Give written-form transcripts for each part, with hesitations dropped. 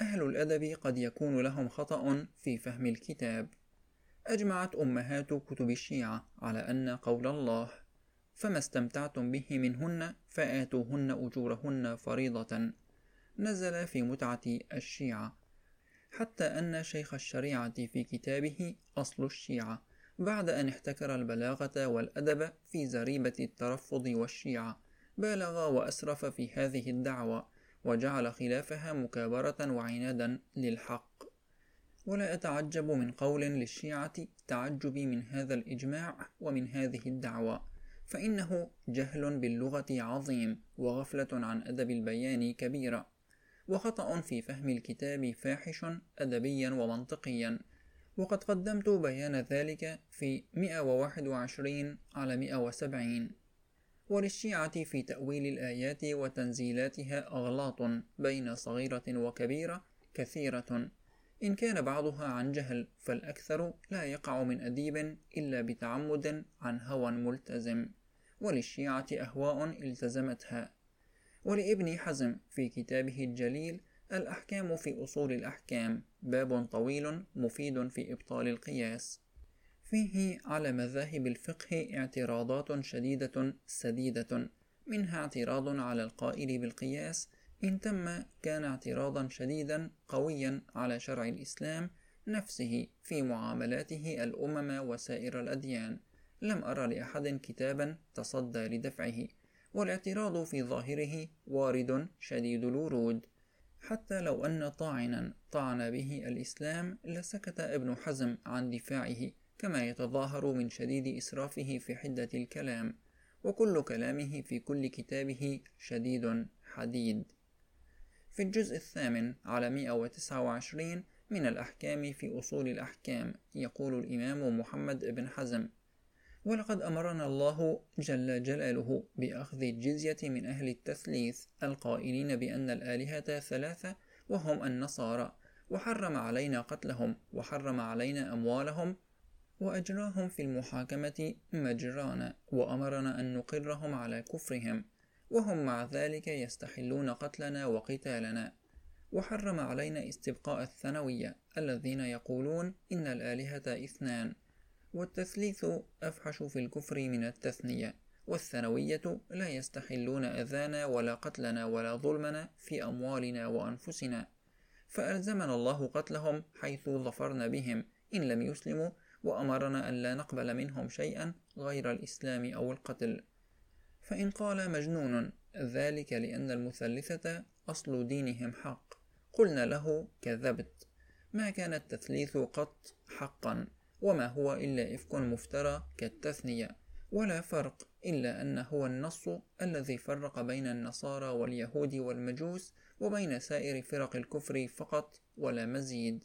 أهل الأدب قد يكون لهم خطأ في فهم الكتاب. أجمعت أمهات كتب الشيعة على أن قول الله: فما استمتعتم به منهن فآتوهن أجورهن فريضة، نزل في متعة الشيعة، حتى أن شيخ الشريعة في كتابه أصل الشيعة، بعد أن احتكر البلاغة والأدب في زريبة الترفض والشيعة، بالغ وأسرف في هذه الدعوة، وجعل خلافها مكابرة وعنادا للحق. ولا أتعجب من قول للشيعة تعجبي من هذا الإجماع ومن هذه الدعوة، فإنه جهل باللغة عظيم، وغفلة عن أدب البيان كبيرة، وخطأ في فهم الكتاب فاحش أدبيا ومنطقيا. وقد قدمت بيان ذلك في 121 على 170. وللشيعة في تأويل الآيات وتنزيلاتها أغلاط بين صغيرة وكبيرة كثيرة، إن كان بعضها عن جهل، فالأكثر لا يقع من أديب إلا بتعمد عن هوى ملتزم، وللشيعة أهواء التزمتها. ولابن حزم في كتابه الجليل الأحكام في أصول الأحكام باب طويل مفيد في إبطال القياس، فيه على مذاهب الفقه اعتراضات شديدة سديدة، منها اعتراض على القائل بالقياس، إن تم كان اعتراضا شديدا قويا على شرع الإسلام نفسه في معاملاته الأمم وسائر الأديان. لم أرى لأحد كتابا تصدى لدفعه، والاعتراض في ظاهره وارد شديد الورود، حتى لو أن طاعنا طعن به الإسلام لسكت ابن حزم عن دفاعه، كما يتظاهر من شديد إسرافه في حدة الكلام، وكل كلامه في كل كتابه شديد حديد. في الجزء 8 على 129 من الأحكام في أصول الأحكام يقول الإمام محمد بن حزم: ولقد أمرنا الله جل جلاله بأخذ الجزية من أهل التثليث القائلين بأن الآلهة ثلاثة وهم النصارى، وحرم علينا قتلهم، وحرم علينا أموالهم، وأجراهم في المحاكمة مجرانا، وأمرنا أن نقرهم على كفرهم، وهم مع ذلك يستحلون قتلنا وقتالنا، وحرم علينا استبقاء الثانوية الذين يقولون إن الآلهة اثنان، والتثليث أفحش في الكفر من التثنية، والثانوية لا يستحلون أذانا ولا قتلنا ولا ظلمنا في أموالنا وأنفسنا، فألزمنا الله قتلهم حيث ظفرنا بهم إن لم يسلموا، وأمرنا أن لا نقبل منهم شيئا غير الإسلام أو القتل. فإن قال مجنون ذلك لأن المثلثة أصل دينهم حق، قلنا له كذبت، ما كان التثليث قط حقا، وما هو إلا إفك مفترى كالتثنية، ولا فرق إلا أن هو النص الذي فرق بين النصارى واليهود والمجوس وبين سائر فرق الكفر فقط ولا مزيد.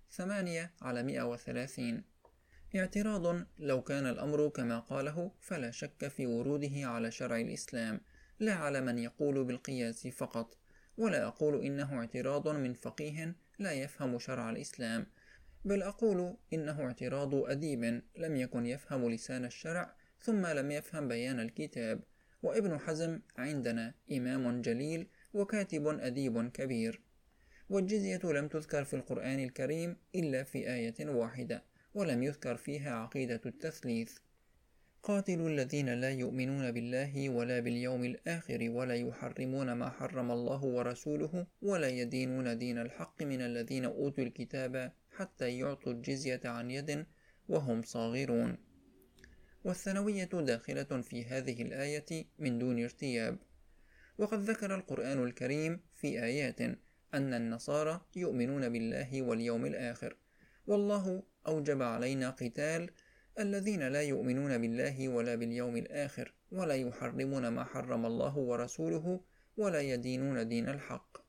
8 على 130. اعتراض: لو كان الأمر كما قاله فلا شك في وروده على شرع الإسلام، لا على من يقول بالقياس فقط، ولا أقول إنه اعتراض من فقيه لا يفهم شرع الإسلام، بل أقول إنه اعتراض أديب لم يكن يفهم لسان الشرع ثم لم يفهم بيان الكتاب. وابن حزم عندنا إمام جليل وكاتب أديب كبير. والجزية لم تذكر في القرآن الكريم إلا في آية واحدة، ولم يذكر فيها عقيدة التثليث: قاتلوا الذين لا يؤمنون بالله ولا باليوم الآخر ولا يحرمون ما حرم الله ورسوله ولا يدينون دين الحق من الذين أوتوا الكتاب حتى يعطوا الجزية عن يد وهم صاغرون. والثانوية داخلة في هذه الآية من دون ارتياب. وقد ذكر القرآن الكريم في آيات أن النصارى يؤمنون بالله واليوم الآخر، والله أوجب علينا قتال الذين لا يؤمنون بالله ولا باليوم الآخر ولا يحرمون ما حرم الله ورسوله ولا يدينون دين الحق.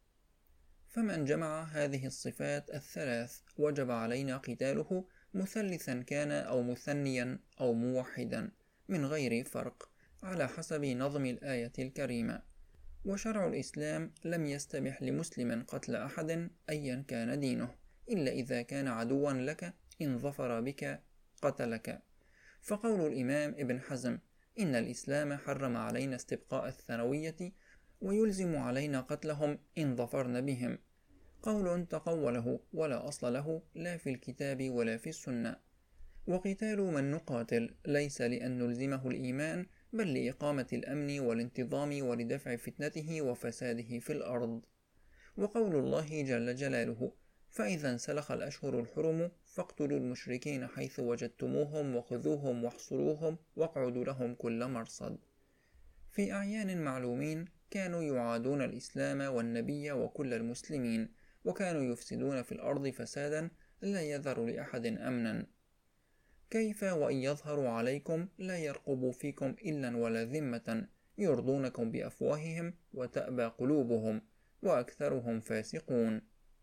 فمن جمع هذه الصفات الثلاث وجب علينا قتاله، مثلثا كان أو مثنيا أو موحدا، من غير فرق، على حسب نظم الآية الكريمة. وشرع الإسلام لم يستبح لمسلم قتل أحد أيا كان دينه، إلا إذا كان عدوا لك إن ظفر بك قتلك. فقول الإمام ابن حزم إن الإسلام حرم علينا استبقاء الثانوية ويلزم علينا قتلهم إن ظفرن بهم، قول تقوله ولا أصل له لا في الكتاب ولا في السنة. وقتال من نقاتل ليس لأن نلزمه الإيمان، بل لإقامة الأمن والانتظام ولدفع فتنته وفساده في الأرض. وقول الله جل جلاله: فإذا انسلخ الأشهر الحرم فاقتلوا المشركين حيث وجدتموهم وخذوهم واحصروهم واقعدوا لهم كل مرصد. في أعيان معلومين كانوا يعادون الإسلام والنبي وكل المسلمين، وكانوا يفسدون في الأرض فسادا لا يذر لأحد أمنا. كيف وإن يظهروا عليكم لا يرقبوا فيكم إلا ولا ذمة، يرضونكم بأفواههم وتأبى قلوبهم وأكثرهم فاسقون.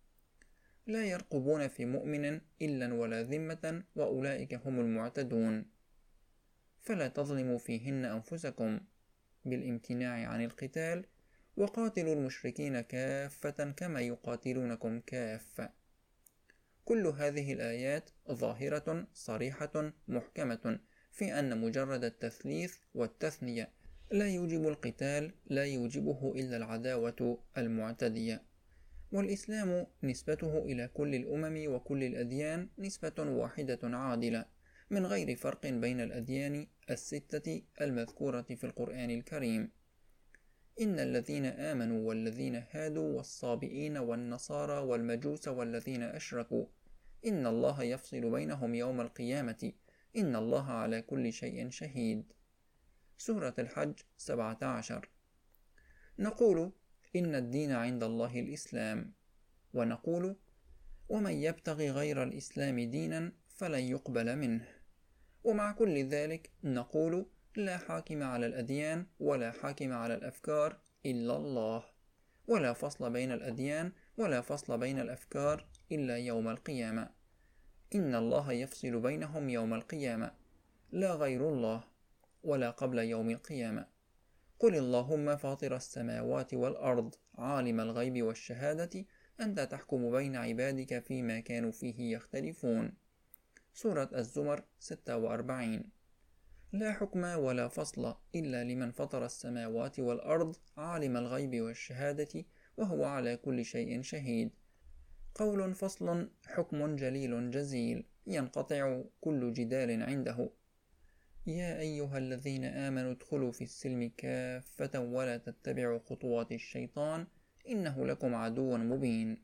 لا يرقبون في مؤمن إلا ولا ذمة، وأولئك هم المعتدون. فلا تظلموا فيهن أنفسكم بالامتناع عن القتال، وقاتلوا المشركين كافة كما يقاتلونكم كافة. كل هذه الآيات ظاهرة صريحة محكمة في أن مجرد التثليث والتثنية لا يوجب القتال، لا يوجبه إلا العداوة المعتدية. والإسلام نسبته إلى كل الأمم وكل الأديان نسبة واحدة عادلة، من غير فرق بين الأديان الستة المذكورة في القرآن الكريم. إن الذين آمنوا والذين هادوا والصابئين والنصارى والمجوس والذين أشركوا إن الله يفصل بينهم يوم القيامة إن الله على كل شيء شهيد. سورة الحج 17. نقول إن الدين عند الله الإسلام، ونقول ومن يبتغي غير الإسلام دينا فلن يقبل منه. ومع كل ذلك نقول لا حاكم على الأديان ولا حاكم على الأفكار إلا الله، ولا فصل بين الأديان ولا فصل بين الأفكار إلا يوم القيامة. إن الله يفصل بينهم يوم القيامة، لا غير الله، ولا قبل يوم القيامة. قل اللهم فاطر السماوات والأرض عالم الغيب والشهادة أنت تحكم بين عبادك فيما كانوا فيه يختلفون. سورة الزمر 46. لا حكم ولا فصل إلا لمن فطر السماوات والأرض عالم الغيب والشهادة وهو على كل شيء شهيد. قول فصل حكم جليل جزيل ينقطع كل جدال عنده. يا أيها الذين آمنوا ادخلوا في السلم كافة ولا تتبعوا خطوات الشيطان إنه لكم عدو مبين.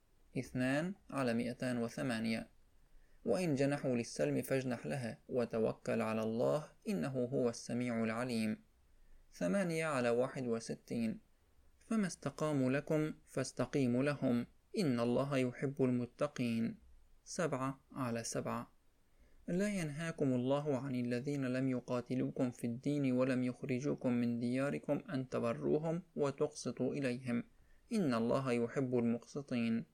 2:208. وإن جنحوا للسلم فاجنح لها وتوكل على الله إنه هو السميع العليم. 8:61. فما استقاموا لكم فاستقيموا لهم إن الله يحب المتقين. 7:7. لا ينهاكم الله عن الذين لم يقاتلوكم في الدين ولم يخرجوكم من دياركم أن تبروهم وتقسطوا إليهم إن الله يحب المقسطين.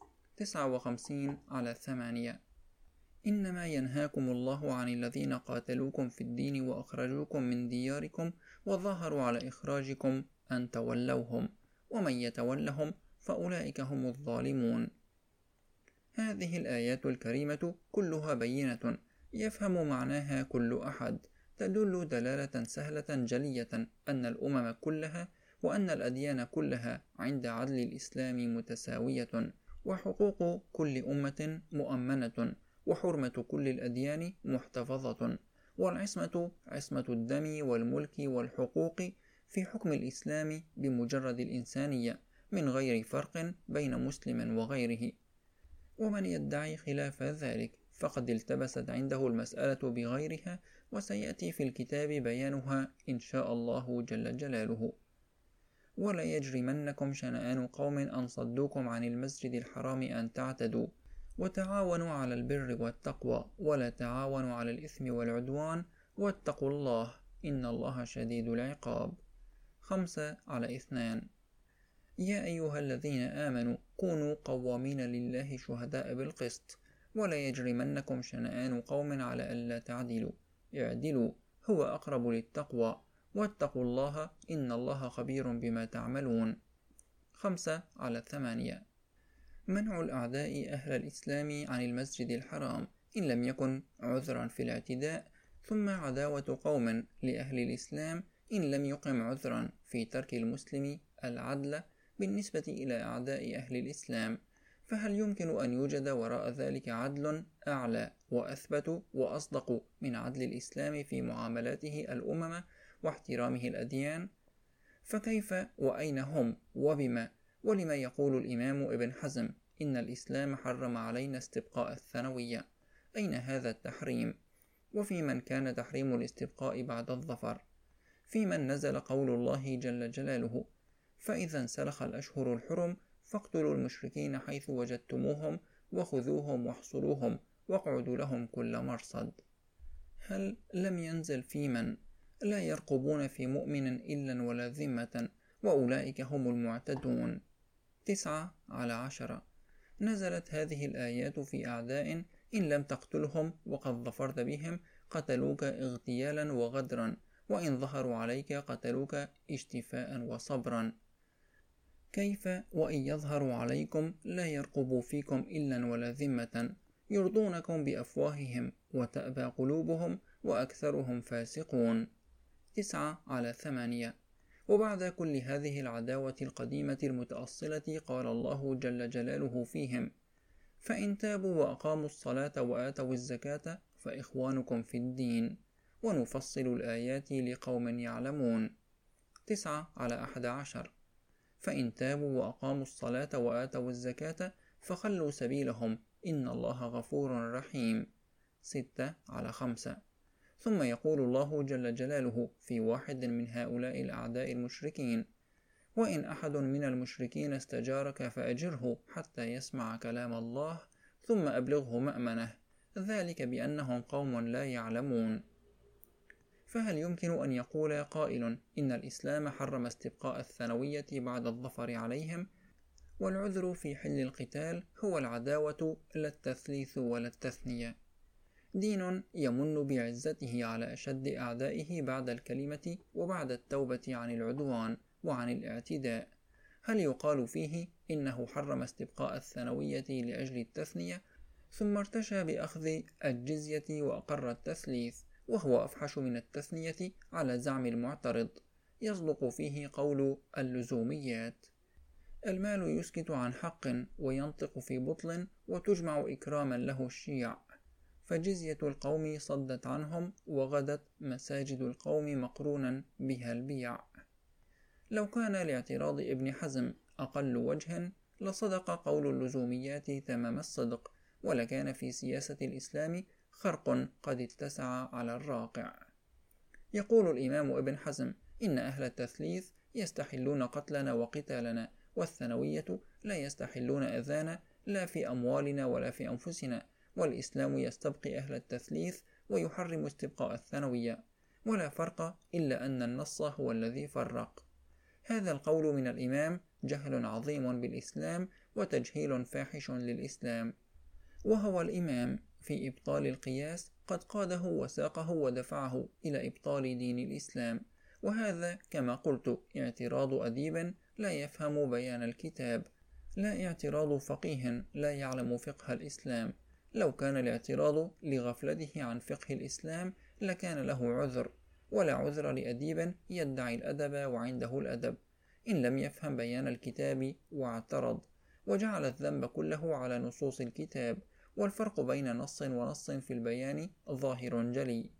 59:8. إنما ينهاكم الله عن الذين قاتلوكم في الدين وأخرجوكم من دياركم وظاهروا على إخراجكم أن تولوهم ومن يتولهم فأولئك هم الظالمون. هذه الآيات الكريمة كلها بينة يفهم معناها كل أحد، تدل دلالة سهلة جلية أن الأمم كلها وأن الأديان كلها عند عدل الإسلام متساوية، وحقوق كل أمة مؤمنة، وحرمة كل الأديان محتفظة، والعصمة عصمة الدم والملك والحقوق في حكم الإسلام بمجرد الإنسانية من غير فرق بين مسلم وغيره. ومن يدعي خلاف ذلك فقد التبست عنده المسألة بغيرها، وسيأتي في الكتاب بيانها إن شاء الله جل جلاله. ولا يجرمنكم شنآن قوم أن صدوكم عن المسجد الحرام أن تعتدوا وتعاونوا على البر والتقوى ولا تعاونوا على الإثم والعدوان واتقوا الله إن الله شديد العقاب. 5:2. يا أيها الذين آمنوا كونوا قوامين لله شهداء بالقسط ولا يجرمنكم شنآن قوم على ألا تعدلوا اعدلوا هو أقرب للتقوى واتقوا الله إن الله خبير بما تعملون. 5:8. منع الأعداء أهل الإسلام عن المسجد الحرام إن لم يكن عذرا في الاعتداء، ثم عداوة قوم لأهل الإسلام إن لم يقم عذرا في ترك المسلم العدل بالنسبة إلى أعداء أهل الإسلام، فهل يمكن أن يوجد وراء ذلك عدل أعلى وأثبت وأصدق من عدل الإسلام في معاملاته الأمم واحترامه الأديان؟ فكيف وأين هم وبما ولما يقول الإمام ابن حزم إن الإسلام حرم علينا استبقاء الثانوية؟ أين هذا التحريم؟ وفي من كان تحريم الاستبقاء بعد الظفر؟ في من نزل قول الله جل جلاله فإذا انسلخ الأشهر الحرم فاقتلوا المشركين حيث وجدتموهم وخذوهم واحصروهم واقعدوا لهم كل مرصد؟ هل لم ينزل في من لا يرقبون في مؤمن إلا ولا ذمة وأولئك هم المعتدون؟ 9/10. نزلت هذه الآيات في أعداء إن لم تقتلهم وقد ظفرت بهم قتلوك اغتيالا وغدرا، وإن ظهروا عليك قتلوك اجتفاء وصبرا. كيف وإن يظهروا عليكم لا يرقبوا فيكم إلا ولا ذمة، يرضونكم بأفواههم وتأبى قلوبهم وأكثرهم فاسقون؟ 9/8. وبعد كل هذه العداوة القديمة المتأصلة قال الله جل جلاله فيهم فإن تابوا وأقاموا الصلاة وآتوا الزكاة فإخوانكم في الدين ونفصل الآيات لقوم يعلمون. 9/11. فإن تابوا وأقاموا الصلاة وآتوا الزكاة فخلوا سبيلهم إن الله غفور رحيم. 6/5. ثم يقول الله جل جلاله في واحد من هؤلاء الأعداء المشركين وإن أحد من المشركين استجارك فأجره حتى يسمع كلام الله ثم أبلغه مأمنه ذلك بأنهم قوم لا يعلمون. فهل يمكن أن يقول قائل إن الإسلام حرم استبقاء الثانوية بعد الظفر عليهم، والعذر في حل القتال هو العداوة لا التثليث ولا التثنية؟ دين يمن بعزته على أشد أعدائه بعد الكلمة وبعد التوبة عن العدوان وعن الاعتداء، هل يقال فيه إنه حرم استبقاء الثانوية لأجل التثنية ثم ارتشى بأخذ الجزية وأقر التثليث، وهو أفحش من التثنية على زعم المعترض؟ يصدق فيه قول اللزوميات المال يسكت عن حق وينطق في بطل وتجمع إكراما له الشيع، فجزية القوم صدت عنهم وغدت مساجد القوم مقرونا بها البيع. لو كان لاعتراض ابن حزم أقل وجه لصدق قول اللزوميات تمام الصدق، ولكان في سياسة الإسلام خرق قد اتسع على الراقع. يقول الإمام ابن حزم إن أهل التثليث يستحلون قتلنا وقتالنا، والثانوية لا يستحلون أذانا لا في أموالنا ولا في أنفسنا، والإسلام يستبقي أهل التثليث ويحرم استبقاء الثانوية، ولا فرق إلا أن النص هو الذي فرق. هذا القول من الإمام جهل عظيم بالإسلام وتجهيل فاحش للإسلام، وهو الإمام في إبطال القياس قد قاده وساقه ودفعه إلى إبطال دين الإسلام، وهذا كما قلت اعتراض أديب لا يفهم بيان الكتاب، لا اعتراض فقيه لا يعلم فقه الإسلام. لو كان الاعتراض لغفلته عن فقه الإسلام لكان له عذر، ولا عذر لأديب يدعي الأدب وعنده الأدب إن لم يفهم بيان الكتاب واعترض، وجعل الذنب كله على نصوص الكتاب، والفرق بين نص ونص في البيان ظاهر جلي.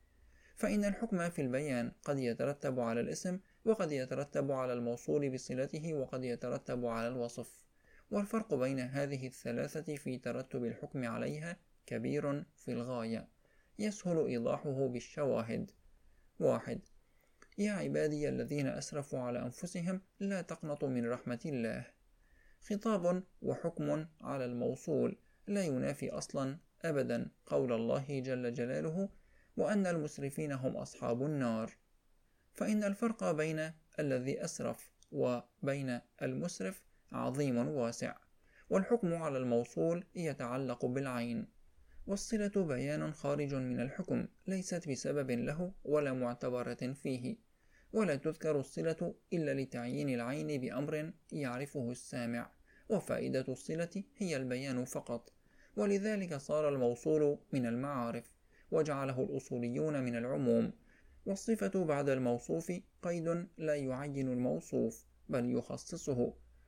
فإن الحكم في البيان قد يترتب على الاسم، وقد يترتب على الموصول بصلته، وقد يترتب على الوصف، والفرق بين هذه الثلاثة في ترتب الحكم عليها كبير في الغاية، يسهل إيضاحه بالشواهد. 1. يا عبادي الذين أسرفوا على أنفسهم لا تقنطوا من رحمة الله، خطاب وحكم على الموصول لا ينافي أصلا أبدا قول الله جل جلاله وأن المسرفين هم أصحاب النار. فإن الفرق بين الذي أسرف وبين المسرف عظيم واسع، والحكم على الموصول يتعلق بالعين، والصلة بيان خارج من الحكم ليست بسبب له ولا معتبرة فيه، ولا تذكر الصلة إلا لتعيين العين بأمر يعرفه السامع، وفائدة الصلة هي البيان فقط، ولذلك صار الموصول من المعارف وجعله الأصوليون من العموم، والصفة بعد الموصوف قيد لا يعين الموصوف بل يخصصه،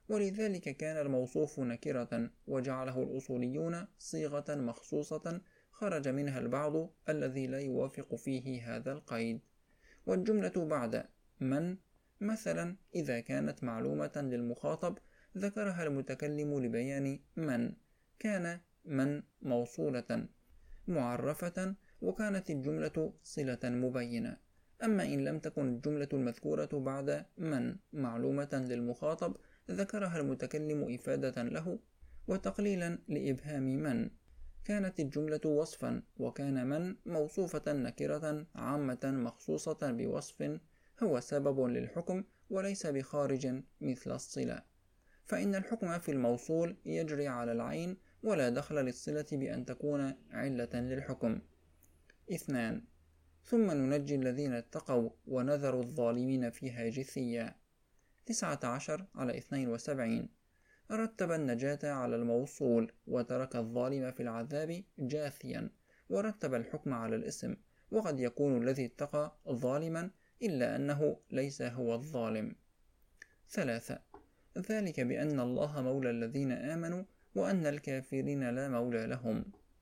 ولذلك كان الموصوف نكرة، وجعله الأصوليون صيغة مخصوصة خرج منها البعض الذي لا يوافق فيه هذا القيد. والجملة بعد من مثلا إذا كانت معلومة للمخاطب ذكرها المتكلم لبيان من، كان من موصولة معرفة وكانت الجملة صلة مبينة. أما إن لم تكن الجملة المذكورة بعد من معلومة للمخاطب ذكرها المتكلم إفادة له وتقليلا لإبهام من، كانت الجملة وصفا، وكان من موصوفة نكرة عامة مخصوصة بوصف هو سبب للحكم وليس بخارج مثل الصلة، فإن الحكم في الموصول يجري على العين ولا دخل للصلة بأن تكون علة للحكم. 2. ثم ننجي الذين اتقوا ونذر الظالمين فيها جثيا. 19/72. رتب النجاة على الموصول وترك الظالم في العذاب جاثيا، ورتب الحكم على الاسم، وقد يكون الذي اتقى ظالما إلا أنه ليس هو الظالم. 3. ذلك بأن الله مولى الذين آمنوا وأن الكافرين لا مولى لهم.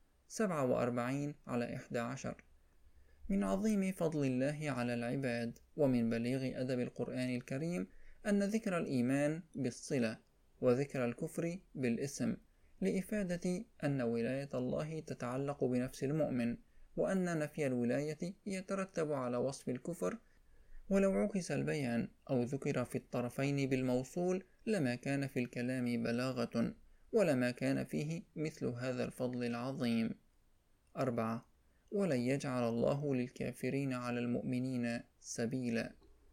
47/11. من عظيم فضل الله على العباد ومن بليغ أدب القرآن الكريم أن ذكر الإيمان بالصلة وذكر الكفر بالاسم، لإفادة أن ولاية الله تتعلق بنفس المؤمن، وأن نفي الولاية يترتب على وصف الكفر، ولو عكس البيان أو ذكر في الطرفين بالموصول لما كان في الكلام بلاغة، ولما كان فيه مثل هذا الفضل العظيم. 4. ولن يجعل الله للكافرين على المؤمنين سبيلا.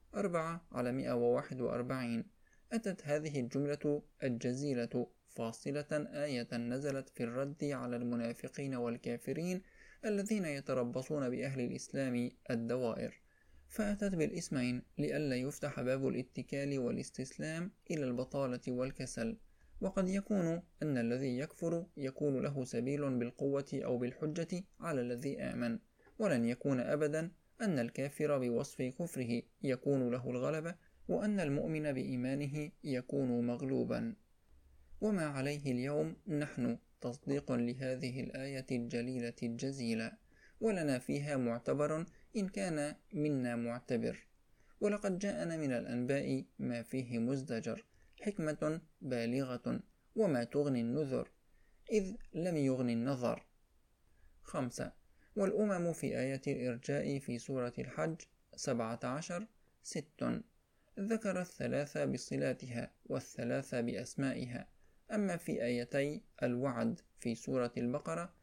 4/141. أتت هذه الجملة الجزيلة فاصلة آية نزلت في الرد على المنافقين والكافرين الذين يتربصون بأهل الإسلام الدوائر، فأتت بالاسمين لئلا يفتح باب الاتكال والاستسلام إلى البطالة والكسل، وقد يكون أن الذي يكفر يكون له سبيل بالقوة أو بالحجة على الذي آمن، ولن يكون أبدا أن الكافر بوصف كفره يكون له الغلبة، وأن المؤمن بإيمانه يكون مغلوبا. وما عليه اليوم نحن تصديق لهذه الآية الجليلة الجزيلة، ولنا فيها معتبر إن كان منا معتبر، ولقد جاءنا من الأنباء ما فيه مزدجر، حكمة بالغة، وما تغني النذر إذ لم يغني النظر. 5. والأمم في آية الإرجاء في سورة الحج 17 6 ذكر الثلاثة بصلاتها والثلاثة بأسمائها، أما في آيتي الوعد في سورة البقرة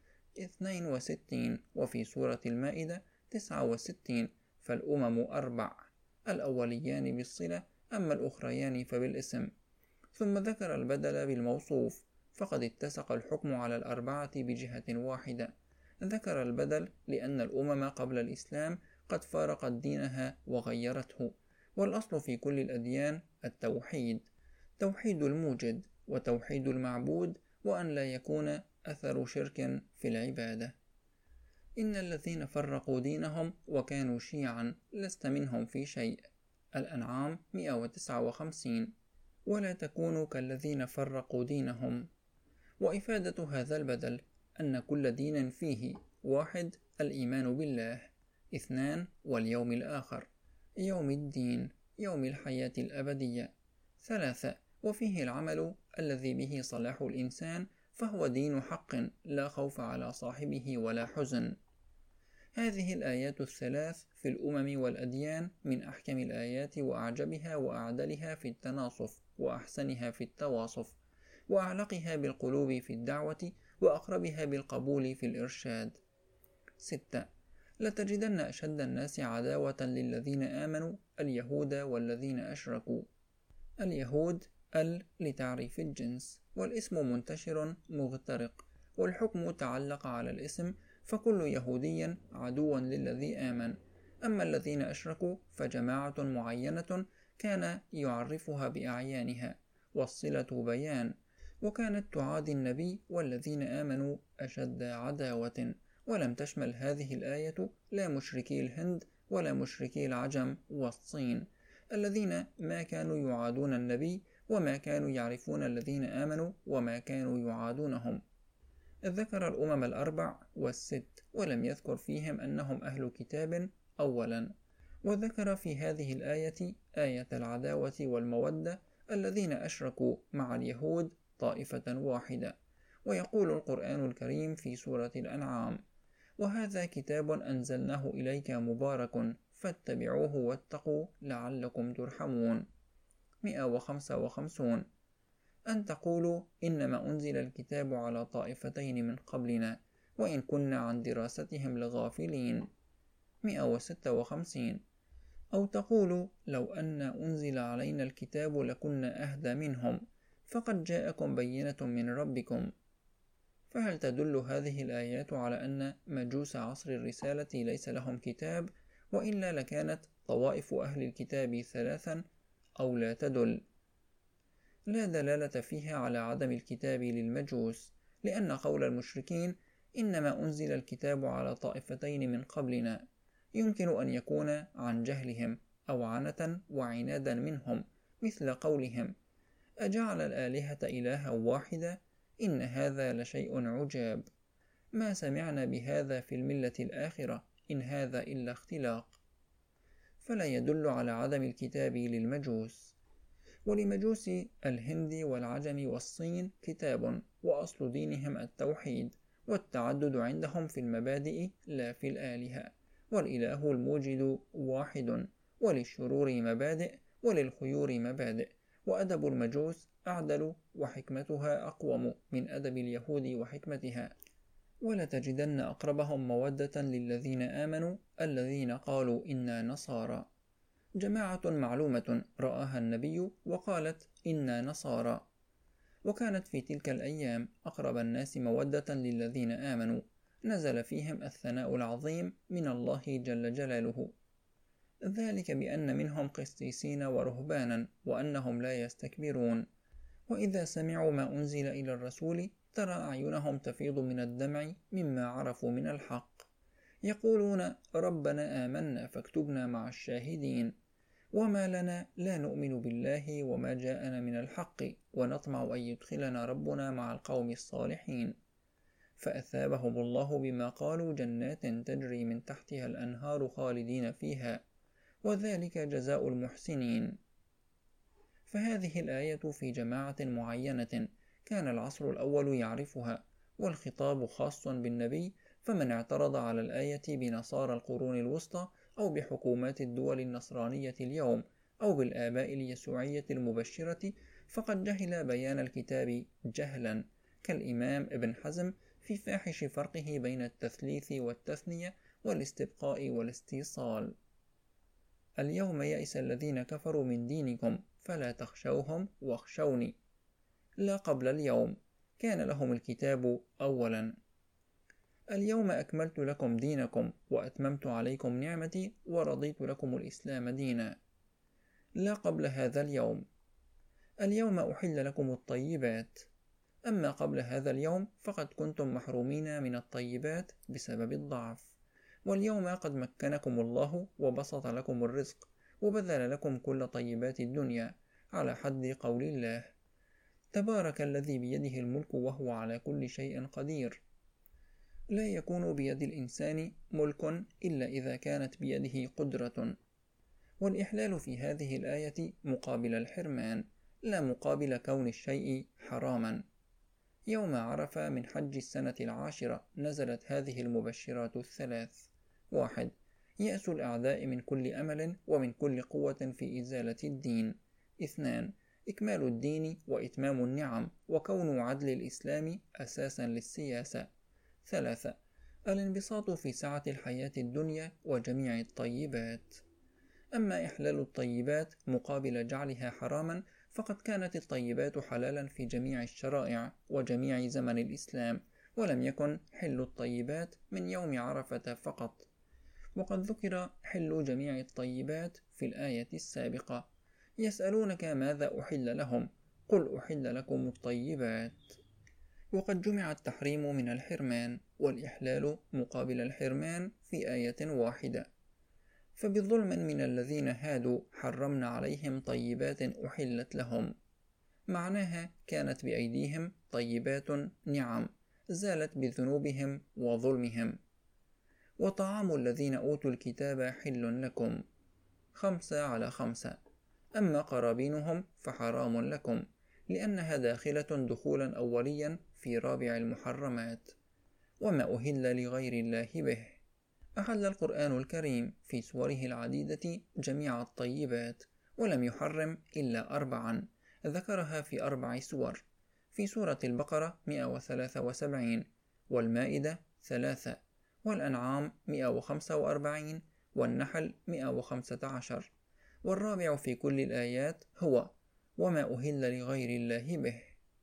62 وفي سورة المائدة 69 فالأمم 4، الأوليان بالصلة أما الأخريان فبالاسم. ثم ذكر البدل بالموصوف، فقد اتسق الحكم على الأربعة بجهة واحدة. ذكر البدل لأن الأمم قبل الإسلام قد فارقت دينها وغيرته، والأصل في كل الأديان التوحيد، توحيد الموجد وتوحيد المعبود، وأن لا يكون أثر شرك في العبادة. إن الذين فرقوا دينهم وكانوا شيعا لست منهم في شيء. الأنعام 159. ولا تكونوا كالذين فرقوا دينهم. وإفادة هذا البدل أن كل دين فيه: 1. الإيمان بالله، 2. واليوم الآخر، يوم الدين، يوم الحياة الأبدية، 3. وفيه العمل الذي به صلاح الإنسان، فهو دين حق لا خوف على صاحبه ولا حزن. هذه الآيات الثلاث في الأمم والأديان من أحكم الآيات وأعجبها وأعدلها في التناصف، وأحسنها في التواصف، وأعلقها بالقلوب في الدعوة، وأقربها بالقبول في الإرشاد. 6. لتجدن أشد الناس عداوة للذين آمنوا اليهود والذين أشركوا. اليهود لتعريف الجنس، والاسم منتشر مغترق، والحكم تعلق على الاسم، فكل يهودي عدو للذي آمن. أما الذين أشركوا فجماعة معينة كان يعرفها بأعيانها، والصلة بيان، وكانت تعادي النبي والذين آمنوا أشد عداوة. ولم تشمل هذه الآية لا مشركي الهند ولا مشركي العجم والصين الذين ما كانوا يعادون النبي وما كانوا يعرفون الذين آمنوا وما كانوا يعادونهم. ذكر الأمم الأربع والست ولم يذكر فيهم أنهم أهل كتاب أولا. وذكر في هذه الآية آية العداوة والمودة الذين أشركوا مع اليهود طائفة واحدة. ويقول القرآن الكريم في سورة الأنعام: وهذا كتاب أنزلناه إليك مبارك فاتبعوه واتقوا لعلكم ترحمون. 155. أن تقولوا إنما أنزل الكتاب على طائفتين من قبلنا وإن كنا عن دراستهم لغافلين. 156. أو تقولوا لو أن أنزل علينا الكتاب لكنا أهدى منهم فقد جاءكم بينة من ربكم. فهل تدل هذه الآيات على أن مجوس عصر الرسالة ليس لهم كتاب، وإلا لكانت طوائف أهل الكتاب ثلاثا، أو لا تدل؟ لا دلالة فيها على عدم الكتاب للمجوس، لأن قول المشركين إنما أنزل الكتاب على طائفتين من قبلنا يمكن أن يكون عن جهلهم أو عنة وعنادا منهم، مثل قولهم: أجعل الآلهة إلها واحدة إن هذا لشيء عجاب، ما سمعنا بهذا في الملة الآخرة إن هذا إلا اختلاق. فلا يدل على عدم الكتاب للمجوس. ولمجوس الهند والعجم والصين كتاب، وأصل دينهم التوحيد، والتعدد عندهم في المبادئ لا في الآلهة، والإله الموجد واحد، وللشرور مبادئ وللخيور مبادئ، وأدب المجوس أعدل وحكمتها أقوم من أدب اليهود وحكمتها. ولتجدن أقربهم مودة للذين آمنوا الذين قالوا إنا نصارى. جماعة معلومة رآها النبي وقالت إنا نصارى، وكانت في تلك الأيام أقرب الناس مودة للذين آمنوا، نزل فيهم الثناء العظيم من الله جل جلاله، ذلك بأن منهم قسيسين ورهبانا وأنهم لا يستكبرون، وإذا سمعوا ما أنزل إلى الرسول ترى أعينهم تفيض من الدمع مما عرفوا من الحق، يقولون ربنا آمنا فاكتبنا مع الشاهدين، وما لنا لا نؤمن بالله وما جاءنا من الحق ونطمع أن يدخلنا ربنا مع القوم الصالحين. فأثابهم الله بما قالوا جنات تجري من تحتها الأنهار خالدين فيها، وذلك جزاء المحسنين. فهذه الآية في جماعة معينة كان العصر الأول يعرفها، والخطاب خاص بالنبي، فمن اعترض على الآية بنصارى القرون الوسطى أو بحكومات الدول النصرانية اليوم أو بالآباء اليسوعية المبشرة فقد جهل بيان الكتاب جهلا، كالإمام ابن حزم في فاحش فرقه بين التثليث والتثنية والاستبقاء والاستيصال. اليوم يئس الذين كفروا من دينكم فلا تخشوهم واخشوني. لا قبل اليوم كان لهم الكتاب أولا. اليوم أكملت لكم دينكم وأتممت عليكم نعمتي ورضيت لكم الإسلام دينا. لا قبل هذا اليوم. اليوم أحل لكم الطيبات. أما قبل هذا اليوم فقد كنتم محرومين من الطيبات بسبب الضعف، واليوم قد مكنكم الله وبسط لكم الرزق وبذل لكم كل طيبات الدنيا، على حد قول الله: تبارك الذي بيده الملك وهو على كل شيء قدير. لا يكون بيد الإنسان ملك إلا إذا كانت بيده قدرة. والإحلال في هذه الآية مقابل الحرمان، لا مقابل كون الشيء حراما. يوم عرفة من حج السنة 10 نزلت هذه المبشرات الثلاث: 1. يأس الأعداء من كل أمل ومن كل قوة في إزالة الدين. 2. إكمال الدين وإتمام النعم وكون عدل الإسلام أساسا للسياسة. 3. الانبساط في سعة الحياة الدنيا وجميع الطيبات. أما إحلال الطيبات مقابل جعلها حراما فقد كانت الطيبات حلالا في جميع الشرائع وجميع زمن الإسلام، ولم يكن حل الطيبات من يوم عرفة فقط، وقد ذكر حل جميع الطيبات في الآية السابقة: يسألونك ماذا أحل لهم قل أحل لكم الطيبات. وقد جمع التحريم من الحرمان والإحلال مقابل الحرمان في آية واحدة: فبظلم من الذين هادوا حرمنا عليهم طيبات أحلت لهم. معناها كانت بأيديهم طيبات نعم زالت بذنوبهم وظلمهم. وطعام الذين أوتوا الكتاب حل لكم 5/5. أما قرابينهم فحرام لكم، لأنها داخلة دخولا أوليا في رابع المحرمات. وما أهل لغير الله به. أحل القرآن الكريم في سوره العديدة جميع الطيبات، ولم يحرم إلا 4 ذكرها في 4 سور: في سورة البقرة 173، والمائدة 3، والأنعام 145، والنحل 115. والرابع في كل الآيات هو وما أهل لغير الله به.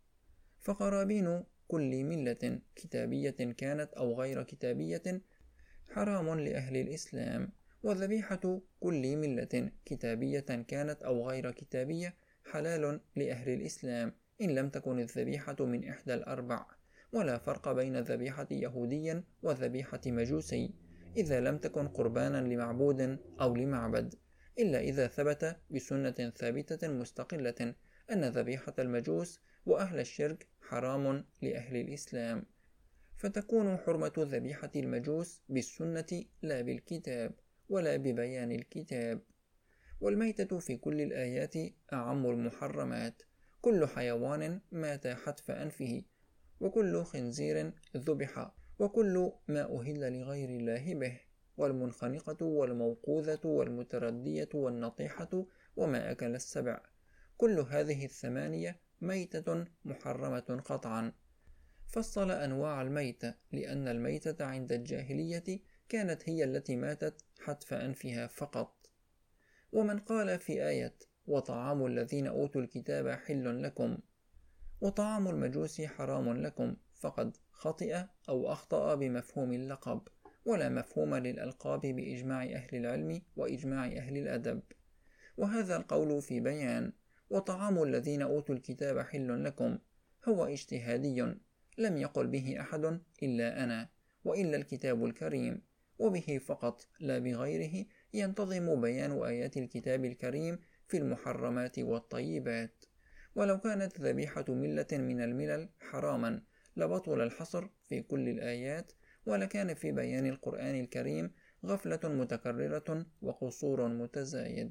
فقرابين كل ملة كتابية كانت أو غير كتابية حرام لأهل الإسلام، وذبيحة كل ملة كتابية كانت أو غير كتابية حلال لأهل الإسلام إن لم تكن الذبيحة من إحدى ال4، ولا فرق بين ذبيحة يهودي وذبيحة مجوسي إذا لم تكن قربانا لمعبود أو لمعبد، إلا إذا ثبت بسنة ثابتة مستقلة أن ذبيحة المجوس وأهل الشرك حرام لأهل الإسلام، فتكون حرمة ذبيحة المجوس بالسنة لا بالكتاب ولا ببيان الكتاب. والميتة في كل الآيات أعم المحرمات: كل حيوان مات حتف أنفه، وكل خنزير ذبح، وكل ما أهل لغير الله به، والمنخنقة والموقوذة والمتردية والنطيحة وما أكل السبع. كل هذه 8 ميتة محرمة قطعا. فصل أنواع الميتة لأن الميتة عند الجاهلية كانت هي التي ماتت حتف أنفها فقط. ومن قال في آية وطعام الذين أوتوا الكتاب حل لكم وطعام المجوس حرام لكم فقد خطئ أو أخطأ بمفهوم اللقب، ولا مفهوم للألقاب بإجماع أهل العلم وإجماع أهل الأدب. وهذا القول في بيان وطعام الذين أوتوا الكتاب حل لكم هو اجتهادي لم يقل به أحد إلا أنا وإلا الكتاب الكريم، وبه فقط لا بغيره ينتظم بيان آيات الكتاب الكريم في المحرمات والطيبات. ولو كانت ذبيحة ملة من الملل حراما لبطل الحصر في كل الآيات، ولكان في بيان القرآن الكريم غفلة متكررة وقصور متزايد.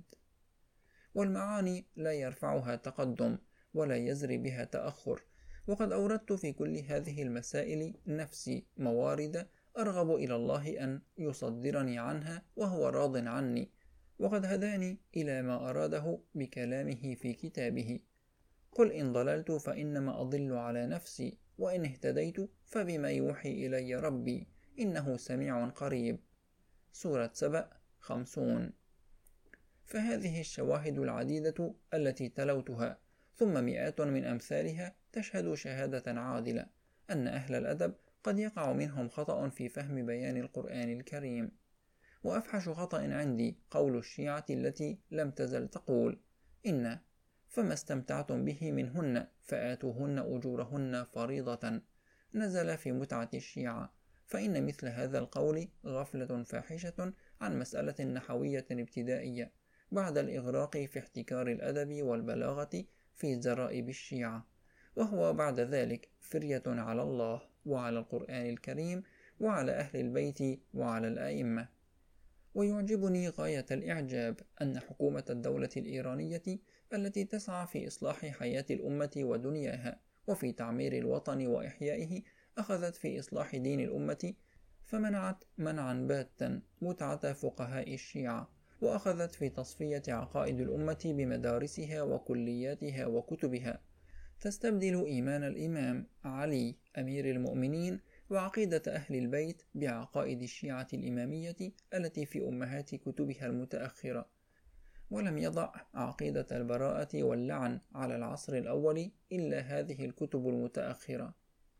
والمعاني لا يرفعها تقدم ولا يزري بها تأخر، وقد أوردت في كل هذه المسائل نفسي موارد أرغب إلى الله أن يصدرني عنها وهو راض عني، وقد هداني إلى ما أراده بكلامه في كتابه: قل إن ضللت فإنما أضل على نفسي، وإن اهتديت فبما يوحي إلي ربي إنه سميع قريب. سورة سبأ 50. فهذه الشواهد العديدة التي تلوتها ثم مئات من أمثالها تشهد شهادة عادلة أن أهل الأدب قد يقع منهم خطأ في فهم بيان القرآن الكريم. وأفحش خطأ عندي قول الشيعة التي لم تزل تقول إن فما استمتعتم به منهن فآتوهن أجورهن فريضة نزل في متعة الشيعة، فإن مثل هذا القول غفلة فاحشة عن مسألة نحوية ابتدائية بعد الإغراق في احتكار الأدب والبلاغة في زرائب الشيعة، وهو بعد ذلك فرية على الله وعلى القرآن الكريم وعلى أهل البيت وعلى الأئمة. ويعجبني غاية الإعجاب أن حكومة الدولة الإيرانية التي تسعى في إصلاح حياة الأمة ودنياها وفي تعمير الوطن وإحيائه أخذت في إصلاح دين الأمة، فمنعت منعا باتا متعة فقهاء الشيعة، وأخذت في تصفية عقائد الأمة بمدارسها وكلياتها وكتبها، تستبدل إيمان الإمام علي أمير المؤمنين وعقيدة أهل البيت بعقائد الشيعة الإمامية التي في أمهات كتبها المتأخرة، ولم يضع عقيدة البراءة واللعن على العصر الأول إلا هذه الكتب المتأخرة.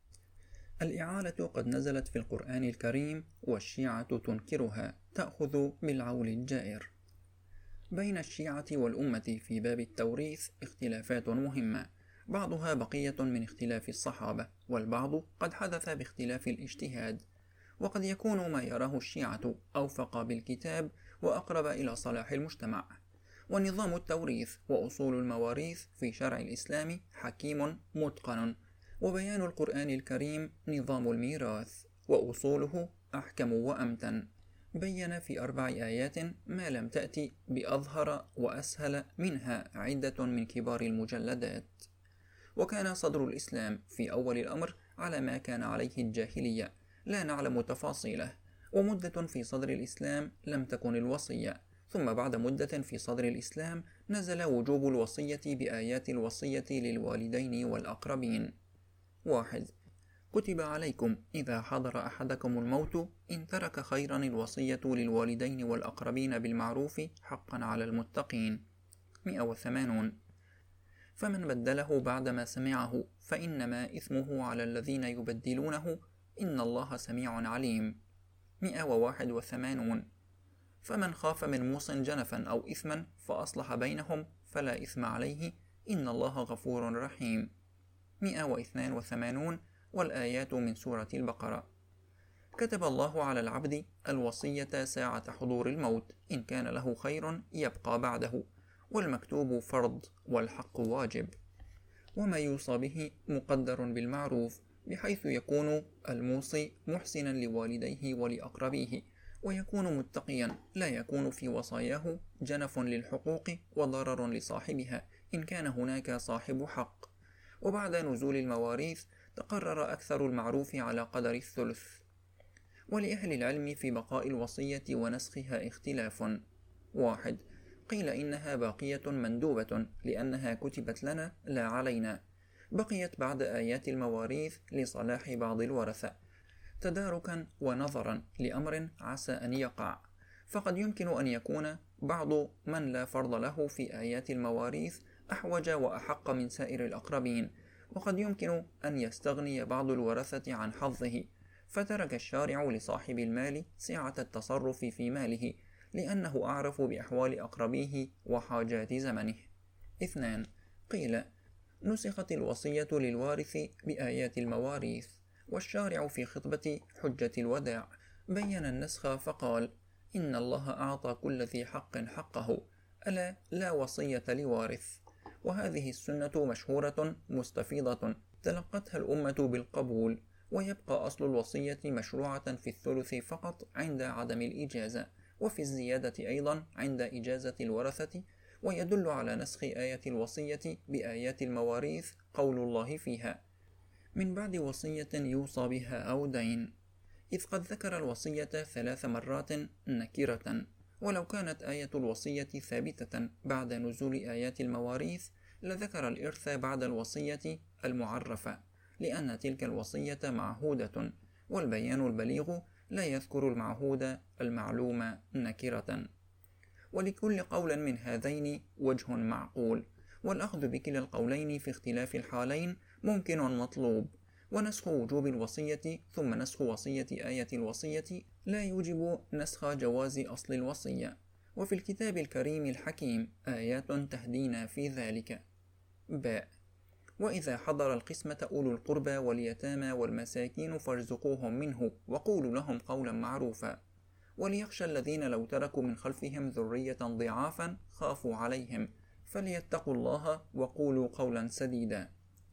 الإعالة قد نزلت في القرآن الكريم والشيعة تنكرها، تأخذ بالعول الجائر. بين الشيعة والأمة في باب التوريث اختلافات مهمة، بعضها بقية من اختلاف الصحابة، والبعض قد حدث باختلاف الاجتهاد، وقد يكون ما يراه الشيعة أوفق بالكتاب وأقرب إلى صلاح المجتمع، ونظام التوريث وأصول المواريث في شرع الإسلام حكيم متقن، وبيان القرآن الكريم نظام الميراث وأصوله أحكم وأمتن. بين في 4 آيات ما لم تأتي بأظهر وأسهل منها عدة من كبار المجلدات. وكان صدر الإسلام في أول الأمر على ما كان عليه الجاهلية، لا نعلم تفاصيله، ومدة في صدر الإسلام لم تكن الوصية، ثم بعد مدة في صدر الإسلام نزل وجوب الوصية بآيات الوصية للوالدين والأقربين. 1. كتب عليكم إذا حضر أحدكم الموت إن ترك خيرا الوصية للوالدين والأقربين بالمعروف حقا على المتقين. 180. فمن بدله بعدما سمعه فإنما إثمه على الذين يبدلونه إن الله سميع عليم. 181. فمن خاف من موص جنفا أو إثما فأصلح بينهم فلا إثم عليه إن الله غفور رحيم. 182 والآيات من سورة البقرة. كتب الله على العبد الوصية ساعة حضور الموت إن كان له خير يبقى بعده، والمكتوب فرض والحق واجب، وما يوصى به مقدر بالمعروف، بحيث يكون الموصي محسنا لوالديه ولأقربيه، ويكون متقيا، لا يكون في وصاياه جنف للحقوق وضرر لصاحبها إن كان هناك صاحب حق. وبعد نزول المواريث تقرر أكثر المعروف على قدر الثلث. ولأهل العلم في بقاء الوصية ونسخها اختلاف. 1. قيل إنها باقية مندوبة لأنها كتبت لنا لا علينا، بقيت بعد آيات المواريث لصلاح بعض الورثة، تداركا ونظرا لأمر عسى أن يقع، فقد يمكن أن يكون بعض من لا فرض له في آيات المواريث أحوج وأحق من سائر الأقربين، وقد يمكن أن يستغني بعض الورثة عن حظه، فترك الشارع لصاحب المال سعة التصرف في ماله لأنه أعرف بأحوال أقربيه وحاجات زمنه. 2. قيل نسخت الوصية للوارث بآيات المواريث، والشارع في خطبة حجة الوداع بين النسخ فقال إن الله أعطى كل ذي حق حقه، ألا لا وصية لوارث. وهذه السنة مشهورة مستفيضة تلقتها الأمة بالقبول، ويبقى أصل الوصية مشروعة في الثلث فقط عند عدم الإجازة، وفي الزيادة أيضا عند إجازة الورثة. ويدل على نسخ آية الوصية بآيات المواريث قول الله فيها من بعد وصية يوصى بها أو دين، إذ قد ذكر الوصية 3 مرات نكرة، ولو كانت آية الوصية ثابتة بعد نزول آيات المواريث لذكر الإرث بعد الوصية المعرفة، لأن تلك الوصية معهودة، والبيان البليغ لا يذكر المعهود المعلوم نكرة. ولكل قول من هذين وجه معقول، والأخذ بكلا القولين في اختلاف الحالين ممكن مطلوب، ونسخ وجوب الوصية ثم نسخ وصية آية الوصية لا يوجب نسخ جواز أصل الوصية، وفي الكتاب الكريم الحكيم آيات تهدينا في ذلك. باء. وإذا حضر القسمة أولو القربى واليتامى والمساكين فارزقوهم منه وقولوا لهم قولا معروفا، وليخشى الذين لو تركوا من خلفهم ذرية ضعافا خافوا عليهم فليتقوا الله وقولوا قولا سديدا.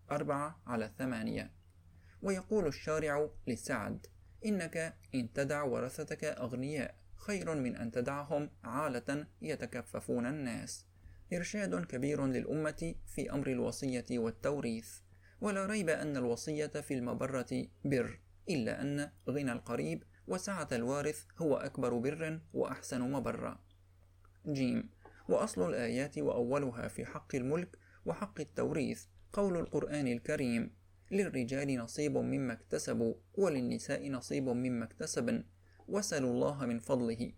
4/8. ويقول الشارع لسعد إنك إن تدع ورثتك أغنياء خير من أن تدعهم عالة يتكففون الناس. إرشاد كبير للأمة في أمر الوصية والتوريث. ولا ريب أن الوصية في المبرة بر، إلا أن غنى القريب وسعة الوارث هو أكبر بر وأحسن مبرة. ج. وأصل الآيات وأولها في حق الملك وحق التوريث قول القرآن الكريم للرجال نصيب مما اكتسبوا وللنساء نصيب مما اكتسبن واسألوا الله من فضله.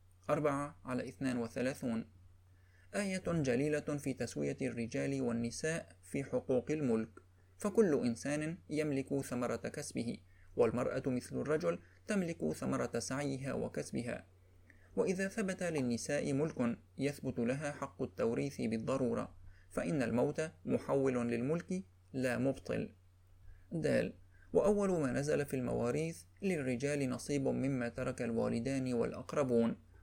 4/32. آية جليلة في تسوية الرجال والنساء في حقوق الملك، فكل إنسان يملك ثمرة كسبه، والمرأة مثل الرجل تملك ثمرة سعيها وكسبها. وإذا ثبت للنساء ملك يثبت لها حق التوريث بالضرورة، فإن الموت محول للملك لا مبطل. د. وأول ما نزل في المواريث للرجال نصيب مما ترك الوالدان والأقربون،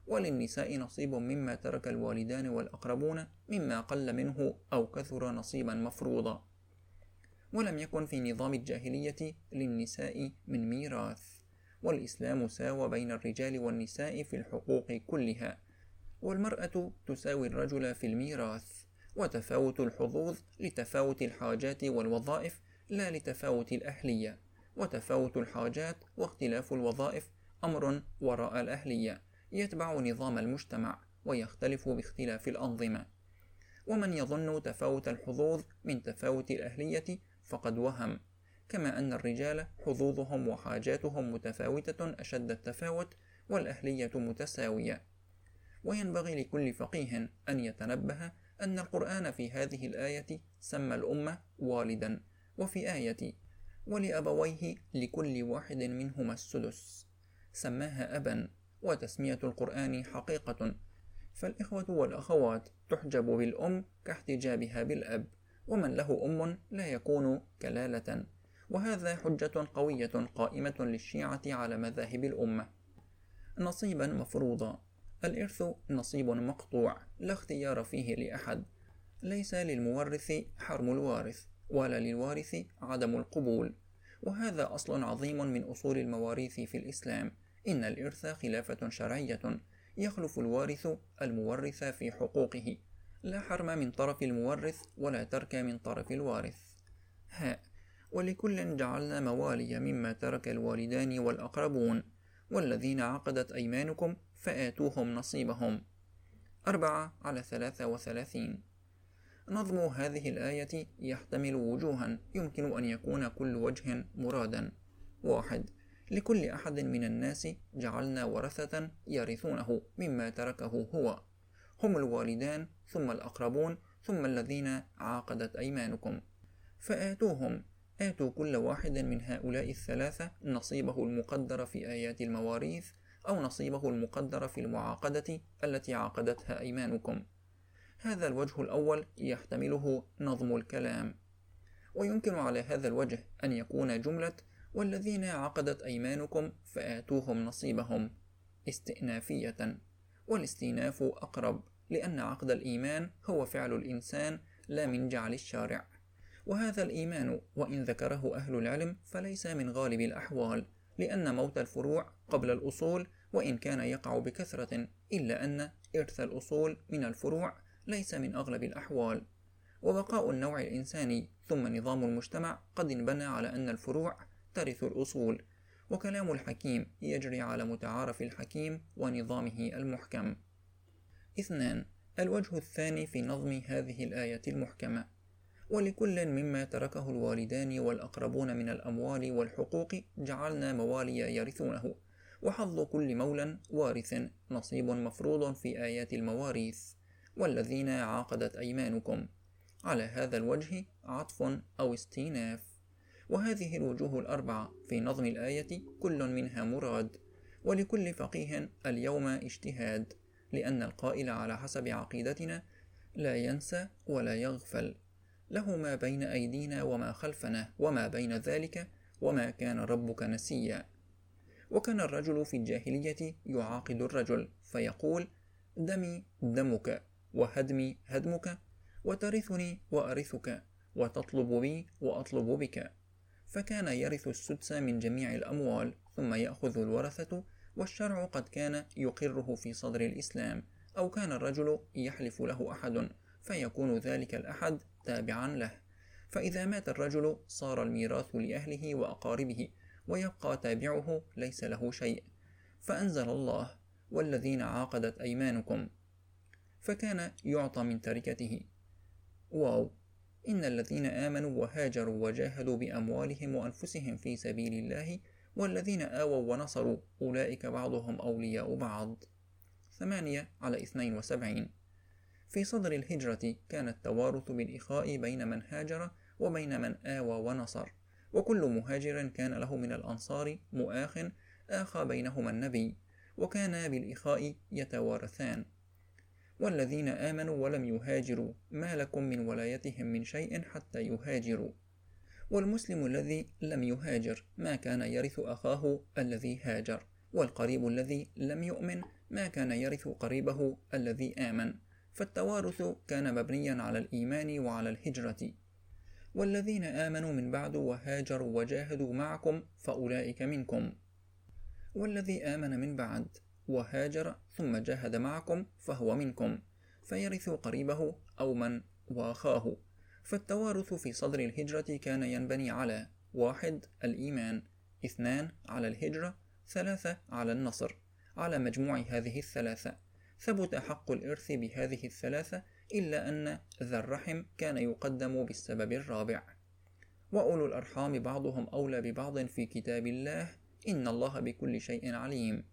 وللنساء نصيب مما ترك الوالدان والأقربون مما قل منه أو كثر نصيبا مفروضا. ولم يكن في نظام الجاهلية للنساء من ميراث، والإسلام ساوى بين الرجال والنساء في الحقوق كلها، والمرأة تساوي الرجل في الميراث، وتفاوت الحظوظ لتفاوت الحاجات والوظائف لا لتفاوت الأهلية، وتفاوت الحاجات واختلاف الوظائف أمر وراء الأهلية يتبع نظام المجتمع ويختلف باختلاف الأنظمة. ومن يظن تفاوت الحظوظ من تفاوت الأهلية فقد وهم، كما أن الرجال حظوظهم وحاجاتهم متفاوتة أشد التفاوت، والأهلية متساوية. وينبغي لكل فقيه أن يتنبه أن القرآن في هذه الآية سمى الأمة والدا، وفي آية ولأبويه لكل واحد منهما السدس سماها أبا، وتسمية القرآن حقيقة، فالإخوة والأخوات تحجب بالأم كاحتجابها بالأب، ومن له أم لا يكون كلالة، وهذا حجة قوية قائمة للشيعة على مذاهب الأمة. نصيبا مفروضا: الإرث نصيب مقطوع لا اختيار فيه لأحد، ليس للمورث حرم الوارث ولا للوارث عدم القبول، وهذا أصل عظيم من أصول المواريث في الإسلام. إن الإرث خلافة شرعية يخلف الوارث المورث في حقوقه، لا حرم من طرف المورث ولا ترك من طرف الوارث. ولكل جعلنا موالي مما ترك الوالدان والأقربون والذين عقدت أيمانكم فآتوهم نصيبهم. 4/33. نظم هذه الآية يحتمل وجوها يمكن أن يكون كل وجه مرادا. 1. لكل أحد من الناس جعلنا ورثة يرثونه مما تركه هو، هم الوالدان ثم الأقربون ثم الذين عاقدت أيمانكم، فآتوهم، آتوا كل واحد من هؤلاء الثلاثة نصيبه المقدر في آيات المواريث، أو نصيبه المقدر في المعاقدة التي عاقدتها أيمانكم. هذا الوجه الأول يحتمله نظم الكلام، ويمكن على هذا الوجه أن يكون جملة والذين عقدت أيمانكم فآتوهم نصيبهم استئنافية، والاستئناف أقرب، لأن عقد الإيمان هو فعل الإنسان لا من جعل الشارع، وهذا الإيمان وإن ذكره أهل العلم فليس من غالب الأحوال، لأن موت الفروع قبل الأصول وإن كان يقع بكثرة، إلا أن إرث الأصول من الفروع ليس من أغلب الأحوال، وبقاء النوع الإنساني ثم نظام المجتمع قد انبنى على أن الفروع ترث الأصول، وكلام الحكيم يجري على متعارف الحكيم ونظامه المحكم. 2. الوجه الثاني في نظم هذه الآية المحكمة: ولكل مما تركه الوالدان والأقربون من الأموال والحقوق جعلنا موالي يرثونه، وحظ كل مولى وارث نصيب مفروض في آيات المواريث، والذين عاقدت أيمانكم. على هذا الوجه عطف أو استئناف. وهذه الوجوه الأربعة في نظم الآية كل منها مراد، ولكل فقيه اليوم اجتهاد، لأن القائل على حسب عقيدتنا لا ينسى ولا يغفل، له ما بين أيدينا وما خلفنا وما بين ذلك، وما كان ربك نسيا. وكان الرجل في الجاهلية يعاقد الرجل فيقول: دمي دمك، وهدمي هدمك، وترثني وأرثك، وتطلب بي وأطلب بك، فكان يرث السدس من جميع الأموال، ثم يأخذ الورثة، والشرع قد كان يقره في صدر الإسلام، أو كان الرجل يحلف له أحد فيكون ذلك الأحد تابعا له، فإذا مات الرجل صار الميراث لأهله وأقاربه، ويبقى تابعه ليس له شيء، فأنزل الله: والذين عاقدت أيمانكم، فكان يعطى من تركته. إن الذين آمنوا وهاجروا وجاهدوا بأموالهم وأنفسهم في سبيل الله والذين آووا ونصروا أولئك بعضهم أولياء بعض. 8/72. في صدر الهجرة كان التوارث بالإخاء بين من هاجر وبين من آوى ونصر، وكل مهاجر كان له من الأنصار مؤاخ آخى بينهما النبي، وكان بالإخاء يتوارثان. والذين آمنوا ولم يهاجروا ما لكم من ولايتهم من شيء حتى يهاجروا. والمسلم الذي لم يهاجر ما كان يرث أخاه الذي هاجر، والقريب الذي لم يؤمن ما كان يرث قريبه الذي آمن، فالتوارث كان مبنيا على الإيمان وعلى الهجرة. والذين آمنوا من بعد وهاجروا وجاهدوا معكم فأولئك منكم. والذي آمن من بعد وهاجر ثم جاهد معكم فهو منكم، فيرث قريبه أو من وأخاه. فالتوارث في صدر الهجرة كان ينبني على: 1. الإيمان، 2. على الهجرة، 3. على النصر. على مجموع هذه الثلاثة ثبت حق الإرث بهذه الثلاثة، إلا أن ذا الرحم كان يقدم بالسبب الرابع. وأولو الأرحام بعضهم أولى ببعض في كتاب الله، إن الله بكل شيء عليم.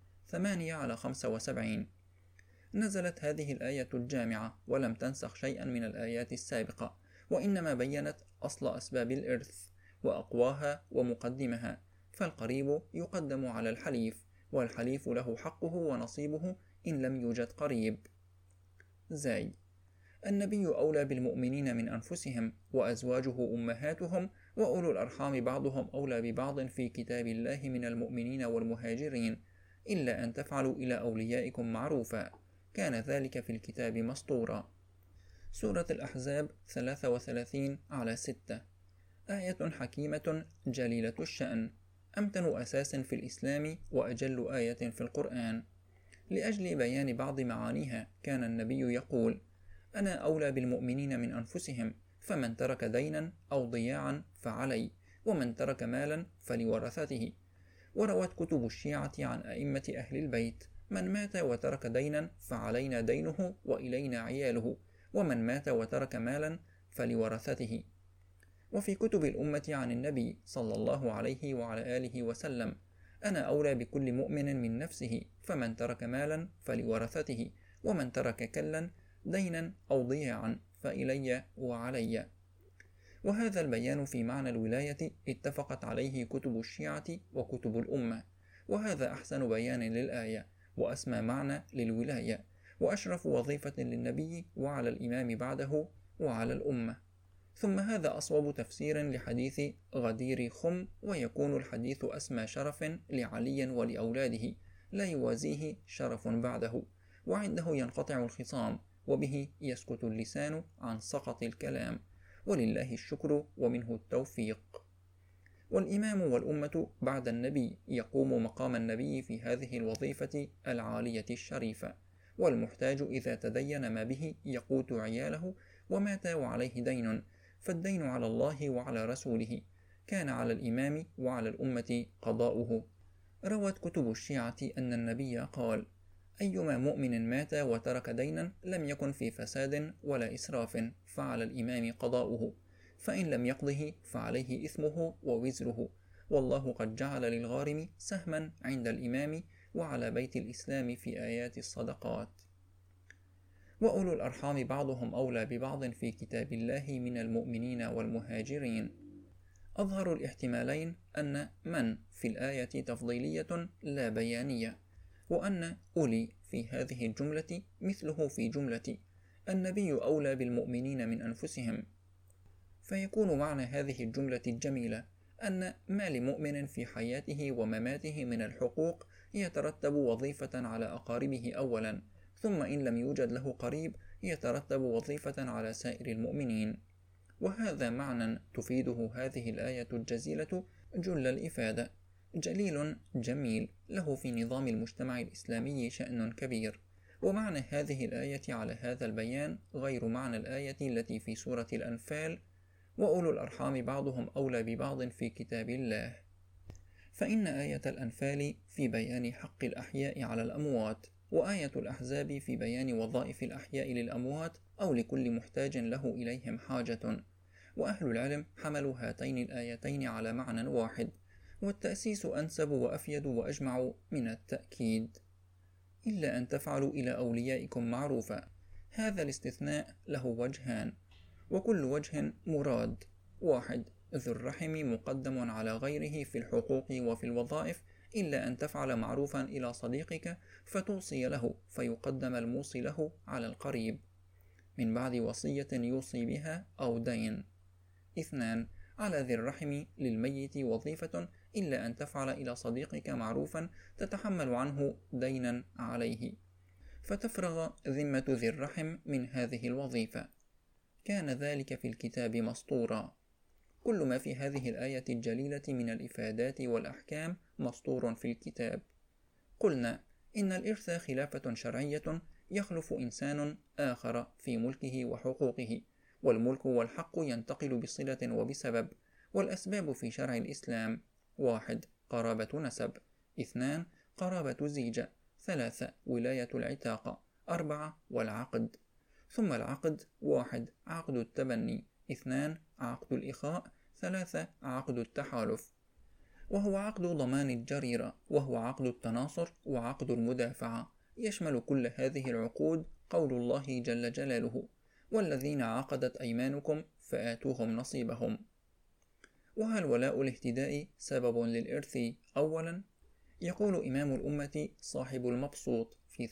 8/75. نزلت هذه الآية الجامعة ولم تنسخ شيئا من الآيات السابقة، وإنما بيّنت أصل أسباب الإرث وأقواها ومقدمها. فالقريب يقدم على الحليف، والحليف له حقه ونصيبه إن لم يوجد قريب. زاي: النبي أولى بالمؤمنين من أنفسهم، وأزواجه أمهاتهم، وأولو الأرحام بعضهم أولى ببعض في كتاب الله من المؤمنين والمهاجرين، إلا أن تفعلوا إلى أوليائكم معروفا، كان ذلك في الكتاب مسطورا. سورة الأحزاب 33/6. آية حكيمة جليلة الشأن، أمتن أساس في الإسلام وأجل آية في القرآن. لأجل بيان بعض معانيها كان النبي يقول: أنا أولى بالمؤمنين من أنفسهم، فمن ترك دينا أو ضياعا فعلي، ومن ترك مالا فلورثته. وروت كتب الشيعة عن أئمة أهل البيت: من مات وترك دينا فعلينا دينه وإلينا عياله، ومن مات وترك مالا فلورثته. وفي كتب الأمة عن النبي صلى الله عليه وعلى آله وسلم: أنا أولى بكل مؤمن من نفسه، فمن ترك مالا فلورثته، ومن ترك كلا دينا أو ضياعا فإلي وعلي. وهذا البيان في معنى الولاية اتفقت عليه كتب الشيعة وكتب الأمة، وهذا أحسن بيان للآية، وأسمى معنى للولاية، وأشرف وظيفة للنبي وعلى الإمام بعده وعلى الأمة. ثم هذا أصوب تفسير لحديث غدير خم، ويكون الحديث أسمى شرف لعلي ولأولاده، لا يوازيه شرف بعده، وعنده ينقطع الخصام، وبه يسكت اللسان عن سقط الكلام، ولله الشكر ومنه التوفيق. والإمام والأمة بعد النبي يقوم مقام النبي في هذه الوظيفة العالية الشريفة، والمحتاج إذا تدين ما به يقوت عياله ومات وعليه دين، فالدين على الله وعلى رسوله، كان على الإمام وعلى الأمة قضاؤه. روت كتب الشيعة أن النبي قال: أيما مؤمن مات وترك دينا لم يكن في فساد ولا إسراف فعلى الإمام قضاؤه، فإن لم يقضه فعليه إثمه ووزره، والله قد جعل للغارم سهما عند الإمام وعلى بيت الإسلام في آيات الصدقات. وأولو الأرحام بعضهم أولى ببعض في كتاب الله من المؤمنين والمهاجرين. أظهر الاحتمالين أن من في الآية تفضيلية لا بيانية، وأن أولي في هذه الجملة مثله في جملة النبي أولى بالمؤمنين من أنفسهم، فيكون معنى هذه الجملة الجميلة أن ما لمؤمن في حياته ومماته من الحقوق يترتب وظيفة على أقاربه أولا، ثم إن لم يوجد له قريب يترتب وظيفة على سائر المؤمنين. وهذا معنى تفيده هذه الآية الجزيلة جل الإفادة، جليل جميل، له في نظام المجتمع الإسلامي شأن كبير. ومعنى هذه الآية على هذا البيان غير معنى الآية التي في سورة الأنفال: وأولو الأرحام بعضهم أولى ببعض في كتاب الله. فإن آية الأنفال في بيان حق الأحياء على الأموات، وآية الأحزاب في بيان وظائف الأحياء للأموات أو لكل محتاج له إليهم حاجة. وأهل العلم حملوا هاتين الآيتين على معنى واحد، والتأسيس أنسب وأفيد وأجمع من التأكيد. إلا أن تفعلوا إلى أوليائكم معروفا، هذا الاستثناء له وجهان، وكل وجه مراد. 1. ذو الرحم مقدم على غيره في الحقوق وفي الوظائف، إلا أن تفعل معروفا إلى صديقك فتوصي له فيقدم الموصي له على القريب من بعد وصية يوصي بها أو دين. 2. على ذي الرحم للميت وظيفة إلا أن تفعل إلى صديقك معروفا تتحمل عنه دينا عليه، فتفرغ ذمة ذي الرحم من هذه الوظيفة. كان ذلك في الكتاب مسطورا. كل ما في هذه الآية الجليلة من الإفادات والأحكام مسطور في الكتاب. قلنا إن الإرث خلافة شرعية يخلف إنسان آخر في ملكه وحقوقه، والملك والحق ينتقل بصلة وبسبب. والأسباب في شرع الإسلام: 1. قرابة نسب. 2. قرابة زيجة. 3. ولاية العتاق. 4. والعقد. ثم العقد: 1. عقد التبني. 2. عقد الإخاء. 3. عقد التحالف، وهو عقد ضمان الجريرة، وهو عقد التناصر وعقد المدافعة. يشمل كل هذه العقود قول الله جل جلاله: والذين عقدت أيمانكم فآتوهم نصيبهم. وهل ولاء الاهتداء سبب للإرث؟ أولا، يقول إمام الأمة صاحب المبسوط في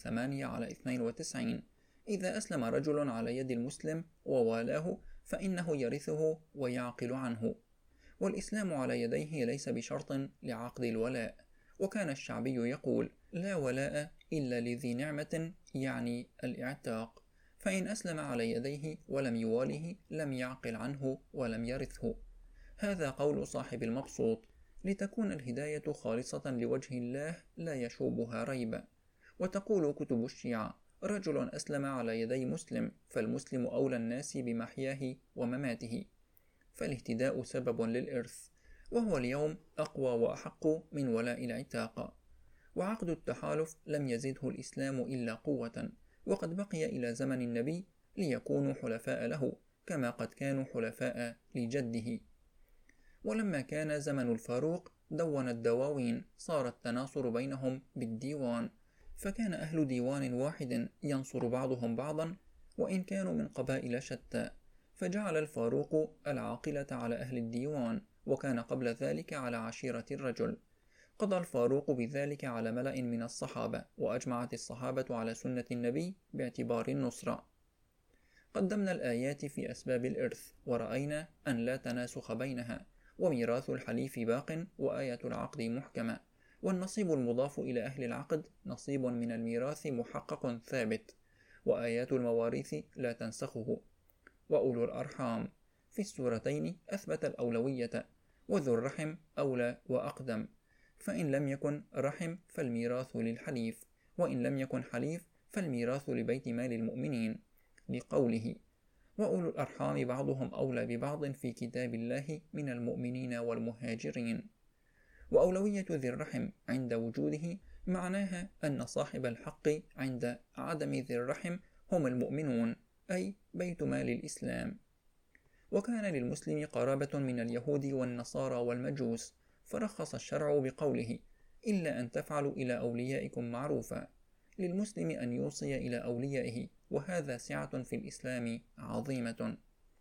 8/92: إذا أسلم رجل على يد المسلم ووالاه فإنه يرثه ويعقل عنه. والإسلام على يديه ليس بشرط لعقد الولاء. وكان الشعبي يقول: لا ولاء إلا لذي نعمة، يعني الإعتاق، فإن أسلم على يديه ولم يواله لم يعقل عنه ولم يرثه. هذا قول صاحب المبسوط، لتكون الهداية خالصة لوجه الله لا يشوبها ريب. وتقول كتب الشيعة: رجل أسلم على يدي مسلم فالمسلم أولى الناس بمحياه ومماته. فالاهتداء سبب للإرث، وهو اليوم أقوى وأحق من ولاء العتاق. وعقد التحالف لم يزده الإسلام إلا قوة، وقد بقي إلى زمن النبي ليكونوا حلفاء له كما قد كانوا حلفاء لجده. ولما كان زمن الفاروق دون الدواوين، صار التناصر بينهم بالديوان، فكان أهل ديوان واحد ينصر بعضهم بعضا وإن كانوا من قبائل شتى، فجعل الفاروق العاقلة على أهل الديوان، وكان قبل ذلك على عشيرة الرجل. قضى الفاروق بذلك على ملأ من الصحابة، وأجمعت الصحابة على سنة النبي باعتبار النصرة. قدمنا الآيات في أسباب الإرث، ورأينا أن لا تناسخ بينها، وميراث الحليف باق، وآية العقد محكمة، والنصيب المضاف إلى أهل العقد نصيب من الميراث محقق ثابت، وآيات المواريث لا تنسخه. وأولو الأرحام في السورتين أثبت الأولوية، وذو الرحم أولى وأقدم، فإن لم يكن رحم فالميراث للحليف، وإن لم يكن حليف فالميراث لبيت مال المؤمنين، لقوله: وأولو الأرحام بعضهم أولى ببعض في كتاب الله من المؤمنين والمهاجرين. وأولوية ذي الرحم عند وجوده معناها أن صاحب الحق عند عدم ذي الرحم هم المؤمنون، أي بيت مال الإسلام. وكان للمسلم قرابة من اليهود والنصارى والمجوس، فرخص الشرع بقوله: إلا أن تفعلوا إلى أوليائكم معروفا. للمسلم أن يوصي إلى أوليائه، وهذا سعة في الإسلام عظيمة.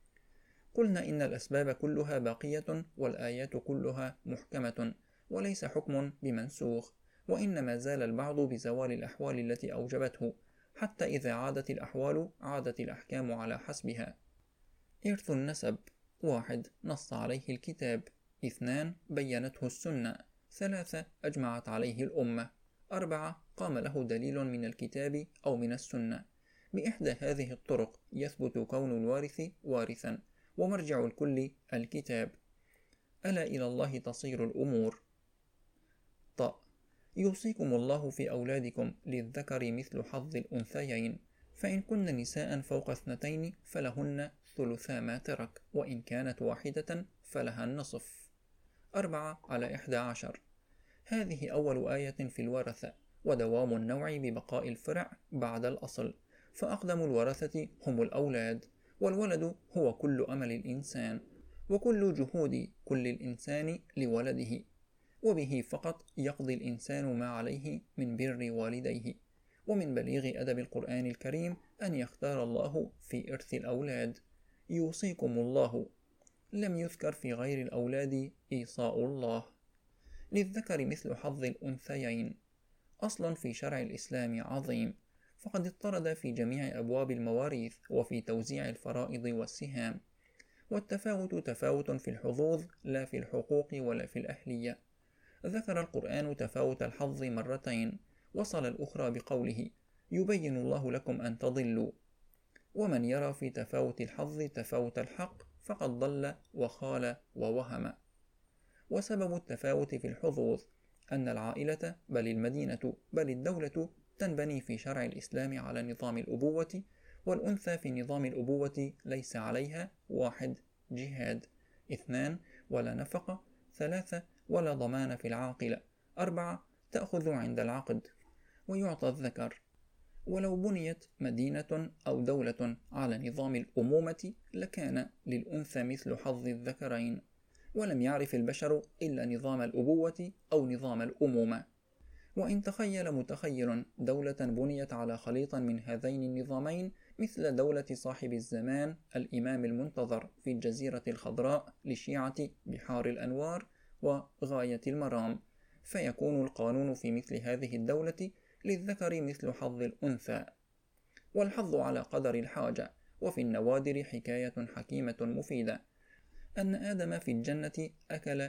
قلنا إن الأسباب كلها باقية، والآيات كلها محكمة، وليس حكم بمنسوخ، وإنما زال البعض بزوال الأحوال التي أوجبته، حتى إذا عادت الأحوال عادت الأحكام على حسبها. إرث النسب: 1. نص عليه الكتاب. 2. بينته السنة. 3. أجمعت عليه الأمة. 4. قام له دليل من الكتاب أو من السنة. بإحدى هذه الطرق يثبت كون الوارث وارثا، ومرجع الكل الكتاب. ألا إلى الله تصير الأمور. يوصيكم الله في أولادكم للذكر مثل حظ الأنثيين، فإن كن نساء فوق 2 فلهن ثلثا ما ترك، وإن كانت واحدة فلها النصف. 4/11. هذه أول آية في الورثة، ودوام النوع ببقاء الفرع بعد الأصل، فأقدم الورثة هم الأولاد، والولد هو كل أمل الإنسان، وكل جهود كل الإنسان لولده، وبه فقط يقضي الإنسان ما عليه من بر والديه. ومن بليغ أدب القرآن الكريم أن يختار الله في إرث الأولاد: يوصيكم الله، لم يذكر في غير الأولاد إيصاء الله. للذكر مثل حظ الأنثيين أصل في شرع الإسلام عظيم، فقد اضطرد في جميع أبواب المواريث وفي توزيع الفرائض والسهام، والتفاوت تفاوت في الحظوظ لا في الحقوق ولا في الأهلية. ذكر القرآن تفاوت الحظ مرتين، وصل الأخرى بقوله: يبين الله لكم أن تضلوا. ومن يرى في تفاوت الحظ تفاوت الحق فقد ضل وخال ووهم. وسبب التفاوت في الحظوظ أن العائلة بل المدينة بل الدولة تنبني في شرع الإسلام على نظام الأبوة، والأنثى في نظام الأبوة ليس عليها: 1. جهاد، 2. ولا نفقة، 3. ولا ضمان في العاقلة، 4. تأخذ عند العقد ويعطى الذكر. ولو بنيت مدينة أو دولة على نظام الأمومة لكان للأنثى مثل حظ الذكرين، ولم يعرف البشر إلا نظام الأبوة أو نظام الأمومة. وإن تخيل متخيل دولة بنيت على خليط من هذين النظامين، مثل دولة صاحب الزمان الإمام المنتظر في الجزيرة الخضراء لشيعة بحار الأنوار وغاية المرام، فيكون القانون في مثل هذه الدولة: للذكر مثل حظ الأنثى. والحظ على قدر الحاجة. وفي النوادر حكاية حكيمة مفيدة أن آدم في الجنة أكل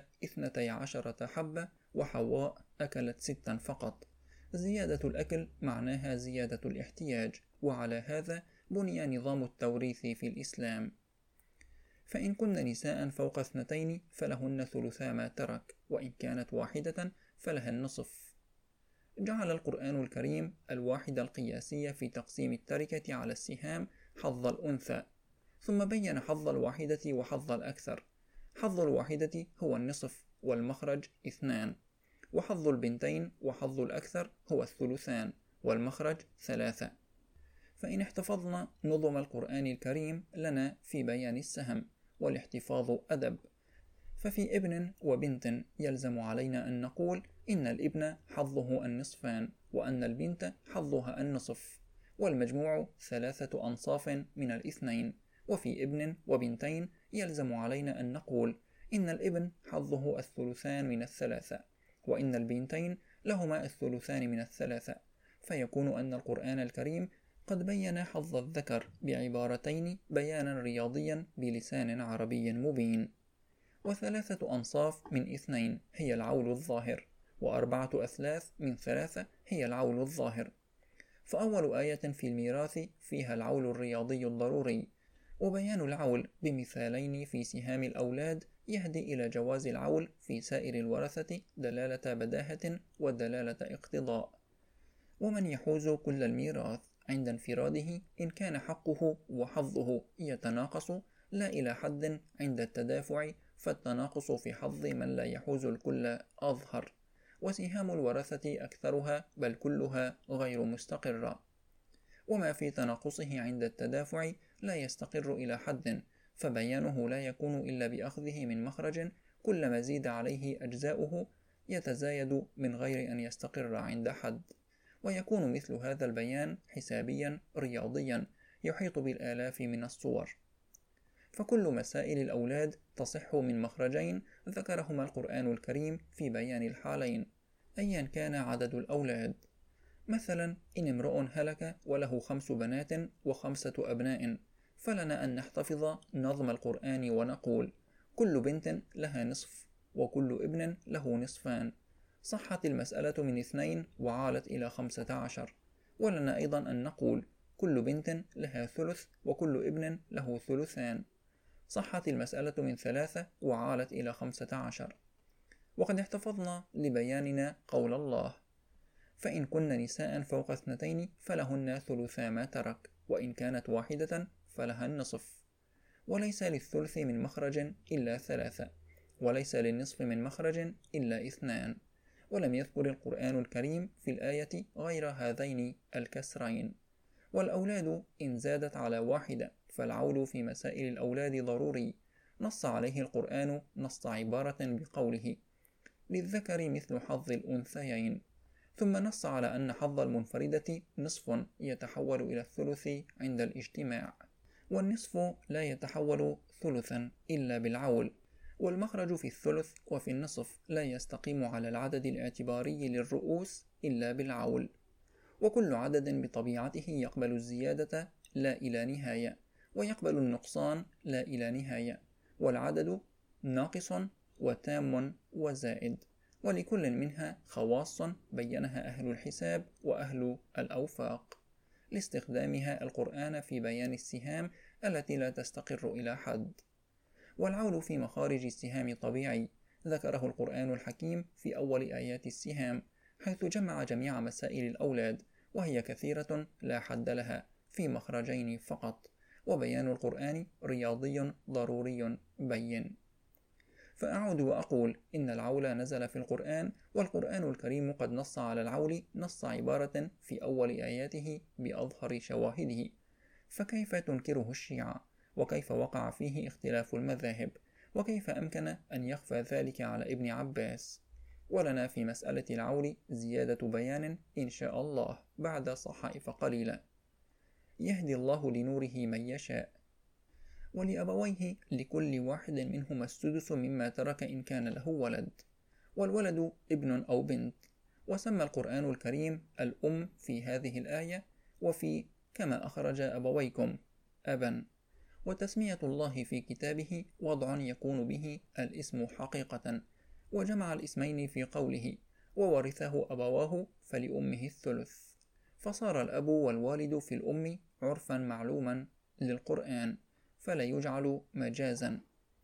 12 حبة، وحواء أكلت 6 فقط. زيادة الأكل معناها زيادة الاحتياج، وعلى هذا بني نظام التوريث في الإسلام. فإن كن نساء فوق 2 فلهن ثلثا ما ترك، وإن كانت واحدة فلها النصف. جعل القرآن الكريم الواحدة القياسية في تقسيم التركة على السهام حظ الأنثى، ثم بين حظ الواحدة وحظ الأكثر. حظ الواحدة هو النصف والمخرج 2، وحظ البنتين وحظ الأكثر هو 3 والمخرج 3. فإن احتفظنا نظم القرآن الكريم لنا في بيان السهم، والاحتفاظ أدب، ففي ابن وبنت يلزم علينا أن نقول إن الابن حظه النصفان، وأن البنت حظها النصف، والمجموع 3 أنصاف من 2. وفي ابن وبنتين يلزم علينا أن نقول إن الابن حظه 3 من 3، وإن البنتين لهما 3 من 3. فيكون أن القرآن الكريم قد بين حظ الذكر بعبارتين بيانا رياضيا بلسان عربي مبين. 3 أنصاف من 2 هي العول الظاهر، و4 أثلاث من 3 هي العول الظاهر. فأول آية في الميراث فيها العول الرياضي الضروري، وبيان العول بمثالين في سهام الأولاد يهدي إلى جواز العول في سائر الورثة دلالة بداهة ودلالة اقتضاء. ومن يحوز كل الميراث عند انفراده إن كان حقه وحظه يتناقص لا إلى حد عند التدافع، فالتناقص في حظ من لا يحوز الكل أظهر، وسهام الورثة أكثرها بل كلها غير مستقرة. وما في تناقصه عند التدافع لا يستقر إلى حد، فبيانه لا يكون إلا بأخذه من مخرج كلما زيد عليه أجزاؤه يتزايد من غير أن يستقر عند حد. ويكون مثل هذا البيان حسابيا رياضيا يحيط بالآلاف من الصور. فكل مسائل الأولاد تصح من مخرجين ذكرهما القرآن الكريم في بيان الحالين أيا كان عدد الأولاد. مثلا إن امرؤ هلك وله 5 بنات و5 أبناء، فلنا أن نحتفظ نظم القرآن ونقول: كل بنت لها نصف، وكل ابن له نصفان. صحت المسألة من 2 وعالت إلى 15. ولنا أيضا أن نقول: كل بنت لها ثلث، وكل ابن له ثلثان. صحت المسألة من 3 وعالت إلى 15. وقد احتفظنا لبياننا قول الله: فإن كن نساء فوق 2 فلهن ثلثا ما ترك، وإن كانت واحدة فلها النصف. وليس للثلث من مخرج إلا 3، وليس للنصف من مخرج إلا 2. ولم يذكر القرآن الكريم في الآية غير هذين الكسرين. والأولاد إن زادت على 1 فالعول في مسائل الأولاد ضروري، نص عليه القرآن نص عبارة بقوله: للذكر مثل حظ الأنثيين، ثم نص على أن حظ المنفردة نصف يتحول إلى الثلث عند الاجتماع، والنصف لا يتحول ثلثا إلا بالعول، والمخرج في الثلث وفي النصف لا يستقيم على العدد الاعتباري للرؤوس إلا بالعول. وكل عدد بطبيعته يقبل الزيادة لا إلى نهاية، ويقبل النقصان لا إلى نهاية، والعدد ناقص وتام وزائد، ولكل منها خواص بينها أهل الحساب وأهل الأوفاق لاستخدامها القرآن في بيان السهام التي لا تستقر إلى حد. والعول في مخارج السهام طبيعي، ذكره القرآن الحكيم في أول آيات السهام، حيث جمع جميع مسائل الأولاد، وهي كثيرة لا حد لها، في مخرجين فقط، وبيان القرآن رياضي ضروري بين. فأعود وأقول إن العول نزل في القرآن، والقرآن الكريم قد نص على العول نص عبارة في أول آياته بأظهر شواهده، فكيف تنكره الشيعة؟ وكيف وقع فيه اختلاف المذاهب؟ وكيف أمكن أن يخفى ذلك على ابن عباس؟ ولنا في مسألة العول زيادة بيان إن شاء الله بعد صحائف قليلة. يهدي الله لنوره من يشاء. ولأبويه لكل واحد منهما السدس مما ترك إن كان له ولد، والولد ابن أو بنت. وسمى القرآن الكريم الأم في هذه الآية وفي كما أخرج أبويكم أبا. وتسمية الله في كتابه وضع يكون به الاسم حقيقة، وجمع الاسمين في قوله وورثه أبواه فلأمه الثلث، فصار الأب والوالد في الأم عرفا معلوما للقرآن، فلا يجعل مجازا.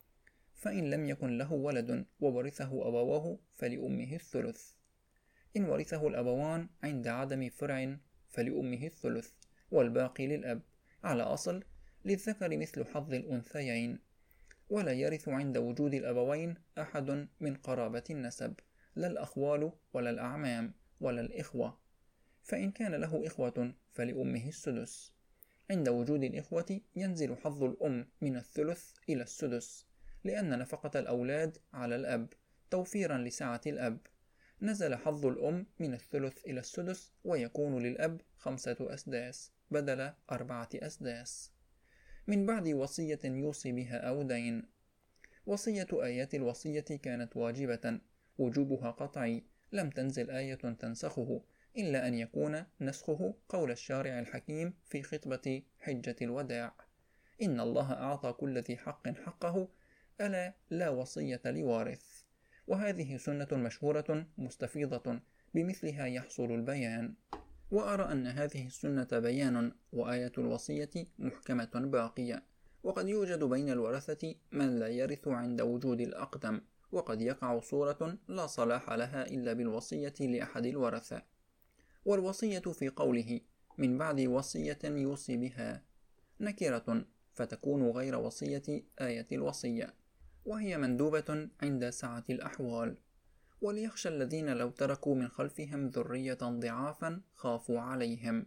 فإن لم يكن له ولد وورثه أبواه فلأمه الثلث. إن ورثه الأبوان عند عدم فرع فلأمه الثلث، والباقي للأب، على أصل للذكر مثل حظ الأنثيين. ولا يرث عند وجود الأبوين أحد من قرابة النسب، لا الأخوال ولا الأعمام ولا الإخوة، فإن كان له إخوة فلأمه السدس. عند وجود الإخوة ينزل حظ الأم من الثلث إلى السدس، لأن نفقة الأولاد على الأب توفيرا لسعة الأب. نزل حظ الأم من الثلث إلى السدس، ويكون للأب 5 أسداس بدل 4 أسداس. من بعد وصية يوصي بها أو دين. وصية آيات الوصية كانت واجبة، وجوبها قطعي، لم تنزل آية تنسخه، إلا أن يكون نسخه قول الشارع الحكيم في خطبة حجة الوداع: إن الله أعطى كل ذي حق حقه، ألا لا وصية لوارث. وهذه سنة مشهورة مستفيضة، بمثلها يحصل البيان. وأرى أن هذه السنة بيان، وآية الوصية محكمة باقية. وقد يوجد بين الورثة من لا يرث عند وجود الأقدم، وقد يقع صورة لا صلاح لها إلا بالوصية لأحد الورثة. والوصية في قوله من بعد وصية يوصي بها نكرة، فتكون غير وصية آية الوصية، وهي مندوبة عند سعة الأحوال. وليخشى الذين لو تركوا من خلفهم ذرية ضعافا خافوا عليهم.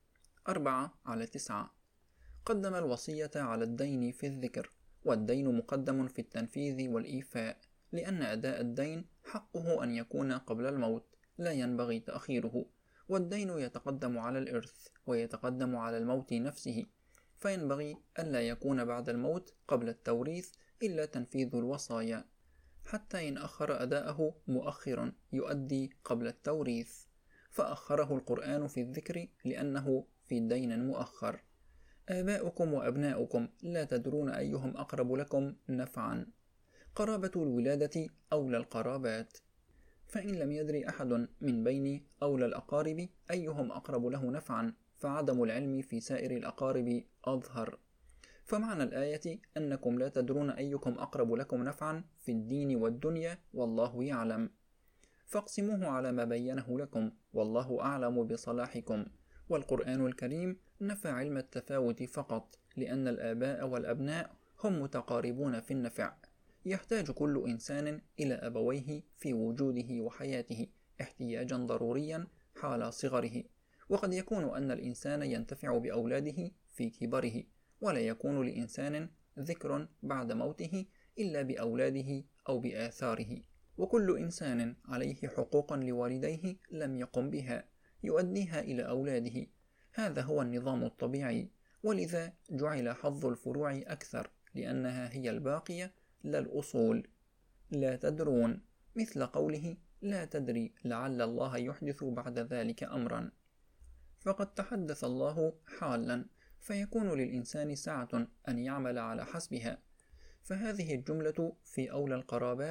4/9. قدم الوصية على الدين في الذكر، والدين مقدم في التنفيذ والإيفاء، لأن أداء الدين حقه أن يكون قبل الموت، لا ينبغي تأخيره. والدين يتقدم على الإرث، ويتقدم على الموت نفسه، فينبغي ألا يكون بعد الموت قبل التوريث إلا تنفيذ الوصايا، حتى إن أخر أداءه مؤخر يؤدي قبل التوريث، فأخره القرآن في الذكر لأنه في دين مؤخر. آباؤكم وأبناؤكم لا تدرون أيهم أقرب لكم نفعا. قرابة الولادة أولى القرابات، فإن لم يدري أحد من بين أولى الأقارب أيهم أقرب له نفعا، فعدم العلم في سائر الأقارب أظهر. فمعنى الآية أنكم لا تدرون أيكم أقرب لكم نفعا في الدين والدنيا، والله يعلم، فاقسموه على ما بينه لكم، والله أعلم بصلاحكم. والقرآن الكريم نفى علم التفاوت فقط، لأن الآباء والأبناء هم متقاربون في النفع، يحتاج كل إنسان إلى أبويه في وجوده وحياته احتياجا ضروريا حال صغره، وقد يكون أن الإنسان ينتفع بأولاده في كبره، ولا يكون لإنسان ذكر بعد موته إلا بأولاده أو بآثاره. وكل إنسان عليه حقوقا لوالديه لم يقم بها يؤديها إلى أولاده، هذا هو النظام الطبيعي، ولذا جعل حظ الفروع أكثر، لأنها هي الباقية لا الأصول. لا تدرون، مثل قوله لا تدري لعل الله يحدث بعد ذلك أمرا، فقد تحدث الله حالا، فيكون للإنسان سعة أن يعمل على حسبها. فهذه الجملة في أولى القرابات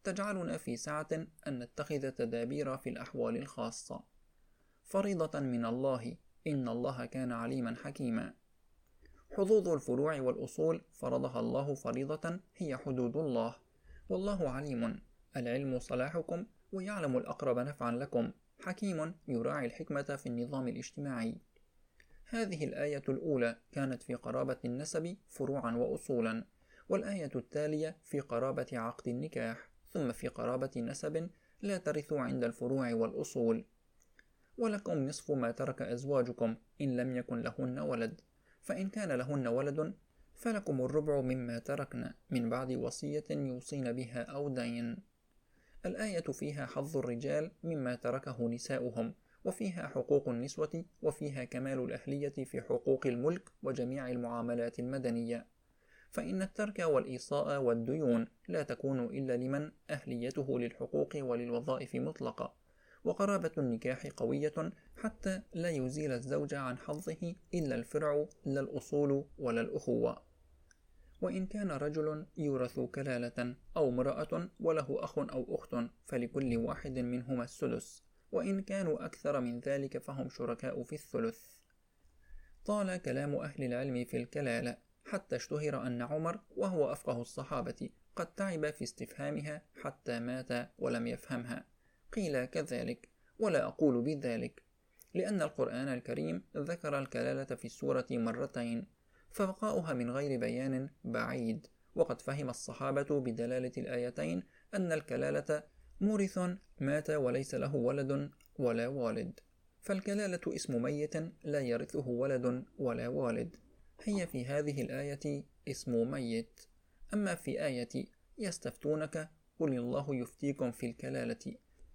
تجعلنا في سعة أن نتخذ تدابير في الأحوال الخاصة. فريضة من الله، إن الله كان عليما حكيما. حظوظ الفروع والأصول فرضها الله فريضة هي حدود الله، والله عليم، العلم صلاحكم ويعلم الأقرب نفعا لكم، حكيم يراعي الحكمة في النظام الاجتماعي. هذه الآية الأولى كانت في قرابة النسب فروعا وأصولا، والآية التالية في قرابة عقد النكاح، ثم في قرابة نسب لا ترث عند الفروع والأصول. ولكم نصف ما ترك أزواجكم إن لم يكن لهن ولد، فإن كان لهن ولد فلكم الربع مما تركن من بعد وصية يوصين بها أو دين. الآية فيها حظ الرجال مما تركه نساؤهم، وفيها حقوق النسوة، وفيها كمال الأهلية في حقوق الملك وجميع المعاملات المدنية، فإن الترك والإيصاء والديون لا تكون إلا لمن أهليته للحقوق وللوظائف مطلقة، وقرابة النكاح قوية حتى لا يزيل الزوج عن حظه إلا الفرع لا الأصول ولا الأخوة. وإن كان رجل يورث كلالة أو امرأة وله أخ أو أخت فلكل واحد منهما السدس، وإن كانوا أكثر من ذلك فهم شركاء في الثلث. طال كلام أهل العلم في الكلالة حتى اشتهر أن عمر وهو أفقه الصحابة قد تعب في استفهامها حتى مات ولم يفهمها. قيل كذلك، ولا أقول بذلك، لأن القرآن الكريم ذكر الكلالة في السورة مرتين، فبقاؤها من غير بيان بعيد، وقد فهم الصحابة بدلالة الآيتين أن الكلالة مورث مات وليس له ولد ولا والد، فالكلالة اسم ميت لا يرثه ولد ولا والد، هي في هذه الآية اسم ميت. أما في آية يستفتونك قل الله يفتيكم في الكلالة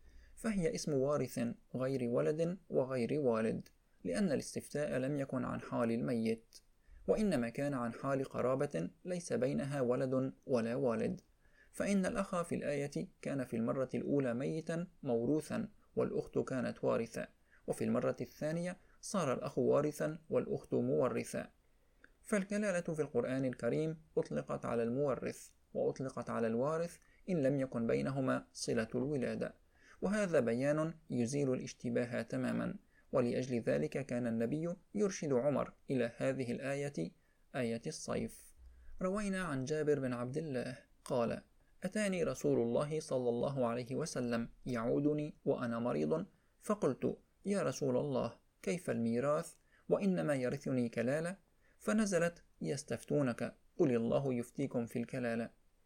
فهي اسم وارث غير ولد وغير والد، لأن الاستفتاء لم يكن عن حال الميت، وإنما كان عن حال قرابة ليس بينها ولد ولا والد، فإن الأخ في الآية كان في المرة الأولى ميتا موروثا والأخت كانت وارثة، وفي المرة الثانية صار الأخ وارثا والأخت مورثة. فالكلالة في القرآن الكريم أطلقت على المورث وأطلقت على الوارث إن لم يكن بينهما صلة الولادة، وهذا بيان يزيل الاشتباه تماما، ولأجل ذلك كان النبي يرشد عمر إلى هذه الآية، آية الصيف. روينا عن جابر بن عبد الله قال: أتاني رسول الله صلى الله عليه وسلم يعودني وأنا مريض، فقلت: يا رسول الله كيف الميراث وإنما يرثني كلالة؟ فنزلت: يستفتونك قل الله يفتيكم في الكلالة.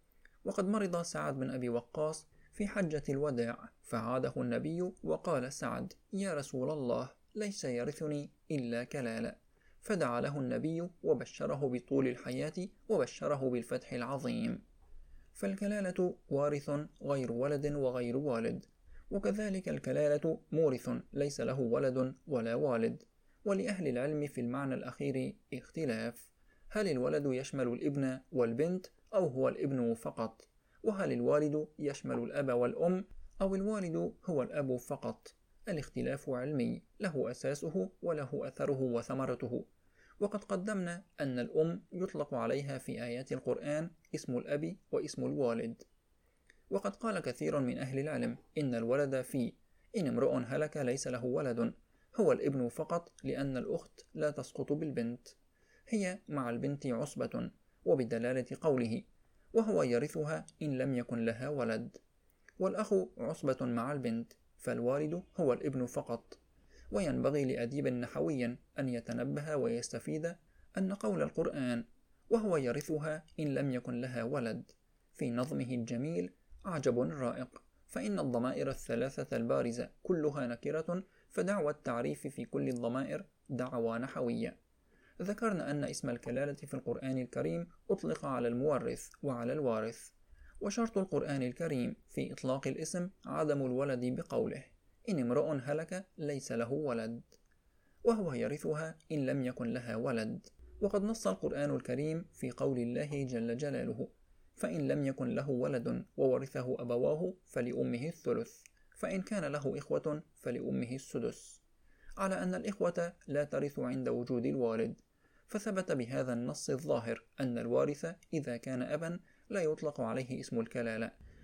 وقد مرض سعد بن أبي وقاص في حجة الوداع، فعاده النبي وقال سعد: يا رسول الله ليس يرثني إلا كلالة، فدعا له النبي وبشره بطول الحياة وبشره بالفتح العظيم. فالكلالة وارث غير ولد وغير والد، وكذلك الكلالة مورث ليس له ولد ولا والد. ولأهل العلم في المعنى الأخير اختلاف، هل الولد يشمل الابن والبنت أو هو الابن فقط؟ وهل الوالد يشمل الأب والأم أو الوالد هو الأب فقط؟ الاختلاف علمي له أساسه وله أثره وثمرته. وقد قدمنا أن الأم يطلق عليها في آيات القرآن اسم الأب واسم الوالد. وقد قال كثير من أهل العلم إن الولد في إن امرؤ هلك ليس له ولد هو الابن فقط، لأن الأخت لا تسقط بالبنت، هي مع البنت عصبة، وبدلالة قوله: وهو يرثها إن لم يكن لها ولد. والأخ عصبة مع البنت، فالوالد هو الابن فقط. وينبغي لأديب نحوي أن يتنبه ويستفيد أن قول القرآن وهو يرثها إن لم يكن لها ولد في نظمه الجميل عجب رائق، فإن الضمائر الثلاثة البارزة كلها نكرة، فدعوى التعريف في كل الضمائر دعوى نحوية. ذكرنا أن اسم الكلالة في القرآن الكريم أطلق على المورث وعلى الوارث، وشرط القرآن الكريم في إطلاق الاسم عدم الولد بقوله: إن امرؤ هلك ليس له ولد، وهو يرثها إن لم يكن لها ولد. وقد نص القرآن الكريم في قول الله جل جلاله: فإن لم يكن له ولد وورثه أبواه فلأمه الثلث، فإن كان له إخوة فلأمه السدس، على أن الإخوة لا ترث عند وجود الوالد. فثبت بهذا النص الظاهر أن الوارث إذا كان أبا لا يطلق عليه اسم الكلالة،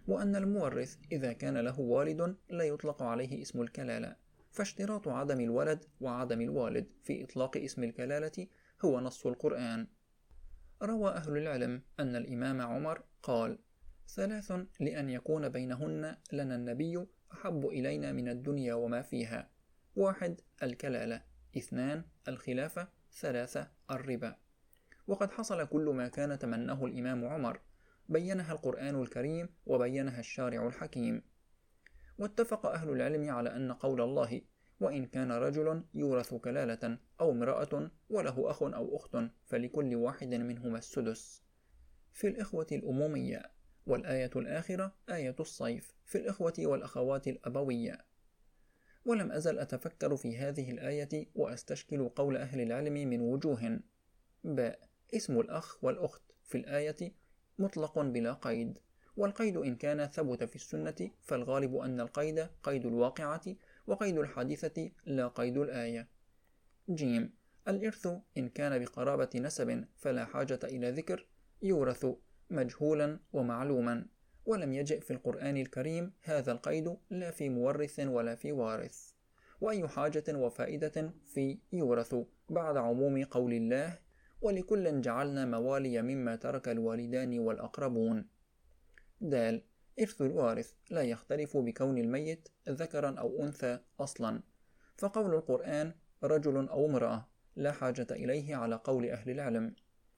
وأن المورث إذا كان له والد لا يطلق عليه اسم الكلالة، فاشتراط عدم الولد وعدم الوالد في إطلاق اسم الكلالة هو نص القرآن. روى أهل العلم أن الإمام عمر قال: 3 لأن يكون بينهن لنا النبي أحب إلينا من الدنيا وما فيها: 1 الكلالة، 2 الخلافة، 3 الربا. وقد حصل كل ما كان تمناه الإمام عمر، بينها القرآن الكريم وبينها الشارع الحكيم. واتفق أهل العلم على أن قول الله: وإن كان رجل يورث كلالة أو امرأة وله أخ أو أخت فلكل واحد منهما السدس في الإخوة الأمومية، والآية الآخرة آية الصيف في الإخوة والأخوات الأبوية. ولم أزل أتفكر في هذه الآية وأستشكل قول أهل العلم من وجوه. اسم الأخ والأخت في الآية مطلق بلا قيد، والقيد إن كان ثبت في السنة فالغالب أن القيد قيد الواقعة وقيد الحادثة لا قيد الآية. الإرث إن كان بقرابة نسب فلا حاجة إلى ذكر، يورث مجهولا ومعلوما، ولم يجئ في القرآن الكريم هذا القيد لا في مورث ولا في وارث. وأي حاجة وفائدة في يورث بعد عموم قول الله: ولكل جعلنا موالي مما ترك الوالدان والأقربون. إرث الوارث لا يختلف بكون الميت ذكرا أو أنثى أصلا، فقول القرآن رجل أو امرأة لا حاجة إليه على قول أهل العلم.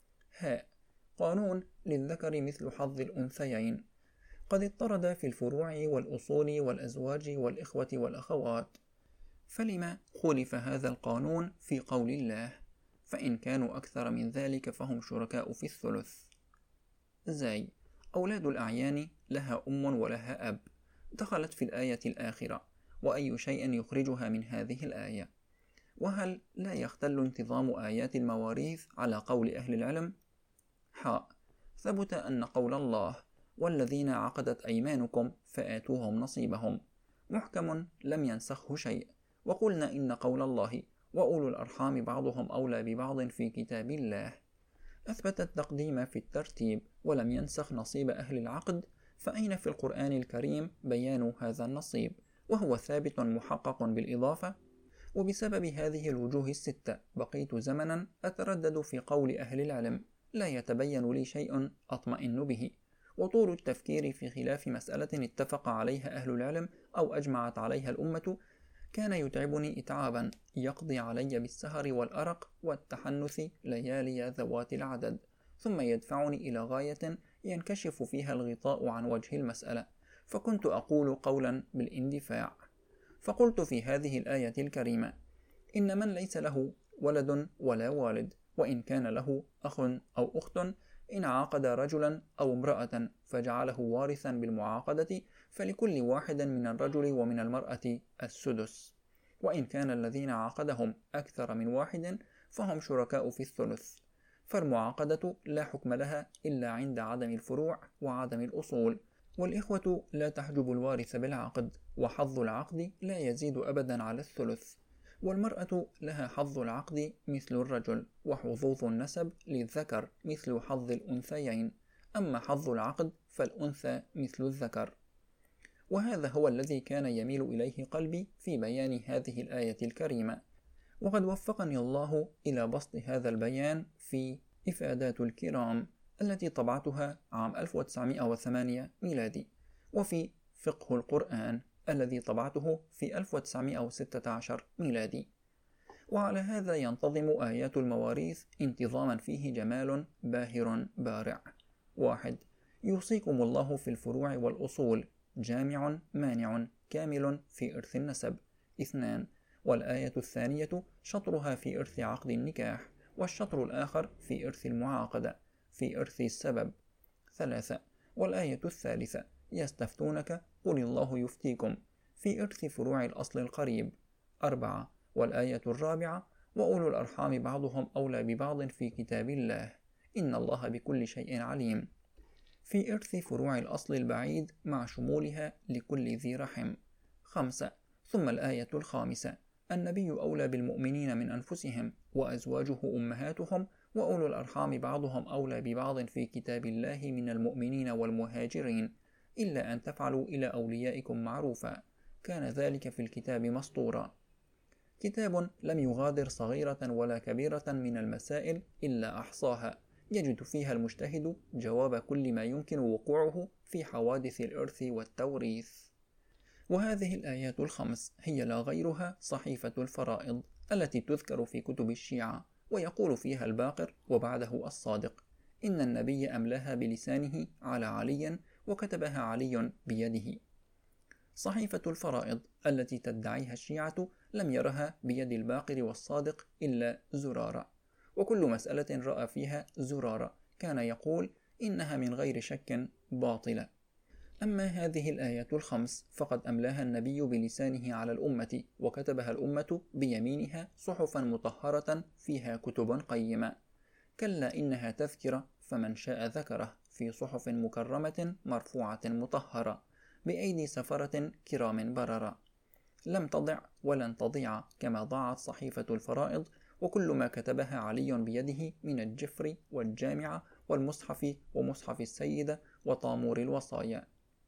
قانون للذكر مثل حظ الأنثيين قد اضطرد في الفروع والأصول والأزواج والإخوة والأخوات، فلما خلف هذا القانون في قول الله: فإن كانوا أكثر من ذلك فهم شركاء في الثلث. أولاد الأعيان لها أم ولها أب دخلت في الآية الآخرة، وأي شيء يخرجها من هذه الآية؟ وهل لا يختل انتظام آيات المواريث على قول أهل العلم؟ ثبت أن قول الله: والذين عقدت أيمانكم فآتوهم نصيبهم محكم لم ينسخه شيء، وقلنا إن قول الله: وأولو الأرحام بعضهم أولى ببعض في كتاب الله أثبت التقديم في الترتيب ولم ينسخ نصيب أهل العقد، فأين في القرآن الكريم بيان هذا النصيب وهو ثابت محقق بالإضافة؟ وبسبب هذه الوجوه الستة بقيت زمنا أتردد في قول أهل العلم، لا يتبين لي شيء أطمئن به، وطول التفكير في خلاف مسألة اتفق عليها أهل العلم أو أجمعت عليها الأمة كان يتعبني إتعابا يقضي علي بالسهر والأرق والتحنث ليالي ذوات العدد، ثم يدفعني إلى غاية ينكشف فيها الغطاء عن وجه المسألة، فكنت أقول قولا بالاندفاع. فقلت في هذه الآية الكريمة: إن من ليس له ولد ولا والد، وإن كان له أخ أو أخت، إن عاقد رجلا أو امرأة فجعله وارثا بالمعاقدة فلكل واحد من الرجل ومن المرأة السدس، وإن كان الذين عاقدهم أكثر من واحد فهم شركاء في الثلث. فالمعاقدة لا حكم لها إلا عند عدم الفروع وعدم الأصول، والإخوة لا تحجب الوارث بالعقد، وحظ العقد لا يزيد أبدا على الثلث، والمرأة لها حظ العقد مثل الرجل، وحظوظ النسب للذكر مثل حظ الأنثيين، أما حظ العقد فالأنثى مثل الذكر. وهذا هو الذي كان يميل إليه قلبي في بيان هذه الآية الكريمة، وقد وفقني الله إلى بسط هذا البيان في إفادات الكرام التي طبعتها عام 1908 ميلادي، وفي فقه القرآن الذي طبعته في 1916 ميلادي. وعلى هذا ينتظم آيات المواريث انتظاما فيه جمال باهر بارع. 1. يوصيكم الله في الفروع والأصول جامع مانع كامل في إرث النسب. 2. والآية الثانية شطرها في إرث عقد النكاح، والشطر الآخر في إرث المعاقدة في إرث السبب. 3. والآية الثالثة يستفتونك قل الله يفتيكم في إرث فروع الأصل القريب. 4. والآية الرابعة وأولو الأرحام بعضهم أولى ببعض في كتاب الله إن الله بكل شيء عليم في إرث فروع الأصل البعيد مع شمولها لكل ذي رحم. 5. ثم الآية الخامسة النبي أولى بالمؤمنين من أنفسهم وأزواجه أمهاتهم وأولو الأرحام بعضهم أولى ببعض في كتاب الله من المؤمنين والمهاجرين إلا أن تفعلوا إلى أوليائكم معروفا، كان ذلك في الكتاب مسطورا. كتاب لم يغادر صغيرة ولا كبيرة من المسائل إلا أحصاها، يجد فيها المجتهد جواب كل ما يمكن وقوعه في حوادث الإرث والتوريث. وهذه الآيات الخمس هي لا غيرها صحيفة الفرائض التي تذكر في كتب الشيعة، ويقول فيها الباقر وبعده الصادق إن النبي أملاها بلسانه على علي وكتبها علي بيده. صحيفة الفرائض التي تدعيها الشيعة لم يرها بيد الباقر والصادق إلا زرارة، وكل مسألة رأى فيها زرارة كان يقول إنها من غير شك باطلة. أما هذه الآيات الخمس فقد أملاها النبي بلسانه على الأمة، وكتبها الأمة بيمينها صحفا مطهرة فيها كتب قيمة. كلا إنها تذكرة فمن شاء ذكره في صحف مكرمة مرفوعة مطهرة بأيدي سفرة كرام بررة، لم تضع ولن تضيع كما ضاعت صحيفة الفرائض وكل ما كتبها علي بيده من الجفر والجامعة والمصحف ومصحف السيدة وطامور الوصايا.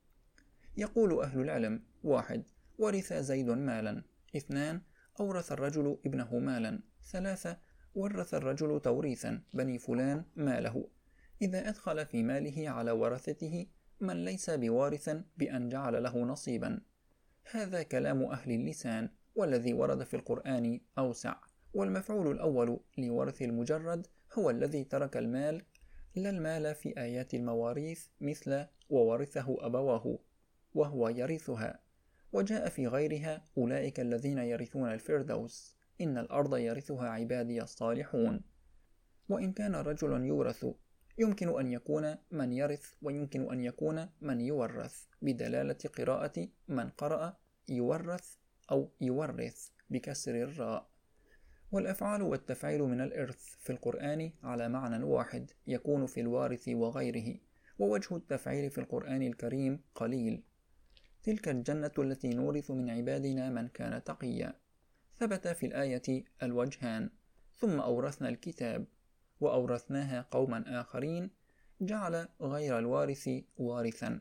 يقول أهل العلم: 1. ورث زيد مالا. 2. أورث الرجل ابنه مالا. 3. ورث الرجل توريثا بني فلان ماله، إذا أدخل في ماله على ورثته من ليس بوارث بأن جعل له نصيبا. هذا كلام أهل اللسان، والذي ورد في القرآن أوسع، والمفعول الأول لورث المجرد هو الذي ترك المال، لا المال في آيات المواريث مثل وورثه أبواه وهو يرثها. وجاء في غيرها أولئك الذين يرثون الفردوس، إن الأرض يرثها عبادي الصالحون. وإن كان رجل يورث يمكن أن يكون من يرث ويمكن أن يكون من يورث، بدلالة قراءة من قرأ يورث أو يورث بكسر الراء. والأفعال والتفعيل من الإرث في القرآن على معنى واحد يكون في الوارث وغيره، ووجه التفعيل في القرآن الكريم قليل. تلك الجنة التي نورث من عبادنا من كان تقيا، ثبت في الآية الوجهان: ثم أورثنا الكتاب وأورثناها قوما آخرين، جعل غير الوارث وارثا.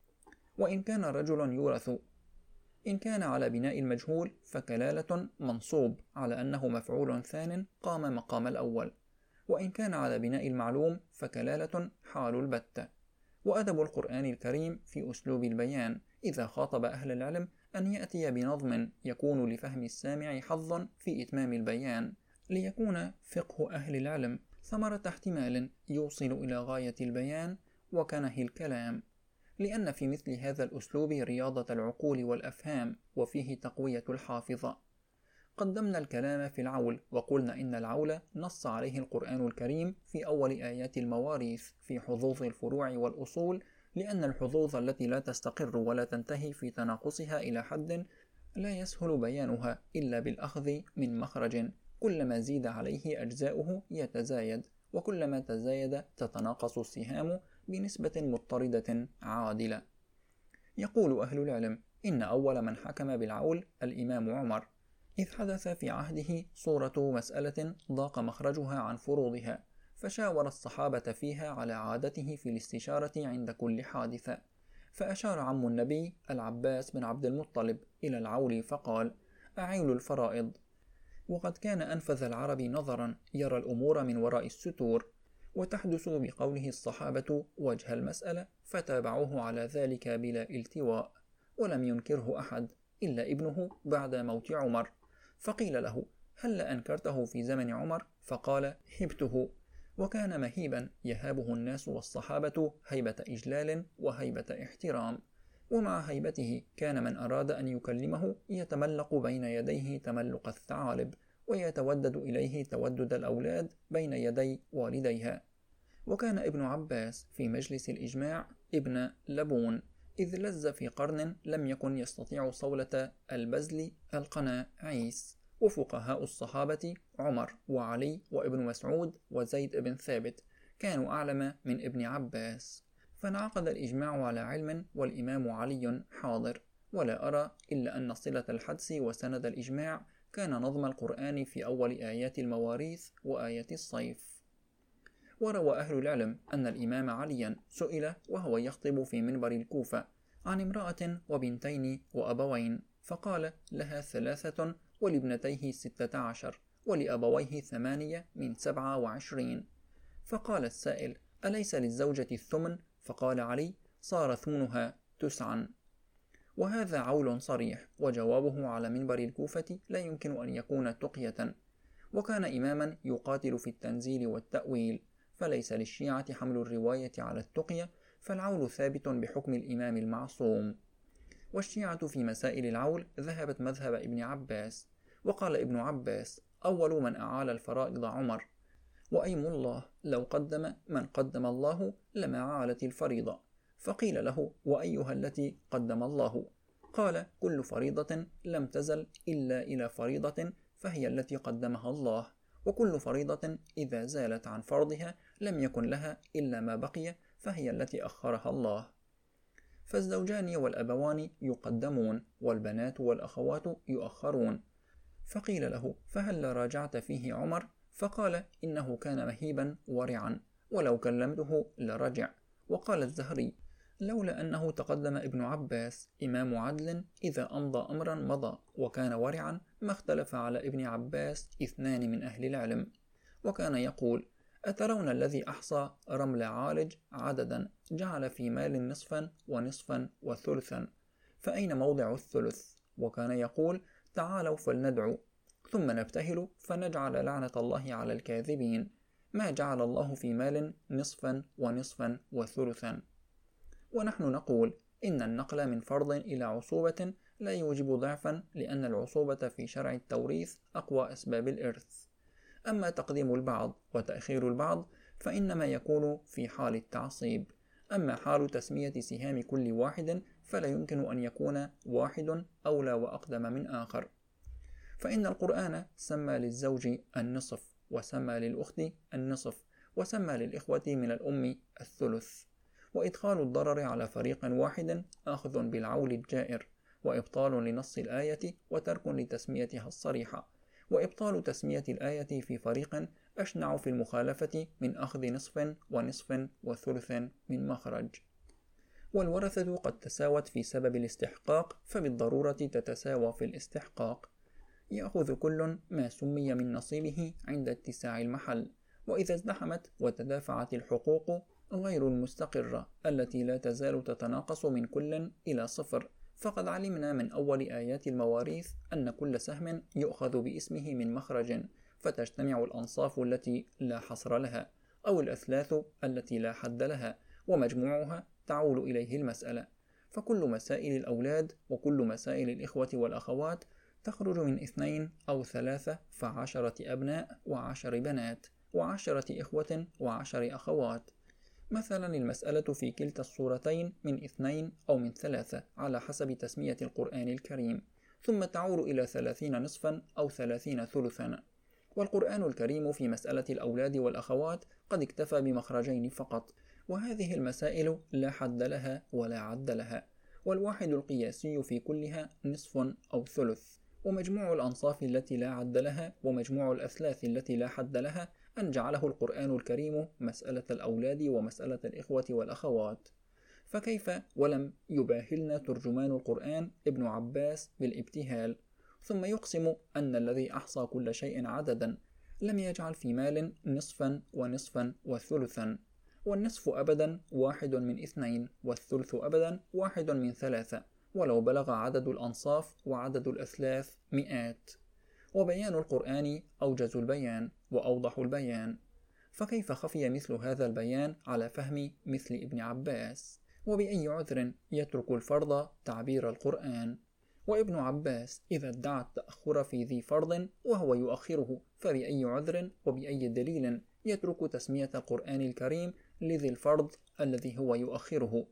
وإن كان رجل يورث، إن كان على بناء المجهول فكلالة منصوب على أنه مفعول ثان قام مقام الأول، وإن كان على بناء المعلوم فكلالة حال البتة. وأدب القرآن الكريم في أسلوب البيان إذا خاطب أهل العلم أن يأتي بنظم يكون لفهم السامع حظا في إتمام البيان، ليكون فقه أهل العلم ثمرة احتمال يوصل إلى غاية البيان وكنه الكلام، لأن في مثل هذا الأسلوب رياضة العقول والأفهام وفيه تقوية الحافظة. قدمنا الكلام في العول وقلنا إن العول نص عليه القرآن الكريم في أول آيات المواريث في حظوظ الفروع والأصول، لأن الحظوظ التي لا تستقر ولا تنتهي في تناقصها إلى حد لا يسهل بيانها إلا بالأخذ من مخرج، كلما زيد عليه أجزاؤه يتزايد، وكلما تزايد تتناقص السهام بنسبة مضطردة عادلة. يقول أهل العلم إن أول من حكم بالعول الإمام عمر، إذ حدث في عهده صورة مسألة ضاق مخرجها عن فروضها، فشاور الصحابة فيها على عادته في الاستشارة عند كل حادثة، فأشار عم النبي العباس بن عبد المطلب إلى العول فقال: أعيل الفرائض. وقد كان أنفذ العرب نظرا يرى الأمور من وراء الستور، وتحدث بقوله الصحابة وجه المسألة، فتابعوه على ذلك بلا التواء، ولم ينكره أحد إلا ابنه بعد موت عمر، فقيل له: هل أنكرته في زمن عمر؟ فقال: هبته. وكان مهيبا يهابه الناس والصحابة هيبة إجلال وهيبة احترام، ومع هيبته كان من أراد أن يكلمه يتملق بين يديه تملق الثعالب، ويتودد إليه تودد الأولاد بين يدي والديها. وكان ابن عباس في مجلس الإجماع ابن لبون، إذ لز في قرن لم يكن يستطيع صولة البزل القناعيس. وفقهاء الصحابة عمر وعلي وابن مسعود وزيد بن ثابت كانوا أعلم من ابن عباس، فانعقد الإجماع على علم والإمام علي حاضر. ولا أرى إلا أن صلة الحدس وسند الإجماع كان نظم القرآن في أول آيات المواريث وآية الصيف. وروى أهل العلم أن الإمام عليا سئل وهو يخطب في منبر الكوفة عن امرأة وبنتين وأبوين، فقال: لها 3 ولابنتيه 16 ولأبويه 8 من 27. فقال السائل: أليس للزوجة الثمن؟ فقال علي: صار ثمنها 9. وهذا عول صريح، وجوابه على منبر الكوفة لا يمكن أن يكون تقية، وكان إماما يقاتل في التنزيل والتأويل، فليس للشيعة حمل الرواية على التقية، فالعول ثابت بحكم الإمام المعصوم. والشيعة في مسائل العول ذهبت مذهب ابن عباس، وقال ابن عباس: أول من أعال الفرائض عمر، وأيم الله لو قدم من قدم الله لما عالت الفريضة. فقيل له: وأيها التي قدم الله؟ قال: كل فريضة لم تزل إلا إلى فريضة فهي التي قدمها الله، وكل فريضة إذا زالت عن فرضها لم يكن لها إلا ما بقي فهي التي أخرها الله. فالزوجان والأبوان يقدمون، والبنات والأخوات يؤخرون. فقيل له: فهل راجعت فيه عمر؟ فقال: إنه كان مهيبا ورعا، ولو كلمته لرجع. وقال الزهري: لولا أنه تقدم ابن عباس إمام عدل إذا أمضى أمرا مضى، وكان ورعا، ما اختلف على ابن عباس 2 من أهل العلم. وكان يقول: أترون الذي أحصى رمل عالج عددا جعل في مال نصفا ونصفا وثلثا، فأين موضع الثلث؟ وكان يقول: تعالوا فلندعو ثم نبتهل فنجعل لعنة الله على الكاذبين، ما جعل الله في مال نصفا ونصفا وثلثا. ونحن نقول إن النقل من فرض إلى عصوبة لا يوجب ضعفا، لأن العصوبة في شرع التوريث أقوى أسباب الإرث. أما تقديم البعض وتأخير البعض فإنما يكون في حال التعصيب، أما حال تسمية سهام كل واحد فلا يمكن أن يكون واحد أولى وأقدم من آخر. فإن القرآن سمى للزوج النصف، وسمى للأخت النصف، وسمى للإخوة من الأم الثلث. وإدخال الضرر على فريق واحد آخذ بالعول الجائر، وإبطال لنص الآية وترك لتسميتها الصريحة، وإبطال تسمية الآية في فريق أشنع في المخالفة من أخذ نصف ونصف وثلث من مخرج. والورثة قد تساوت في سبب الاستحقاق، فبالضرورة تتساوى في الاستحقاق. يأخذ كل ما سمي من نصيبه عند اتساع المحل، وإذا ازدحمت وتدافعت الحقوق غير المستقرة التي لا تزال تتناقص من كل إلى 0، فقد علمنا من أول آيات المواريث أن كل سهم يؤخذ باسمه من مخرج، فتجتمع الأنصاف التي لا حصر لها، أو الأثلاث التي لا حد لها، ومجموعها تعول إليه المسألة. فكل مسائل الأولاد وكل مسائل الإخوة والأخوات تخرج من 2 أو 3، ف10 أبناء و10 بنات و10 إخوة و10 أخوات. مثلا المسألة في كلتا الصورتين من 2 أو من 3 على حسب تسمية القرآن الكريم، ثم تعود إلى 30 نصفا أو 30 ثلثا. والقرآن الكريم في مسألة الأولاد والأخوات قد اكتفى بمخرجين فقط، وهذه المسائل لا حد لها ولا عد لها، والواحد القياسي في كلها نصف أو ثلث. ومجموع الأنصاف التي لا عد لها ومجموع الأثلاث التي لا حد لها أن جعله القرآن الكريم مسألة الأولاد ومسألة الإخوة والأخوات. فكيف ولم يباهلنا ترجمان القرآن ابن عباس بالابتهال، ثم يقسم أن الذي أحصى كل شيء عددا لم يجعل في مال نصفا ونصفا وثلثا، والنصف أبدا 1 من 2، والثلث أبدا 1 من 3، ولو بلغ عدد الأنصاف وعدد الأثلاث 100. وبيان القرآن أوجز البيان وأوضح البيان، فكيف خفي مثل هذا البيان على فهم مثل ابن عباس؟ وبأي عذر يترك الفرض تعبير القرآن؟ وابن عباس إذا ادعى التأخر في ذي فرض وهو يؤخره، فبأي عذر وبأي دليل يترك تسمية القرآن الكريم لذي الفرض الذي هو يؤخره؟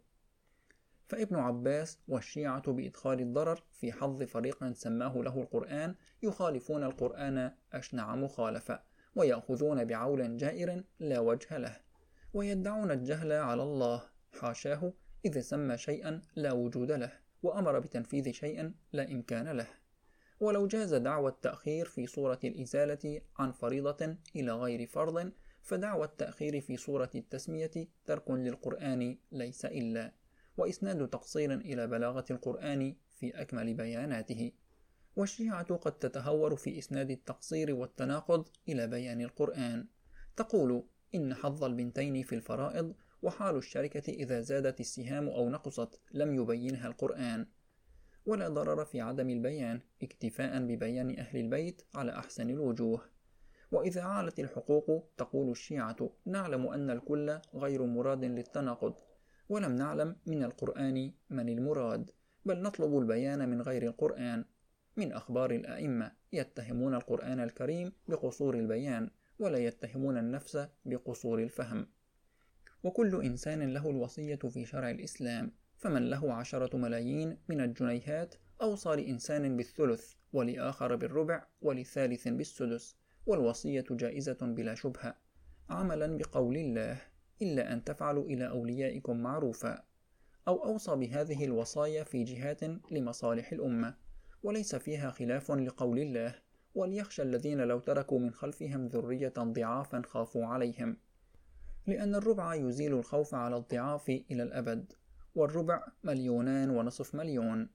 فابن عباس والشيعة بإدخال الضرر في حظ فريق سماه له القرآن يخالفون القرآن أشنع مخالفة، ويأخذون بعول جائر لا وجه له، ويدعون الجهل على الله حاشاه، إذ سمى شيئا لا وجود له وأمر بتنفيذ شيء لا إمكان له. ولو جاز دعوى التأخير في صورة الإزالة عن فريضة إلى غير فرض فدعوى التأخير في صورة التسمية ترك للقرآن ليس إلا، وإسناد تقصير إلى بلاغة القرآن في أكمل بياناته. والشيعة قد تتهور في إسناد التقصير والتناقض إلى بيان القرآن، تقول إن حظ البنتين في الفرائض وحال الشركة إذا زادت السهام أو نقصت لم يبينها القرآن، ولا ضرر في عدم البيان اكتفاء ببيان أهل البيت على أحسن الوجوه. وإذا عالت الحقوق تقول الشيعة نعلم أن الكل غير مراد للتناقض، ولم نعلم من القرآن من المراد، بل نطلب البيان من غير القرآن. من أخبار الأئمة يتهمون القرآن الكريم بقصور البيان، ولا يتهمون النفس بقصور الفهم. وكل إنسان له الوصية في شرع الإسلام، فمن له 10 ملايين من الجنيهات أوصى لإنسان بالثلث، ولآخر بالربع، ولثالث بالسدس، والوصية جائزة بلا شبهة، عملا بقول الله: إلا أن تفعلوا إلى أوليائكم معروفا. أو أوصى بهذه الوصايا في جهات لمصالح الأمة، وليس فيها خلاف لقول الله: وليخشى الذين لو تركوا من خلفهم ذرية ضعافا خافوا عليهم، لأن الربع يزيل الخوف على الضعاف إلى الأبد، والربع 2.5 مليون.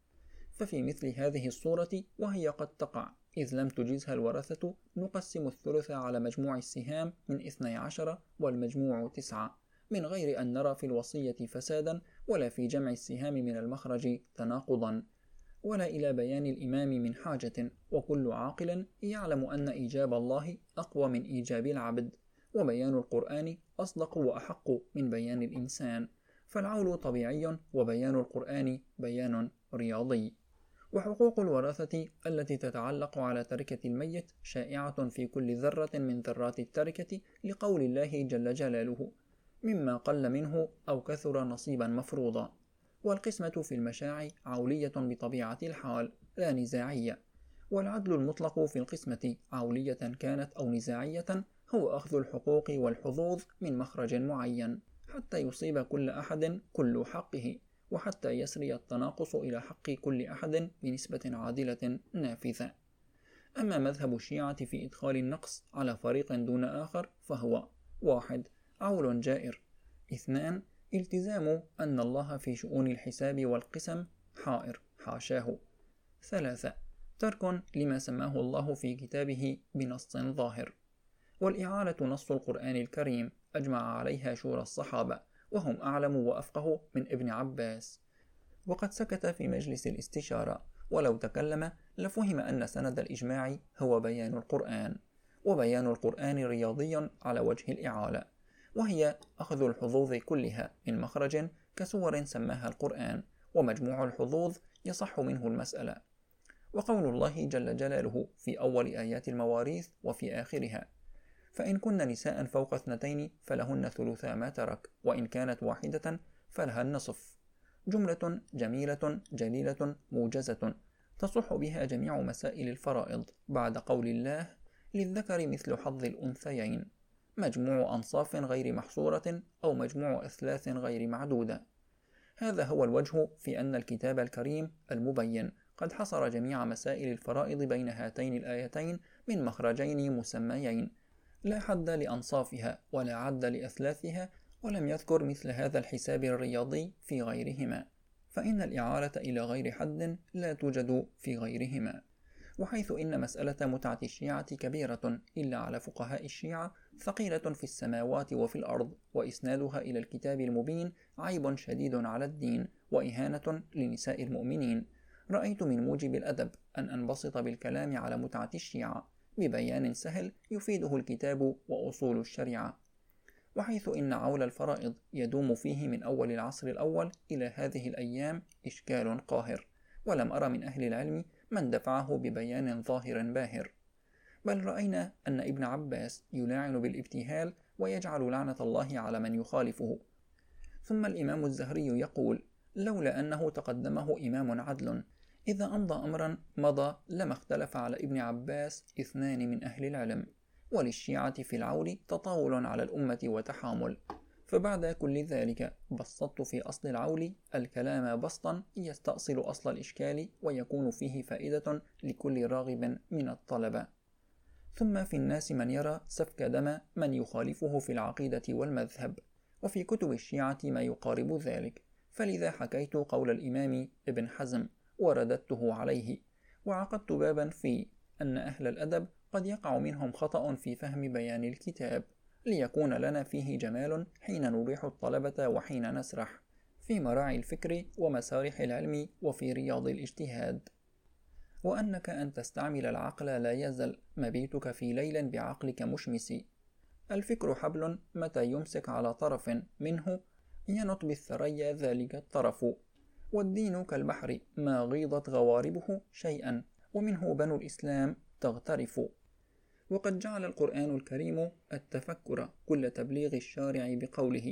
ففي مثل هذه الصورة وهي قد تقع إذ لم تجزها الورثة، نقسم الثلث على مجموع السهام من 12 والمجموع 9، من غير أن نرى في الوصية فسادا، ولا في جمع السهام من المخرج تناقضا، ولا إلى بيان الإمام من حاجة. وكل عاقل يعلم أن إيجاب الله أقوى من إيجاب العبد، وبيان القرآن أصدق وأحق من بيان الإنسان، فالعول طبيعي وبيان القرآن بيان رياضي. وحقوق الورثة التي تتعلق على تركة الميت شائعة في كل ذرة من ذرات التركة، لقول الله جل جلاله: مما قل منه أو كثر نصيبا مفروضا. والقسمة في المشاع عولية بطبيعة الحال لا نزاعية، والعدل المطلق في القسمة عولية كانت أو نزاعية هو أخذ الحقوق والحظوظ من مخرج معين، حتى يصيب كل أحد كل حقه، وحتى يسري التناقص إلى حق كل أحد بنسبة عادلة نافذة. أما مذهب الشيعة في إدخال النقص على فريق دون آخر فهو: 1. عول جائر. 2. التزام أن الله في شؤون الحساب والقسم حائر حاشاه. 3. ترك لما سماه الله في كتابه بنص ظاهر. والإعالة نص القرآن الكريم أجمع عليها شورى الصحابة، وهم أعلم وأفقه من ابن عباس، وقد سكت في مجلس الاستشارة، ولو تكلم لفهم أن سند الإجماع هو بيان القرآن، وبيان القرآن رياضي على وجه الإعالة، وهي أخذ الحظوظ كلها من مخرج كسور سماها القرآن، ومجموع الحظوظ يصح منه المسألة. وقول الله جل جلاله في أول آيات المواريث وفي آخرها: فإن كن نساء فوق 2 فلهن ثلثا ما ترك، وإن كانت واحدة فلها النصف، جملة جميلة جليلة موجزة تصح بها جميع مسائل الفرائض، بعد قول الله: للذكر مثل حظ الأنثيين، مجموع أنصاف غير محصورة أو مجموع أثلاث غير معدودة. هذا هو الوجه في أن الكتاب الكريم المبين قد حصر جميع مسائل الفرائض بين هاتين الآيتين من مخرجين مسميين، لا حد لأنصافها ولا عد لأثلاثها، ولم يذكر مثل هذا الحساب الرياضي في غيرهما، فإن الإعارة إلى غير حد لا توجد في غيرهما. وحيث إن مسألة متعة الشيعة كبيرة إلا على فقهاء الشيعة، ثقيلة في السماوات وفي الأرض، وإسنادها إلى الكتاب المبين عيب شديد على الدين وإهانة لنساء المؤمنين، رأيت من موجب الأدب أن أنبسط بالكلام على متعة الشيعة ببيان سهل يفيده الكتاب وأصول الشريعة. وحيث إن عول الفرائض يدوم فيه من أول العصر الأول إلى هذه الأيام إشكال قاهر، ولم أرى من أهل العلم من دفعه ببيان ظاهر باهر، بل رأينا أن ابن عباس يلاعن بالابتهال ويجعل لعنة الله على من يخالفه. ثم الإمام الزهري يقول: لولا أنه تقدمه إمام عدل، إذا أمضى أمرا مضى لما اختلف على ابن عباس 2 من أهل العلم. وللشيعة في العول تطاول على الأمة وتحامل، فبعد كل ذلك بسطت في أصل العول الكلام بسطا يستأصل أصل الإشكال ويكون فيه فائدة لكل راغب من الطلبة. ثم في الناس من يرى سفك دم من يخالفه في العقيدة والمذهب، وفي كتب الشيعة ما يقارب ذلك، فلذا حكيت قول الإمام ابن حزم ورددته عليه، وعقدت بابا في أن أهل الأدب قد يقع منهم خطأ في فهم بيان الكتاب، ليكون لنا فيه جمال حين نريح الطلبة وحين نسرح في مراعي الفكر ومسارح العلم وفي رياض الاجتهاد. وأنك أن تستعمل العقل لا يزل مبيتك في ليل بعقلك مشمس. الفكر حبل متى يمسك على طرف منه ينط بالثريا ذلك الطرف، والدين كالبحر ما غيضت غواربه شيئا ومنه بنو الإسلام تغترف. وقد جعل القرآن الكريم التفكر كل تبليغ الشارع بقوله: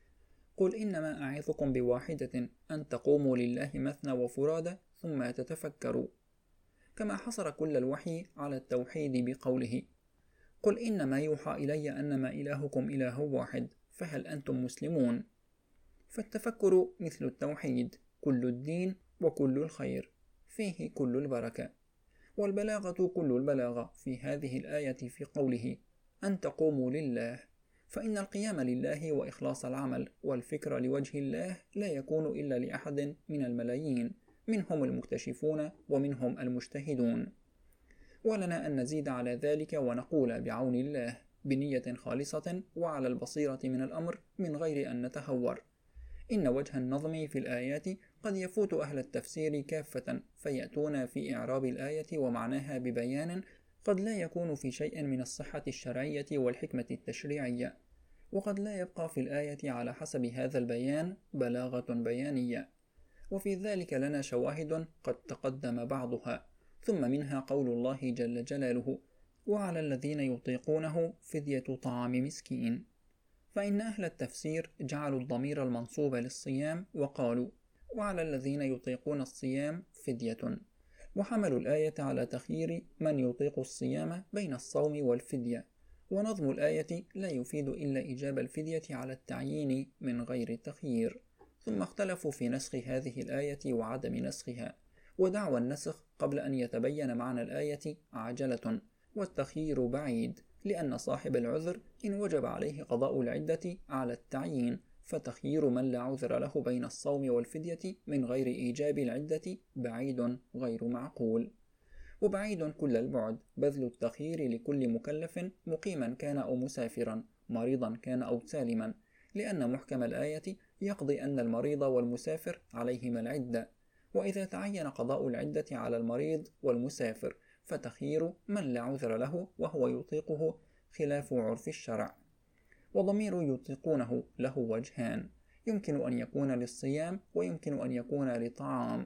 قل إنما أعظكم بواحدة أن تقوموا لله مثنى وفرادى ثم تتفكروا، كما حصر كل الوحي على التوحيد بقوله: قل إنما يوحى إلي أنما إلهكم إله واحد فهل أنتم مسلمون. فالتفكر مثل التوحيد، كل الدين وكل الخير، فيه كل البركة. والبلاغة كل البلاغة في هذه الآية في قوله: أن تقوموا لله، فإن القيام لله وإخلاص العمل والفكر لوجه الله لا يكون إلا لأحد من الملايين، منهم المكتشفون ومنهم المجتهدون. ولنا أن نزيد على ذلك ونقول بعون الله بنية خالصة وعلى البصيرة من الأمر من غير أن نتهور، إن وجه النظم في الآيات قد يفوت أهل التفسير كافة، فيأتون في إعراب الآية ومعناها ببيان قد لا يكون في شيء من الصحة الشرعية والحكمة التشريعية، وقد لا يبقى في الآية على حسب هذا البيان بلاغة بيانية. وفي ذلك لنا شواهد قد تقدم بعضها، ثم منها قول الله جل جلاله: وعلى الذين يطيقونه فدية طعام مسكين. فإن أهل التفسير جعلوا الضمير المنصوب للصيام وقالوا: وعلى الذين يطيقون الصيام فدية، وحملوا الآية على تخيير من يطيق الصيام بين الصوم والفدية، ونظم الآية لا يفيد إلا إيجاب الفدية على التعيين من غير تخيير. ثم اختلفوا في نسخ هذه الآية وعدم نسخها، ودعوى النسخ قبل أن يتبين معنى الآية عجلة، والتخيير بعيد، لأن صاحب العذر إن وجب عليه قضاء العدة على التعيين، فتخيير من لا عذر له بين الصوم والفدية من غير إيجاب العدة بعيد غير معقول. وبعيد كل البعد بذل التخيير لكل مكلف مقيما كان أو مسافرا، مريضا كان أو سالما، لأن محكم الآية يقضي أن المريض والمسافر عليهما العدة، وإذا تعين قضاء العدة على المريض والمسافر فتخيير من لا عذر له وهو يطيقه خلاف عرف الشرع. وضمير يطيقونه له وجهان، يمكن أن يكون للصيام ويمكن أن يكون لطعام.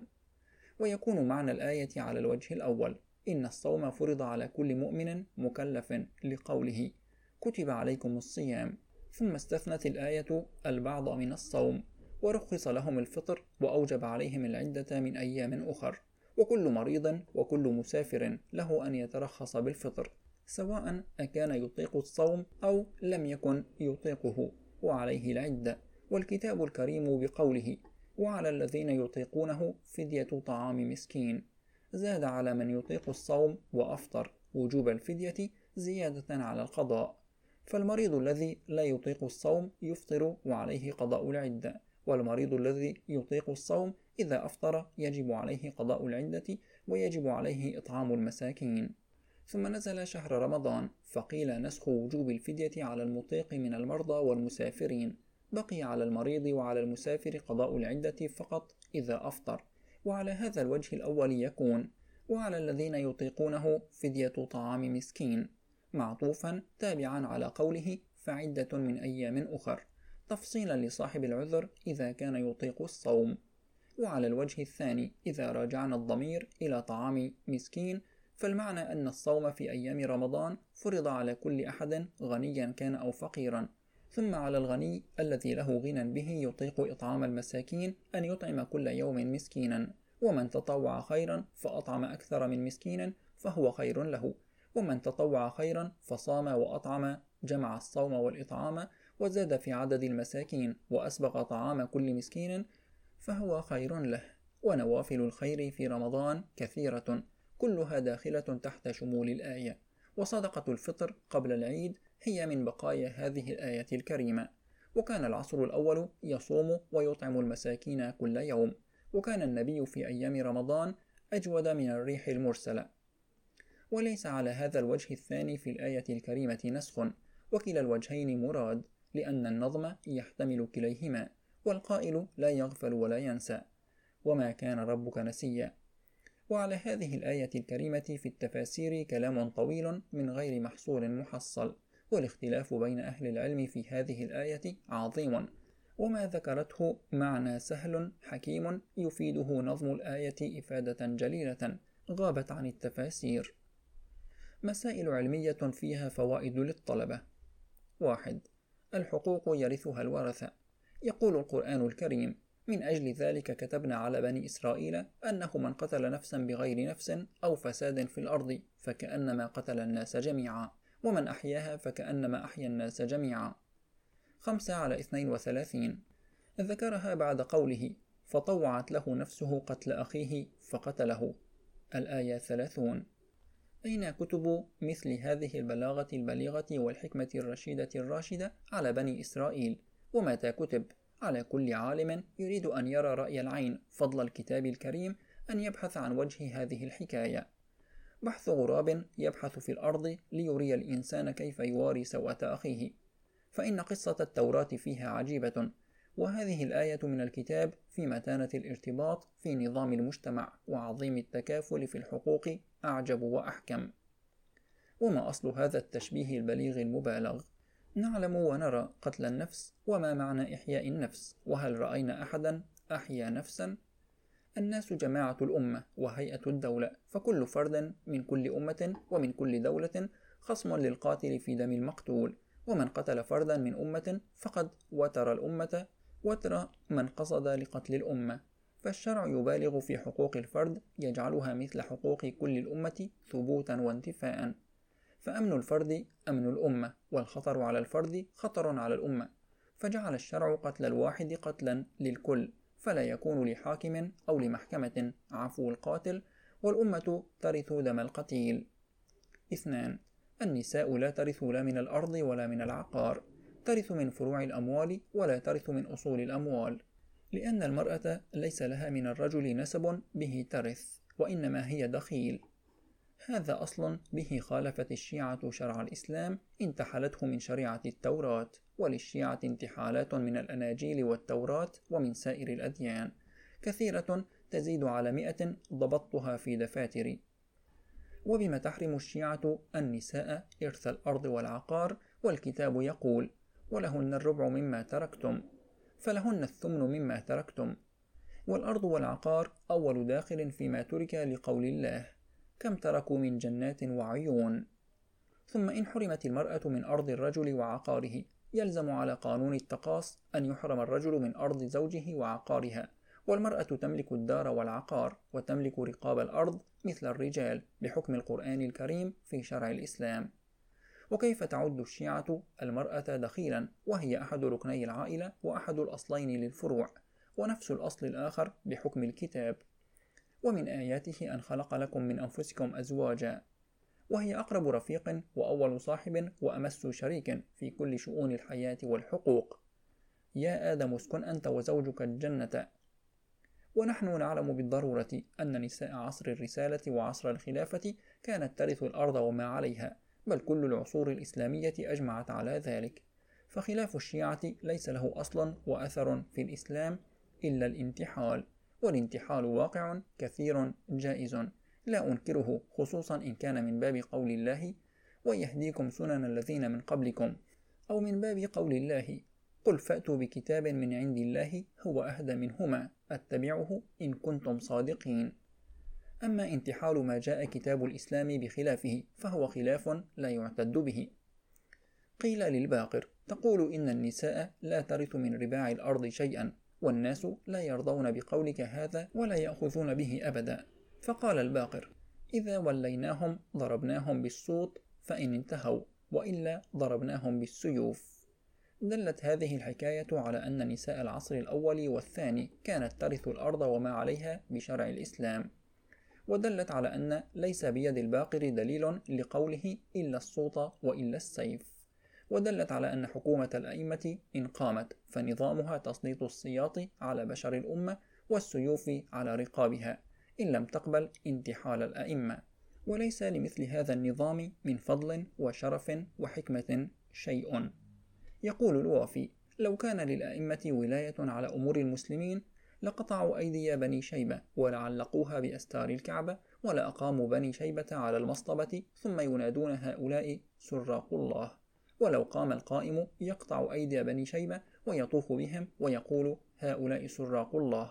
ويكون معنى الآية على الوجه الأول: إن الصوم فرض على كل مؤمن مكلف، لقوله: كتب عليكم الصيام، ثم استثنت الآية البعض من الصوم، ورخص لهم الفطر وأوجب عليهم العدة من أيام أخر. وكل مريض وكل مسافر له أن يترخص بالفطر، سواء أكان يطيق الصوم أو لم يكن يطيقه، وعليه العدة. والكتاب الكريم بقوله: وعلى الذين يطيقونه فدية طعام مسكين، زاد على من يطيق الصوم وأفطر وجوب الفدية زيادة على القضاء. فالمريض الذي لا يطيق الصوم يفطر وعليه قضاء العدة، والمريض الذي يطيق الصوم إذا أفطر يجب عليه قضاء العدة ويجب عليه إطعام المساكين. ثم نزل شهر رمضان، فقيل نسخ وجوب الفدية على المطيق من المرضى والمسافرين، بقي على المريض وعلى المسافر قضاء العدة فقط إذا أفطر. وعلى هذا الوجه الأول يكون: وعلى الذين يطيقونه فدية طعام مسكين، معطوفا تابعا على قوله: فعدة من أيام أخر، تفصيلا لصاحب العذر إذا كان يطيق الصوم. وعلى الوجه الثاني إذا راجعنا الضمير إلى طعام مسكين، فالمعنى أن الصوم في أيام رمضان فرض على كل أحد غنيا كان أو فقيرا، ثم على الغني الذي له غنى به يطيق إطعام المساكين أن يطعم كل يوم مسكينا، ومن تطوع خيرا فأطعم أكثر من مسكين فهو خير له، ومن تطوع خيرا فصام وأطعم جمع الصوم والإطعام وزاد في عدد المساكين وأسبغ طعام كل مسكين فهو خير له. ونوافل الخير في رمضان كثيرة، كلها داخلة تحت شمول الآية. وصدقة الفطر قبل العيد هي من بقايا هذه الآية الكريمة. وكان العصر الأول يصوم ويطعم المساكين كل يوم، وكان النبي في أيام رمضان أجود من الريح المرسلة. وليس على هذا الوجه الثاني في الآية الكريمة نسخ، وكلا الوجهين مراد، لأن النظم يحتمل كليهما، والقائل لا يغفل ولا ينسى، وما كان ربك نسيا. وعلى هذه الآية الكريمة في التفاسير كلام طويل من غير محصور محصل، والاختلاف بين أهل العلم في هذه الآية عظيم، وما ذكرته معنى سهل حكيم يفيده نظم الآية إفادة جليلة غابت عن التفاسير. مسائل علمية فيها فوائد للطلبة. 1. الحقوق يرثها الورثة. يقول القرآن الكريم: من أجل ذلك كتبنا على بني إسرائيل أنه من قتل نفسا بغير نفس أو فساد في الأرض فكأنما قتل الناس جميعا، ومن أحياها فكأنما أحيا الناس جميعا. 5/32 ذكرها بعد قوله: فطوعت له نفسه قتل أخيه فقتله، الآية 30. أين كتب مثل هذه البلاغة البليغة والحكمة الرشيدة الراشدة على بني إسرائيل؟ ومتى كتب؟ على كل عالم يريد أن يرى رأي العين فضل الكتاب الكريم أن يبحث عن وجه هذه الحكاية. بحث غراب يبحث في الأرض ليري الإنسان كيف يواري سوءة أخيه، فإن قصة التوراة فيها عجيبة، وهذه الآية من الكتاب في متانة الارتباط في نظام المجتمع وعظيم التكافل في الحقوق أعجب وأحكم. وما أصل هذا التشبيه البليغ المبالغ؟ نعلم ونرى قتل النفس، وما معنى إحياء النفس؟ وهل رأينا أحدا أحيا نفسا؟ الناس جماعة الأمة وهيئة الدولة، فكل فرد من كل أمة ومن كل دولة خصم للقاتل في دم المقتول، ومن قتل فردا من أمة فقد وتر الأمة وتر من قصد لقتل الأمة. فالشرع يبالغ في حقوق الفرد، يجعلها مثل حقوق كل الأمة ثبوتا وانتفاء، فأمن الفرد أمن الأمة، والخطر على الفرد خطر على الأمة، فجعل الشرع قتل الواحد قتلا للكل، فلا يكون لحاكم أو لمحكمة عفو القاتل، والأمة ترث دم القتيل. 2. النساء لا ترث لا من الأرض ولا من العقار، ترث من فروع الأموال ولا ترث من أصول الأموال، لأن المرأة ليس لها من الرجل نسب به ترث، وإنما هي دخيل. هذا أصل به خالفت الشيعة شرع الإسلام، انتحلته من شريعة التوراة، وللشيعة انتحالات من الأناجيل والتوراة ومن سائر الأديان كثيرة تزيد على 100 ضبطتها في دفاتري. وبما تحرم الشيعة النساء إرث الأرض والعقار، والكتاب يقول: ولهن الربع مما تركتم، فلهن الثمن مما تركتم. والأرض والعقار أول داخل فيما ترك لقول الله: كم تركوا من جنات وعيون. ثم إن حرمت المرأة من أرض الرجل وعقاره، يلزم على قانون التقاص أن يحرم الرجل من أرض زوجه وعقارها، والمرأة تملك الدار والعقار، وتملك رقاب الأرض مثل الرجال بحكم القرآن الكريم في شرع الإسلام. وكيف تعد الشيعة المرأة دخيلا وهي أحد ركني العائلة وأحد الأصلين للفروع، ونفس الأصل الآخر بحكم الكتاب؟ ومن آياته أن خلق لكم من أنفسكم أزواجا، وهي أقرب رفيق وأول صاحب وأمس شريك في كل شؤون الحياة والحقوق. يا آدم اسكن أنت وزوجك الجنة. ونحن نعلم بالضرورة أن نساء عصر الرسالة وعصر الخلافة كانت ترث الأرض وما عليها، بل كل العصور الإسلامية أجمعت على ذلك. فخلاف الشيعة ليس له أصل وأثر في الإسلام إلا الانتحال، والانتحال واقع كثير جائز لا أنكره، خصوصا إن كان من باب قول الله: ويهديكم سنن الذين من قبلكم، أو من باب قول الله: قل فأتوا بكتاب من عند الله هو أهدى منهما أتبعه إن كنتم صادقين. أما انتحال ما جاء كتاب الإسلام بخلافه فهو خلاف لا يعتد به. قيل للباقر: تقول إن النساء لا ترث من رباع الأرض شيئا، والناس لا يرضون بقولك هذا ولا يأخذون به أبدا. فقال الباقر: إذا وليناهم ضربناهم بالصوت فإن انتهوا، وإلا ضربناهم بالسيوف. دلت هذه الحكاية على أن نساء العصر الأول والثاني كانت ترث الأرض وما عليها بشرع الإسلام. ودلت على أن ليس بيد الباقر دليل لقوله إلا السلطة وإلا السيف، ودلت على أن حكومة الأئمة إن قامت فنظامها تسليط السياط على بشر الأمة والسيوف على رقابها، إن لم تقبل انتحال الأئمة، وليس لمثل هذا النظام من فضل وشرف وحكمة شيء. يقول الوافي: لو كان للأئمة ولاية على أمور المسلمين لقطعوا أيدي بني شيبة ولعلقوها بأستار الكعبة، ولأقاموا بني شيبة على المصطبة ثم ينادون هؤلاء سراق الله. ولو قام القائم يقطع أيدي بني شيبة ويطوف بهم ويقول هؤلاء سراق الله.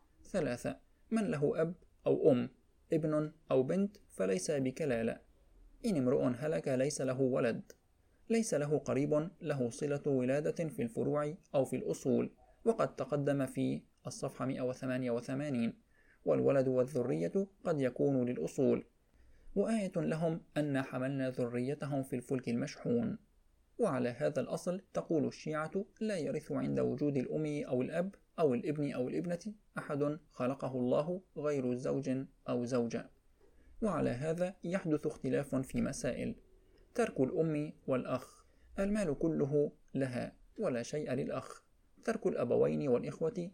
3. من له أب أو أم، ابن أو بنت، فليس بكلالة. إن امرؤ هلك ليس له ولد، ليس له قريب له صلة ولادة في الفروع أو في الأصول، وقد تقدم في الصفحة 188. والولد والذرية قد يكون للأصول. وآية لهم أن حملنا ذريتهم في الفلك المشحون. وعلى هذا الأصل تقول الشيعة: لا يرث عند وجود الأم أو الأب أو الابن أو الابنة أحد خلقه الله غير زوج أو زوجة. وعلى هذا يحدث اختلاف في مسائل: ترك الأم والأخ، المال كله لها ولا شيء للأخ. ترك الأبوين والإخوة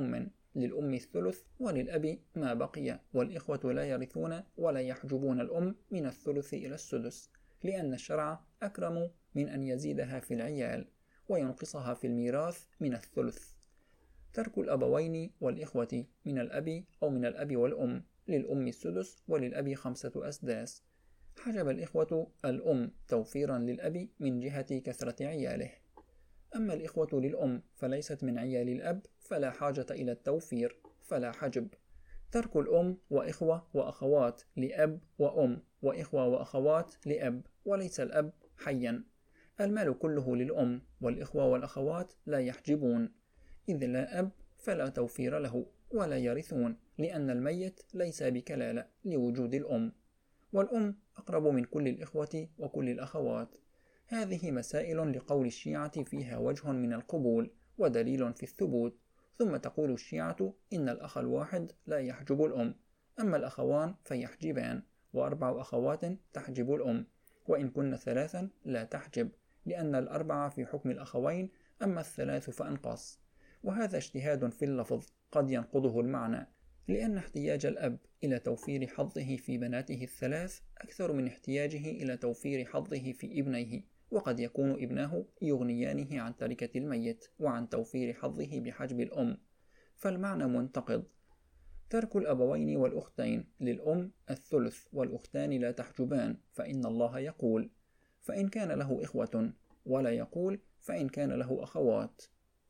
للأم الثلث وللأب ما بقي، والإخوة لا يرثون ولا يحجبون الأم من الثلث إلى السدس، لأن الشرع أكرم من أن يزيدها في العيال وينقصها في الميراث من الثلث. ترك الأبوين والإخوة من الأب أو من الأب والأم للأم السدس وللأب 5 أسداس. حجب الإخوة الأم توفيرا للأب من جهة كثرة عياله. أما الإخوة للأم فليست من عيال الأب فلا حاجة إلى التوفير، فلا حجب. ترك الأم وإخوة وأخوات لأب وأم وإخوة وأخوات لأب وليس الأب حيا. المال كله للأم، والإخوة والأخوات لا يحجبون، إذ لا أب فلا توفير له ولا يرثون، لأن الميت ليس بكلالة لوجود الأم، والأم أقرب من كل الإخوة وكل الأخوات. هذه مسائل لقول الشيعة فيها وجه من القبول ودليل في الثبوت. ثم تقول الشيعة إن الأخ الواحد لا يحجب الأم، أما الأخوان فيحجبان، و4 أخوات تحجب الأم، وإن كن 3 لا تحجب، لأن ال4 في حكم الأخوين، أما ال3 فأنقص. وهذا اجتهاد في اللفظ قد ينقضه المعنى، لأن احتياج الأب إلى توفير حظه في بناته ال3 أكثر من احتياجه إلى توفير حظه في ابنيه، وقد يكون ابناه يغنيانه عن تركة الميت وعن توفير حظه بحجب الأم، فالمعنى منتقض. ترك الأبوين والأختين للأم الثلث، والأختان لا تحجبان، فإن الله يقول: فإن كان له إخوة، ولا يقول: فإن كان له أخوات.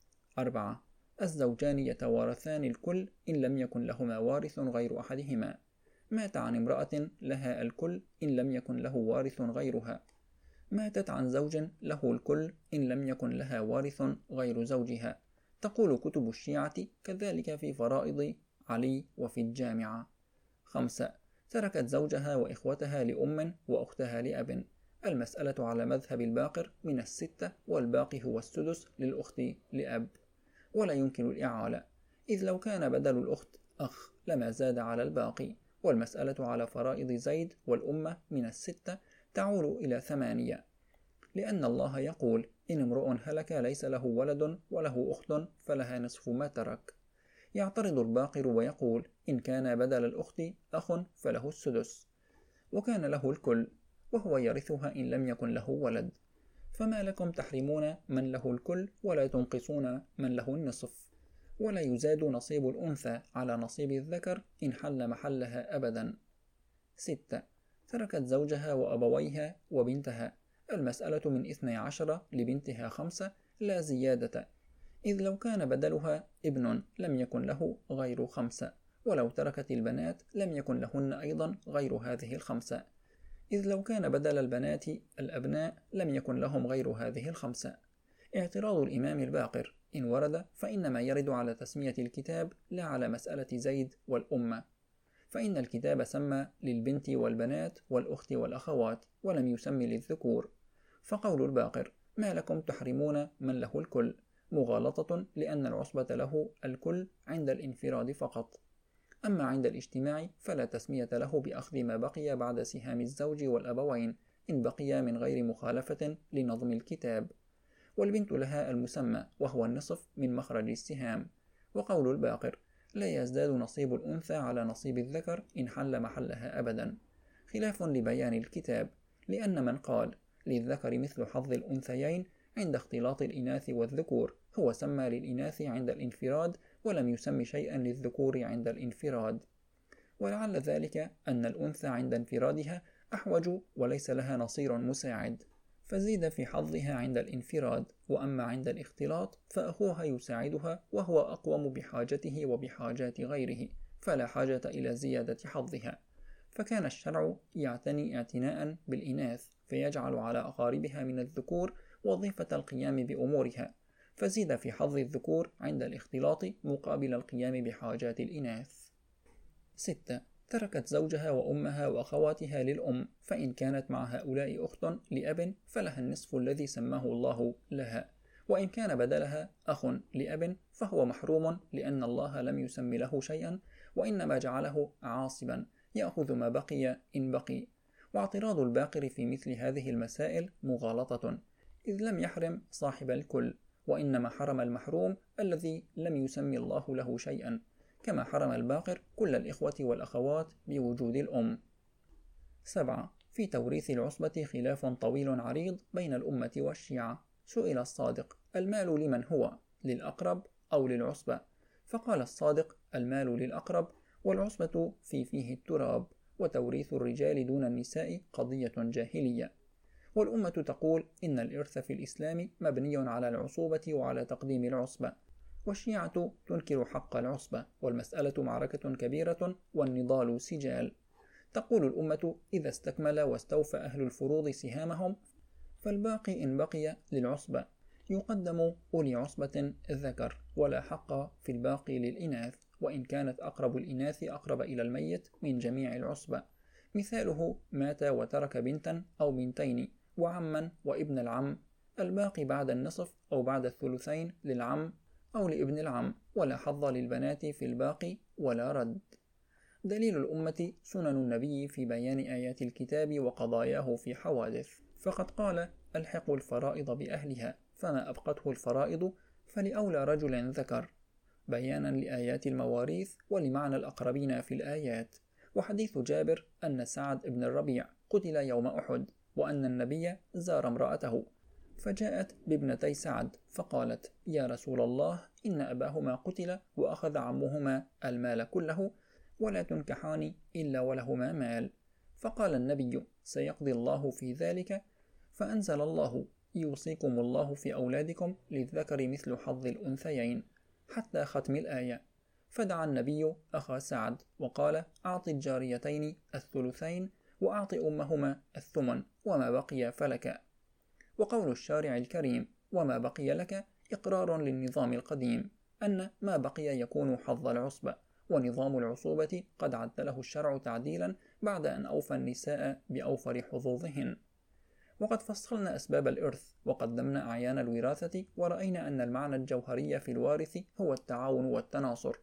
4. الزوجان يتوارثان الكل إن لم يكن لهما وارث غير أحدهما. مات عن امرأة لها الكل إن لم يكن له وارث غيرها. ماتت عن زوج له الكل إن لم يكن لها وارث غير زوجها. تقول كتب الشيعة كذلك في فرائض علي وفي الجامعة. 5. تركت زوجها وإخوتها لأم وأختها لأب. المسألة على مذهب الباقر من 6، والباقي هو السدس للأخت لأب، ولا يمكن الإعالة، إذ لو كان بدل الأخت أخ لما زاد على الباقي. والمسألة على فرائض زيد والأمة من 6 تعول إلى 8، لأن الله يقول: إن امرؤ هلك ليس له ولد وله أخت فلها نصف ما ترك. يعترض الباقر ويقول: إن كان بدل الأخت أخ فله السدس، وكان له الكل، وهو يرثها إن لم يكن له ولد، فما لكم تحرمون من له الكل ولا تنقصون من له النصف؟ ولا يزاد نصيب الأنثى على نصيب الذكر إن حل محلها أبدا. 6. تركت زوجها وأبويها وبنتها. المسألة من 12 لبنتها 5 لا زيادة، إذ لو كان بدلها ابن لم يكن له غير 5، ولو تركت البنات لم يكن لهن أيضا غير هذه 5، إذ لو كان بدل البنات الأبناء لم يكن لهم غير هذه 5. اعتراض الإمام الباقر إن ورد فإنما يرد على تسمية الكتاب لا على مسألة زيد والأمة، فإن الكتاب سمى للبنت والبنات والأخت والأخوات ولم يسمي للذكور. فقول الباقر: ما لكم تحرمون من له الكل، مغالطة، لأن العصبة له الكل عند الانفراد فقط. أما عند الاجتماع فلا تسمية له بأخذ ما بقي بعد سهام الزوج والأبوين إن بقي من غير مخالفة لنظم الكتاب، والبنت لها المسمى وهو النصف من مخرج السهام. وقول الباقر: لا يزداد نصيب الأنثى على نصيب الذكر إن حل محلها أبدا، خلاف لبيان الكتاب، لأن من قال للذكر مثل حظ الأنثيين عند اختلاط الإناث والذكور هو سمى للإناث عند الانفراد ولم يسم شيئا للذكور عند الانفراد، ولعل ذلك أن الأنثى عند انفرادها أحوج وليس لها نصير مساعد، فزيد في حظها عند الانفراد، وأما عند الاختلاط فأخوها يساعدها وهو أقوم بحاجته وبحاجات غيره، فلا حاجة إلى زيادة حظها، فكان الشرع يعتني اعتناء بالإناث فيجعل على أقاربها من الذكور وظيفة القيام بأمورها، فزيد في حظ الذكور عند الاختلاط مقابل القيام بحاجات الإناث. 6. تركت زوجها وأمها وأخواتها للأم، فإن كانت مع هؤلاء أخت لأب فلها النصف الذي سماه الله لها، وإن كان بدلها أخ لأب فهو محروم لأن الله لم يسم له شيئا وإنما جعله عاصبا يأخذ ما بقي إن بقي. واعتراض الباقر في مثل هذه المسائل مغالطة، إذ لم يحرم صاحب الكل، وإنما حرم المحروم الذي لم يسم الله له شيئا، كما حرم الباقر كل الإخوة والأخوات بوجود الأم. 7. في توريث العصبة خلاف طويل عريض بين الأمة والشيعة. سئل الصادق: المال لمن هو، للأقرب أو للعصبة؟ فقال الصادق: المال للأقرب، والعصبة فيه التراب، وتوريث الرجال دون النساء قضية جاهلية. والأمة تقول إن الإرث في الإسلام مبني على العصوبة وعلى تقديم العصبة، والشيعة تنكر حق العصبة، والمسألة معركة كبيرة والنضال سجال. تقول الأمة: إذا استكمل واستوفى أهل الفروض سهامهم فالباقي إن بقي للعصبة، يقدم أولي عصبة الذكر، ولا حق في الباقي للإناث، وإن كانت أقرب الإناث أقرب إلى الميت من جميع العصبة، مثاله مات وترك بنتا أو بنتين وعما وابن العم، الباقي بعد النصف أو بعد الثلثين للعم أو لابن العم، ولا حظ للبنات في الباقي ولا رد. دليل الأمة سنن النبي في بيان آيات الكتاب وقضاياه في حوادث، فقد قال: ألحقوا الفرائض بأهلها، فما أبقته الفرائض فلأولى رجل ذكر، بيانا لآيات المواريث ولمعنى الأقربين في الآيات. وحديث جابر أن سعد بن الربيع قتل يوم أحد، وأن النبي زار امرأته فجاءت بابنتي سعد فقالت: يا رسول الله، إن أباهما قتل وأخذ عمهما المال كله، ولا تنكحان إلا ولهما مال. فقال النبي: سيقضي الله في ذلك، فأنزل الله: يوصيكم الله في أولادكم للذكر مثل حظ الأنثيين، حتى ختم الآية. فدعا النبي أخا سعد وقال: أعط الجاريتين الثلثين، وأعط أمهما الثمن، وما بقي فلك. وقول الشارع الكريم: وما بقي لك، إقرار للنظام القديم أن ما بقي يكون حظ العصبة، ونظام العصوبة قد عدله الشرع تعديلا بعد أن أوفى النساء بأوفر حظوظهن. وقد فصلنا أسباب الإرث، وقدمنا أعيان الوراثة، ورأينا أن المعنى الجوهري في الوارث هو التعاون والتناصر،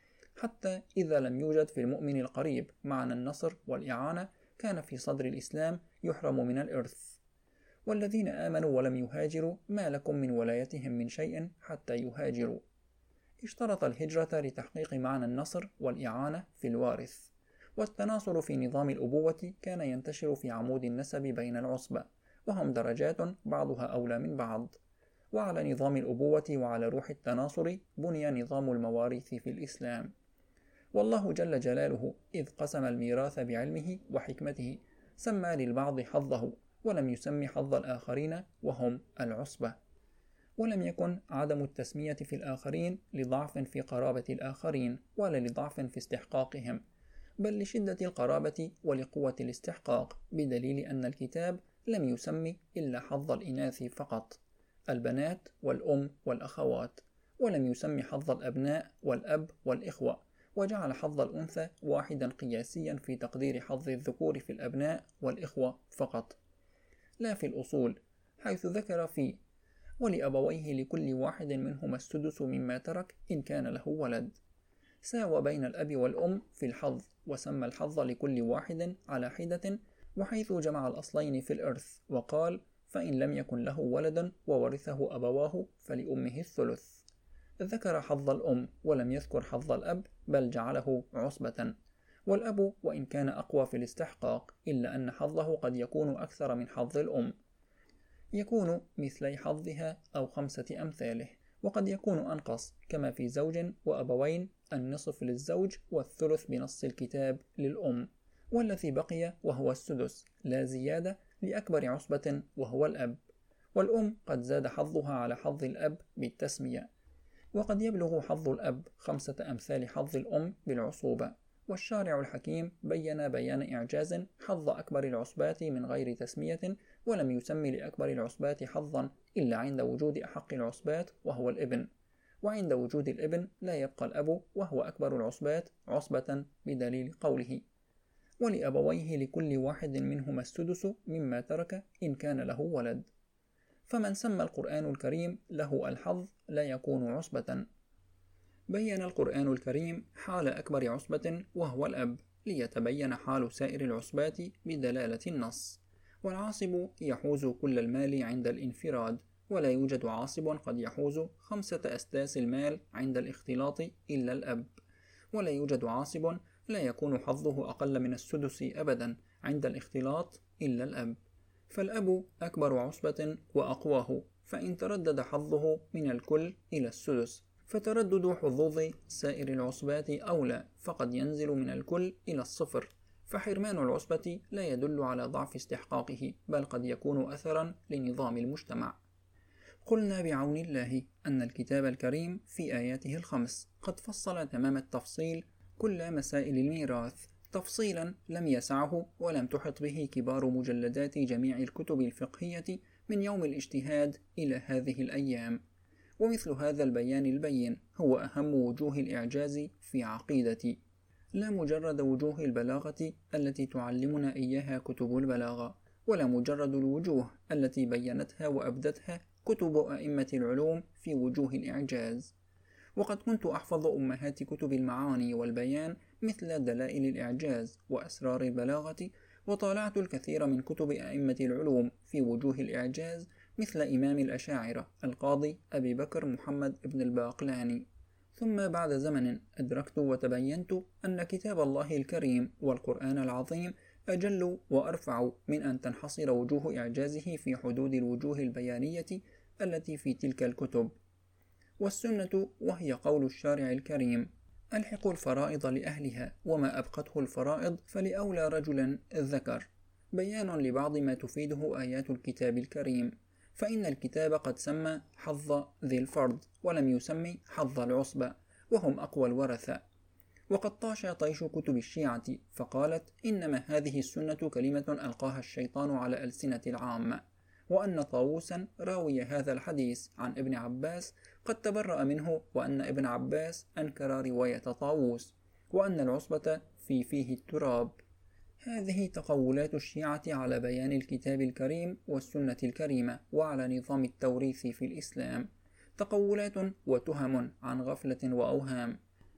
حتى إذا لم يوجد في المؤمن القريب معنى النصر والإعانة كان في صدر الإسلام يحرم من الإرث. والذين آمنوا ولم يهاجروا ما لكم من ولايتهم من شيء حتى يهاجروا. اشترط الهجرة لتحقيق معنى النصر والإعانة في الوارث. والتناصر في نظام الأبوة كان ينتشر في عمود النسب بين العصبة، وهم درجات بعضها أولى من بعض. وعلى نظام الأبوة وعلى روح التناصر بني نظام المواريث في الإسلام. والله جل جلاله إذ قسم الميراث بعلمه وحكمته سمى للبعض حظه، ولم يسم حظ الآخرين وهم العصبة. ولم يكن عدم التسمية في الآخرين لضعف في قرابة الآخرين ولا لضعف في استحقاقهم، بل لشدة القرابة ولقوة الاستحقاق، بدليل أن الكتاب لم يسم إلا حظ الإناث فقط، البنات والأم والأخوات، ولم يسم حظ الأبناء والأب والإخوة، وجعل حظ الأنثى واحدا قياسيا في تقدير حظ الذكور في الأبناء والإخوة فقط، لا في الأصول، حيث ذكر فيه: ولأبويه لكل واحد منهما السدس مما ترك إن كان له ولد. ساوى بين الأب والأم في الحظ، وسمى الحظ لكل واحد على حدة، وحيث جمع الأصلين في الإرث وقال: فإن لم يكن له ولد وورثه أبواه فلأمه الثلث. ذكر حظ الأم ولم يذكر حظ الأب، بل جعله عصبة. والأب وإن كان أقوى في الاستحقاق، إلا أن حظه قد يكون أكثر من حظ الأم، يكون مثلي حظها أو 5 أمثاله، وقد يكون أنقص، كما في زوج وأبوين النصف للزوج والثلث بنص الكتاب للأم، والذي بقي وهو السدس لا زيادة لأكبر عصبة وهو الأب. والأم قد زاد حظها على حظ الأب بالتسمية، وقد يبلغ حظ الأب 5 أمثال حظ الأم بالعصوبة. والشارع الحكيم بين بيان إعجاز حظ أكبر العصبات من غير تسمية، ولم يسمي لأكبر العصبات حظا إلا عند وجود أحق العصبات وهو الابن، وعند وجود الابن لا يبقى الأب وهو أكبر العصبات عصبة، بدليل قوله: ولأبويه لكل واحد منهما السدس مما ترك إن كان له ولد. فمن سمى القرآن الكريم له الحظ لا يكون عصبة. بين القرآن الكريم حال أكبر عصبة وهو الأب، ليتبين حال سائر العصبات بدلالة النص. والعاصب يحوز كل المال عند الانفراد، ولا يوجد عاصب قد يحوز 5 أسداس المال عند الاختلاط إلا الأب. ولا يوجد عاصب لا يكون حظه أقل من السدس أبدا عند الاختلاط إلا الأب، فالأب أكبر عصبة وأقواه، فإن تردد حظه من الكل إلى السدس فتردد حظوظ سائر العصبات أولى، فقد ينزل من الكل إلى الصفر، فحرمان العصبة لا يدل على ضعف استحقاقه، بل قد يكون أثرا لنظام المجتمع. قلنا بعون الله أن الكتاب الكريم في آياته ال5 قد فصل تمام التفصيل كل مسائل الميراث تفصيلا لم يسعه ولم تحط به كبار مجلدات جميع الكتب الفقهية من يوم الاجتهاد إلى هذه الأيام. ومثل هذا البيان البين هو أهم وجوه الإعجاز في عقيدتي، لا مجرد وجوه البلاغة التي تعلمنا إياها كتب البلاغة، ولا مجرد الوجوه التي بينتها وأبدتها كتب أئمة العلوم في وجوه الإعجاز. وقد كنت أحفظ أمهات كتب المعاني والبيان مثل دلائل الإعجاز وأسرار البلاغة، وطالعت الكثير من كتب أئمة العلوم في وجوه الإعجاز مثل إمام الأشاعرة القاضي أبي بكر محمد بن الباقلاني. ثم بعد زمن أدركت وتبينت أن كتاب الله الكريم والقرآن العظيم أجل وأرفع من أن تنحصر وجوه إعجازه في حدود الوجوه البيانية التي في تلك الكتب. والسنة وهي قول الشارع الكريم: ألحقوا الفرائض لأهلها، وما أبقته الفرائض فلأولى رجل ذكر، بيان لبعض ما تفيده آيات الكتاب الكريم. فإن الكتاب قد سمى حظ ذي الفرض ولم يسمي حظ العصبة، وهم أقوى الورثة. وقد طاش طيش كتب الشيعة فقالت إنما هذه السنة كلمة ألقاها الشيطان على ألسنة العامة، وأن طاووسا راوي هذا الحديث عن ابن عباس قد تبرأ منه، وأن ابن عباس أنكر رواية طاووس، وأن العصبة في فيه التراب. هذه تقولات الشيعة على بيان الكتاب الكريم والسنة الكريمة وعلى نظام التوريث في الإسلام، تقولات وتهم عن غفلة وأوهام.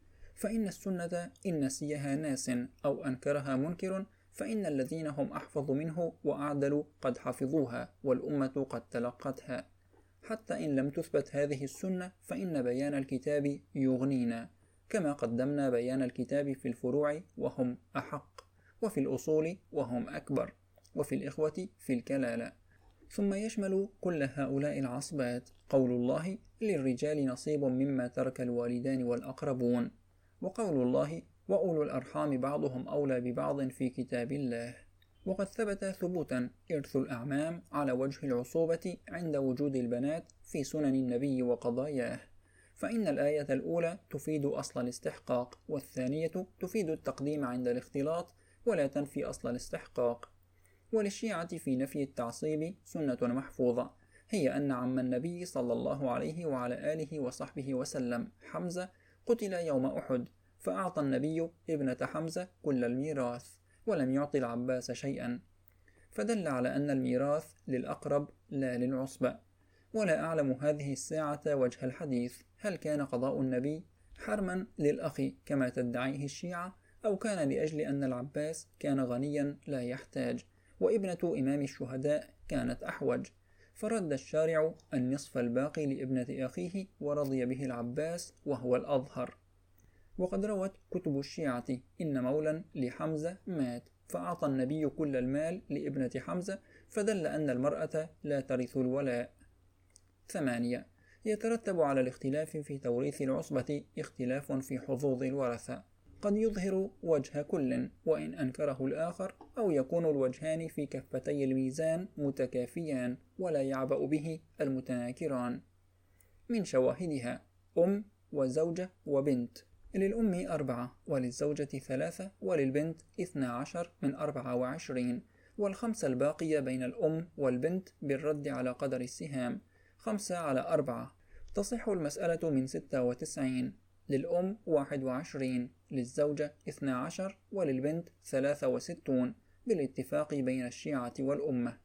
فإن السنة إن نسيها ناس أو أنكرها منكر، فإن الذين هم أحفظ منه وأعدل قد حفظوها، والأمة قد تلقتها. حتى إن لم تثبت هذه السنة فإن بيان الكتاب يغنينا، كما قدمنا بيان الكتاب في الفروع وهم أحق، وفي الأصول وهم أكبر، وفي الإخوة في الكلالة. ثم يشمل كل هؤلاء العصبات قول الله: للرجال نصيب مما ترك الوالدان والأقربون، وقول الله: وأولو الأرحام بعضهم أولى ببعض في كتاب الله. وقد ثبت ثبوتا إرث الأعمام على وجه العصوبة عند وجود البنات في سنن النبي وقضاياه، فإن الآية الأولى تفيد أصل الاستحقاق، والثانية تفيد التقديم عند الاختلاط ولا تنفي أصل الاستحقاق. وللشيعة في نفي التعصيب سنة محفوظة، هي أن عم النبي صلى الله عليه وعلى آله وصحبه وسلم حمزة قتل يوم أحد، فأعطى النبي ابنة حمزة كل الميراث ولم يعطي العباس شيئا، فدل على أن الميراث للأقرب لا للعصبة. ولا أعلم هذه الساعة وجه الحديث، هل كان قضاء النبي حرما للأخ كما تدعيه الشيعة، أو كان لأجل أن العباس كان غنيا لا يحتاج، وابنة إمام الشهداء كانت أحوج، فرد الشارع النصف الباقي لابنة أخيه ورضي به العباس وهو الأظهر. وقد روت كتب الشيعة إن مولا لحمزة مات فأعطى النبي كل المال لابنة حمزة، فدل أن المرأة لا ترث الولاء. 8. يترتب على الاختلاف في توريث العصبة اختلاف في حظوظ الورثة، قد يظهر وجه كل وإن أنكره الآخر، أو يكون الوجهان في كفتي الميزان متكافيان ولا يعبأ به المتناكران. من شواهدها: أم وزوجة وبنت، للأم 4 وللزوجة 3 وللبنت 12 من 24، والخمسة الباقية بين الأم والبنت بالرد على قدر السهام 5/4. تصح المسألة من 96، للأم 21، للزوجة 12 وللبنت 63 بالاتفاق بين الشيعة والأمة.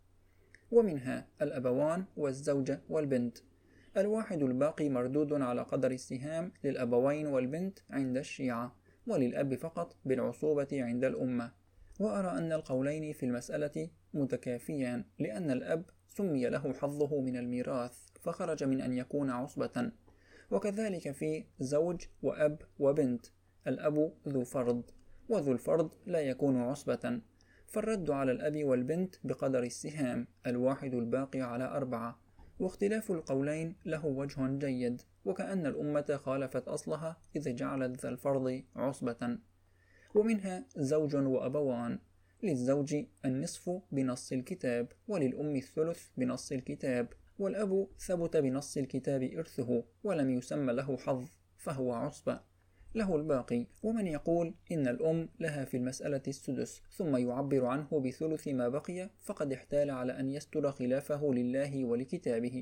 ومنها الأبوان والزوجة والبنت، الواحد الباقي مردود على قدر السهام للأبوين والبنت عند الشيعة، وللأب فقط بالعصوبة عند الأمة. وأرى أن القولين في المسألة متكافيان، لأن الأب سمي له حظه من الميراث فخرج من أن يكون عصبة، وكذلك في زوج وأب وبنت، الأب ذو فرض وذو الفرض لا يكون عصبة، فالرد على الأب والبنت بقدر السهام الواحد الباقي على 4. واختلاف القولين له وجه جيد، وكأن الأمة خالفت أصلها إذ جعلت ذا الفرض عصبة. ومنها زوج وأبوان، للزوج النصف بنص الكتاب، وللأم الثلث بنص الكتاب، والأب ثبت بنص الكتاب إرثه ولم يسمى له حظ فهو عصبة، له الباقي. ومن يقول إن الأم لها في المسألة السدس ثم يعبر عنه بثلث ما بقي فقد احتال على أن يستر خلافه لله ولكتابه.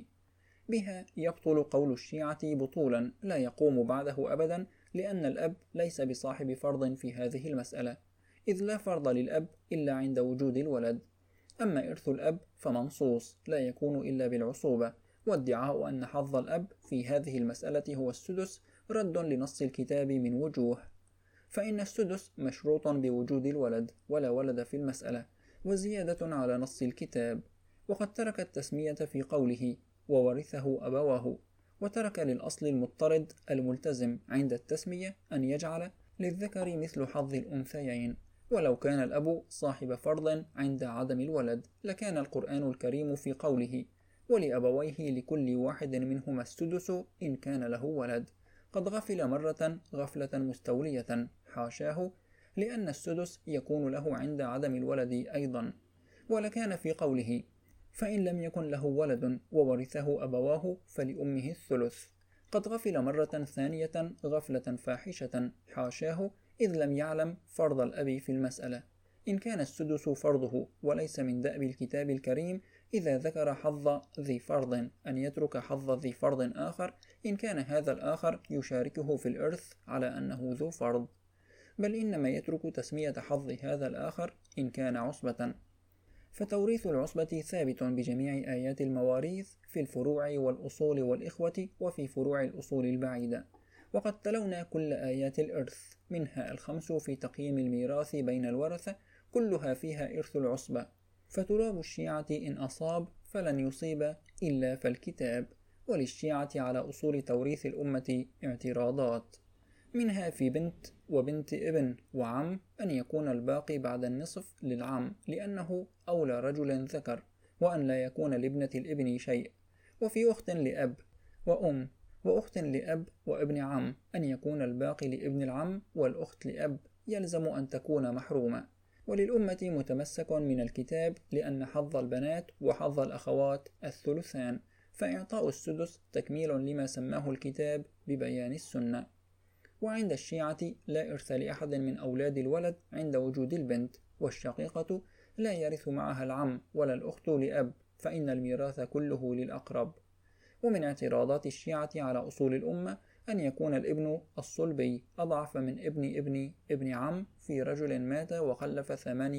بها يبطل قول الشيعة بطولا لا يقوم بعده أبدا، لأن الأب ليس بصاحب فرض في هذه المسألة، إذ لا فرض للأب إلا عند وجود الولد. أما إرث الأب فمنصوص لا يكون إلا بالعصوبة، وادعاء أن حظ الأب في هذه المسألة هو السدس رد لنص الكتاب من وجوه، فإن السدس مشروط بوجود الولد ولا ولد في المسألة، وزيادة على نص الكتاب. وقد ترك التسمية في قوله وورثه أبواه، وترك للأصل المضطرد الملتزم عند التسمية أن يجعل للذكر مثل حظ الأنثيين، ولو كان الأب صاحب فرض عند عدم الولد لكان القرآن الكريم في قوله ولأبويه لكل واحد منهما السدس إن كان له ولد قد غفل مرة غفلة مستولية، حاشاه، لأن السدس يكون له عند عدم الولد أيضا. ولكان في قوله فإن لم يكن له ولد وورثه أبواه فلأمه الثلث قد غفل مرة ثانية غفلة فاحشة، حاشاه، إذ لم يعلم فرض الأب في المسألة. إن كان السدس فرضه وليس من دأب الكتاب الكريم إذا ذكر حظ ذي فرض أن يترك حظ ذي فرض آخر إن كان هذا الآخر يشاركه في الإرث على أنه ذو فرض، بل إنما يترك تسمية حظ هذا الآخر إن كان عصبة. فتوريث العصبة ثابت بجميع آيات المواريث في الفروع والأصول والإخوة وفي فروع الأصول البعيدة. وقد تلونا كل آيات الإرث، منها 5 في تقييم الميراث بين الورثة كلها فيها إرث العصبة، فتراب الشيعة إن أصاب فلن يصيب إلا فالكتاب. وللشيعة على أصول توريث الأمة اعتراضات، منها في بنت وبنت ابن وعم أن يكون الباقي بعد النصف للعم لأنه أولى رجل ذكر، وأن لا يكون لابنة الابن شيء. وفي أخت لأب وأم وأخت لأب وابن عم أن يكون الباقي لابن العم، والأخت لأب يلزم أن تكون محرومة. وللأمة متمسك من الكتاب لأن حظ البنات وحظ الأخوات الثلثان، فإعطاء السدس تكميل لما سماه الكتاب ببيان السنة. وعند الشيعة لا إرث لأحد من أولاد الولد عند وجود البنت، والشقيقة لا يرث معها العم ولا الأخت لأب، فإن الميراث كله للأقرب. ومن اعتراضات الشيعة على أصول الأمة أن يكون الابن الصلبي أضعف من ابن عم في رجل مات وخلف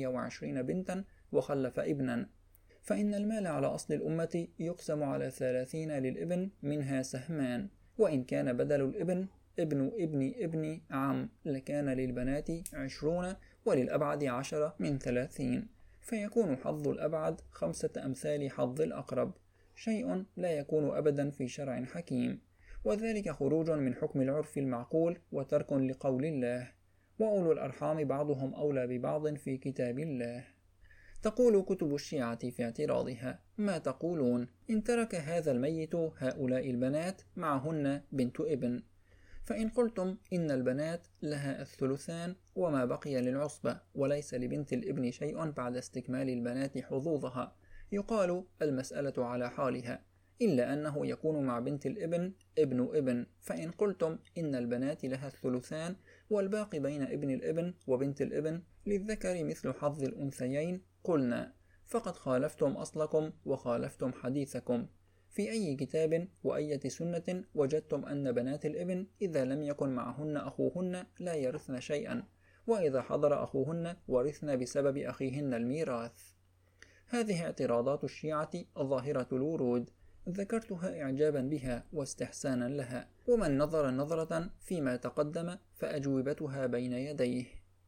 28 بنتا وخلف ابنا، فإن المال على أصل الأمة يقسم على 30 للابن منها سهمان، وإن كان بدل الابن ابن ابن ابن عم لكان للبنات 20 وللأبعد 10 من 30، فيكون حظ الأبعد 5 أمثال حظ الأقرب، شيء لا يكون أبدا في شرع حكيم، وذلك خروج من حكم العرف المعقول وترك لقول الله: وأولو الأرحام بعضهم أولى ببعض في كتاب الله. تقول كتب الشيعة في اعتراضها: ما تقولون إن ترك هذا الميت هؤلاء البنات معهن بنت ابن؟ فإن قلتم إن البنات لها الثلثان وما بقي للعصبة وليس لبنت الابن شيء بعد استكمال البنات حظوظها، يقال المسألة على حالها، إلا أنه يكون مع بنت الابن ابن ابن. فإن قلتم إن البنات لها الثلثان والباقي بين ابن الابن وبنت الابن للذكر مثل حظ الأنثيين، قلنا: فقد خالفتم أصلكم وخالفتم حديثكم. في أي كتاب وأية سنة وجدتم أن بنات الابن إذا لم يكن معهن أخوهن لا يرثن شيئا، وإذا حضر أخوهن ورثن بسبب أخيهن الميراث؟ هذه اعتراضات الشيعة ظاهرة الورود، ذكرتها إعجابا بها واستحسانا لها، ومن نظر نظرة فيما تقدم فأجوبتها بين يديه.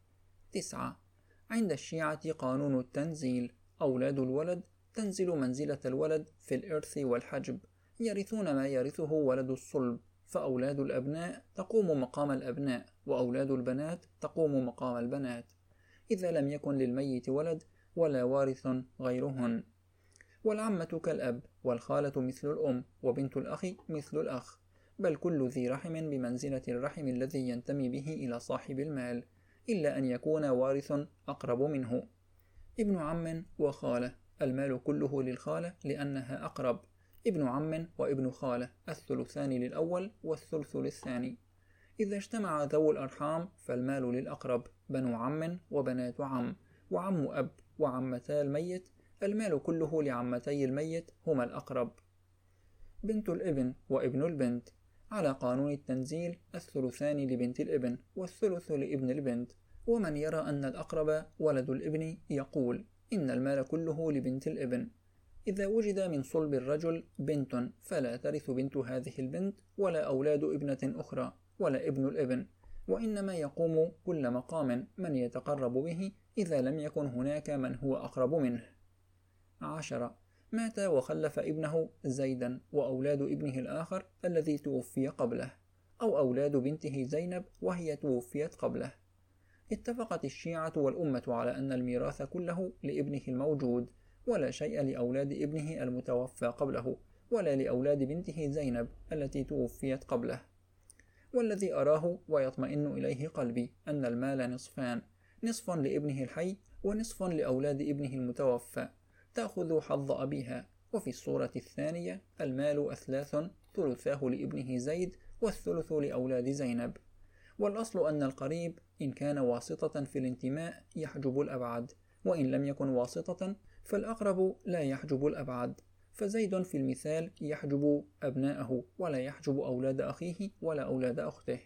9. عند الشيعة قانون التنزيل: أولاد الولد تنزل منزلة الولد في الإرث والحجب، يرثون ما يرثه ولد الصلب، فأولاد الأبناء تقوم مقام الأبناء، وأولاد البنات تقوم مقام البنات، إذا لم يكن للميت ولد ولا وارث غيرهن. والعمة كالأب، والخالة مثل الأم، وبنت الأخ مثل الأخ، بل كل ذي رحم بمنزلة الرحم الذي ينتمي به إلى صاحب المال، إلا أن يكون وارث أقرب منه. ابن عم وخالة، المال كله للخالة لأنها أقرب. ابن عم وابن خالة الثلثان للأول والثلث للثاني. إذا اجتمع ذوو الأرحام فالمال للأقرب، بنو عم وبنات عم، وعم أب وعمتا الميت، المال كله لعمتي الميت هما الأقرب. بنت الابن وابن البنت، على قانون التنزيل الثلثان لبنت الابن والثلث لابن البنت، ومن يرى أن الأقرب ولد الابن يقول إن المال كله لبنت الابن. إذا وجد من صلب الرجل بنت فلا ترث بنت هذه البنت ولا أولاد ابنة أخرى ولا ابن الابن، وإنما يقوم كل مقام من يتقرب به إذا لم يكن هناك من هو أقرب منه. 10. مات وخلف ابنه زيدا وأولاد ابنه الآخر الذي توفي قبله، أو أولاد بنته زينب وهي توفيت قبله. اتفقت الشيعة والأمة على أن الميراث كله لابنه الموجود، ولا شيء لأولاد ابنه المتوفى قبله، ولا لأولاد بنته زينب التي توفيت قبله. والذي أراه ويطمئن إليه قلبي أن المال نصفان: نصف لابنه الحي ونصف لأولاد ابنه المتوفى، تأخذ حظ أبيها. وفي الصورة الثانية المال أثلاث: ثلثاه لابنه زيد والثلث لأولاد زينب. والأصل أن القريب إن كان واسطة في الانتماء يحجب الأبعد، وإن لم يكن واسطة فالأقرب لا يحجب الأبعد، فزيد في المثال يحجب أبناءه ولا يحجب أولاد أخيه ولا أولاد أخته.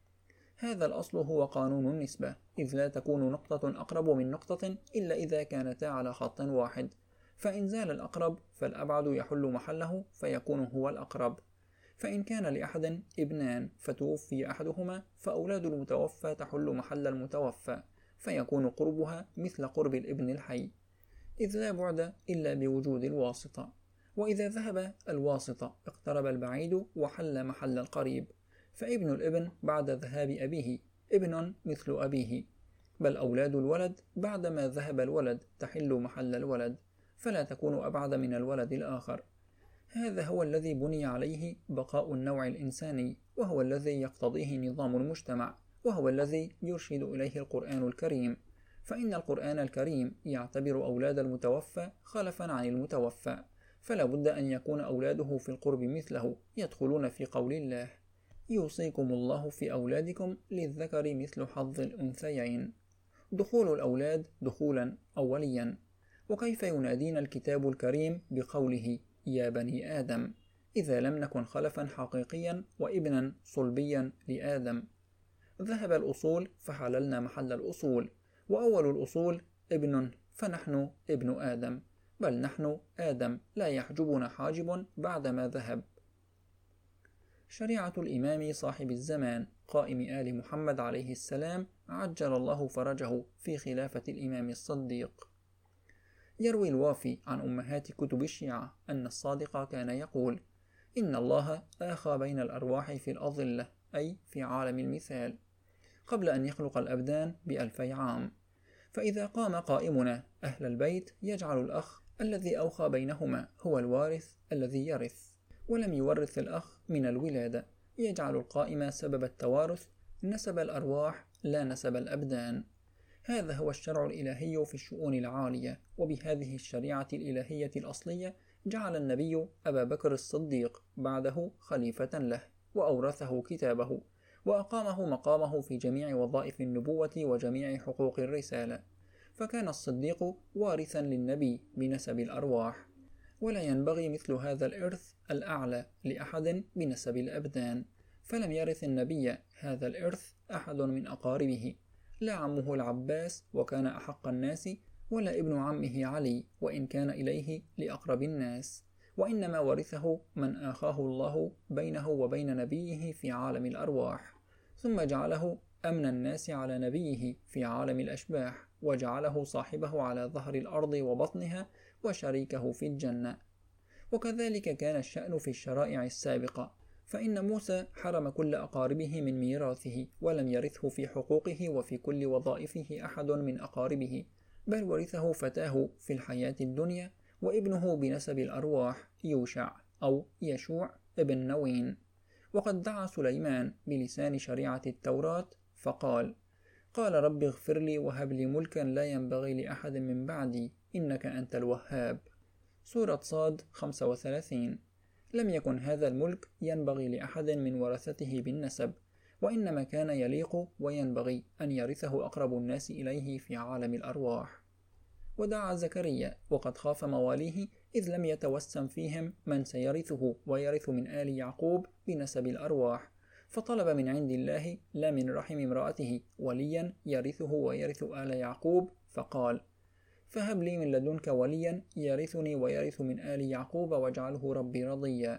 هذا الأصل هو قانون النسبة، إذ لا تكون نقطة أقرب من نقطة إلا إذا كانتا على خط واحد، فإن زال الأقرب فالأبعد يحل محله فيكون هو الأقرب. فإن كان لأحد ابنان فتوفي أحدهما فأولاد المتوفى تحل محل المتوفى، فيكون قربها مثل قرب الابن الحي، إذ لا بعد إلا بوجود الواسطة. وإذا ذهب الواسطة اقترب البعيد وحل محل القريب، فابن الابن بعد ذهاب أبيه ابن مثل أبيه، بل أولاد الولد بعدما ذهب الولد تحل محل الولد، فلا تكون أبعد من الولد الآخر. هذا هو الذي بني عليه بقاء النوع الإنساني، وهو الذي يقتضيه نظام المجتمع، وهو الذي يرشد إليه القرآن الكريم. فإن القرآن الكريم يعتبر أولاد المتوفى خلفا عن المتوفى، فلا بد أن يكون أولاده في القرب مثله، يدخلون في قول الله: يوصيكم الله في أولادكم للذكر مثل حظ الأنثيين. دخول الأولاد دخولا أوليا. وكيف ينادينا الكتاب الكريم بقوله يا بني آدم إذا لم نكن خلفا حقيقيا وابنا صلبيا لآدم؟ ذهب الأصول فحللنا محل الأصول، وأول الأصول ابن، فنحن ابن آدم، بل نحن آدم لا يحجبنا حاجب بعدما ذهب. شريعة الإمام صاحب الزمان قائم آل محمد عليه السلام عجل الله فرجه في خلافة الإمام الصديق. يروي الوافي عن أمهات كتب الشيعة أن الصادق كان يقول: إن الله آخى بين الأرواح في الأظلة، أي في عالم المثال، قبل أن يخلق الأبدان ب2000 عام، فإذا قام قائمنا أهل البيت يجعل الأخ الذي أوخى بينهما هو الوارث الذي يرث، ولم يورث الأخ من الولادة، يجعل القائم سبب التوارث نسب الأرواح لا نسب الأبدان. هذا هو الشرع الإلهي في الشؤون العالية، وبهذه الشريعة الإلهية الأصلية جعل النبي أبا بكر الصديق بعده خليفة له، وأورثه كتابه، وأقامه مقامه في جميع وظائف النبوة وجميع حقوق الرسالة، فكان الصديق وارثا للنبي بنسب الأرواح، ولا ينبغي مثل هذا الإرث الأعلى لأحد بنسب الأبدان، فلم يرث النبي هذا الإرث أحد من أقاربه، لا عمه العباس وكان أحق الناس، ولا ابن عمه علي وإن كان إليه لأقرب الناس، وإنما ورثه من آخاه الله بينه وبين نبيه في عالم الأرواح، ثم جعله أمن الناس على نبيه في عالم الأشباح، وجعله صاحبه على ظهر الأرض وبطنها وشريكه في الجنة. وكذلك كان الشأن في الشرائع السابقة، فإن موسى حرم كل أقاربه من ميراثه، ولم يرثه في حقوقه وفي كل وظائفه أحد من أقاربه، بل ورثه فتاه في الحياة الدنيا، وابنه بنسب الأرواح يوشع أو يشوع ابن نوين. وقد دعا سليمان بلسان شريعة التوراة فقال: قال رب اغفر لي وهب لي ملكا لا ينبغي لأحد من بعدي إنك أنت الوهاب. سورة صاد 35. لم يكن هذا الملك ينبغي لأحد من ورثته بالنسب، وإنما كان يليق وينبغي أن يرثه أقرب الناس إليه في عالم الأرواح. ودعا زكريا وقد خاف مواليه، إذ لم يتوسم فيهم من سيرثه ويرث من آل يعقوب بنسب الأرواح، فطلب من عند الله لا من رحم امرأته وليا يرثه ويرث آل يعقوب، فقال: فهب لي من لدنك وليا يرثني ويرث من آل يعقوب واجعله ربي رضيا.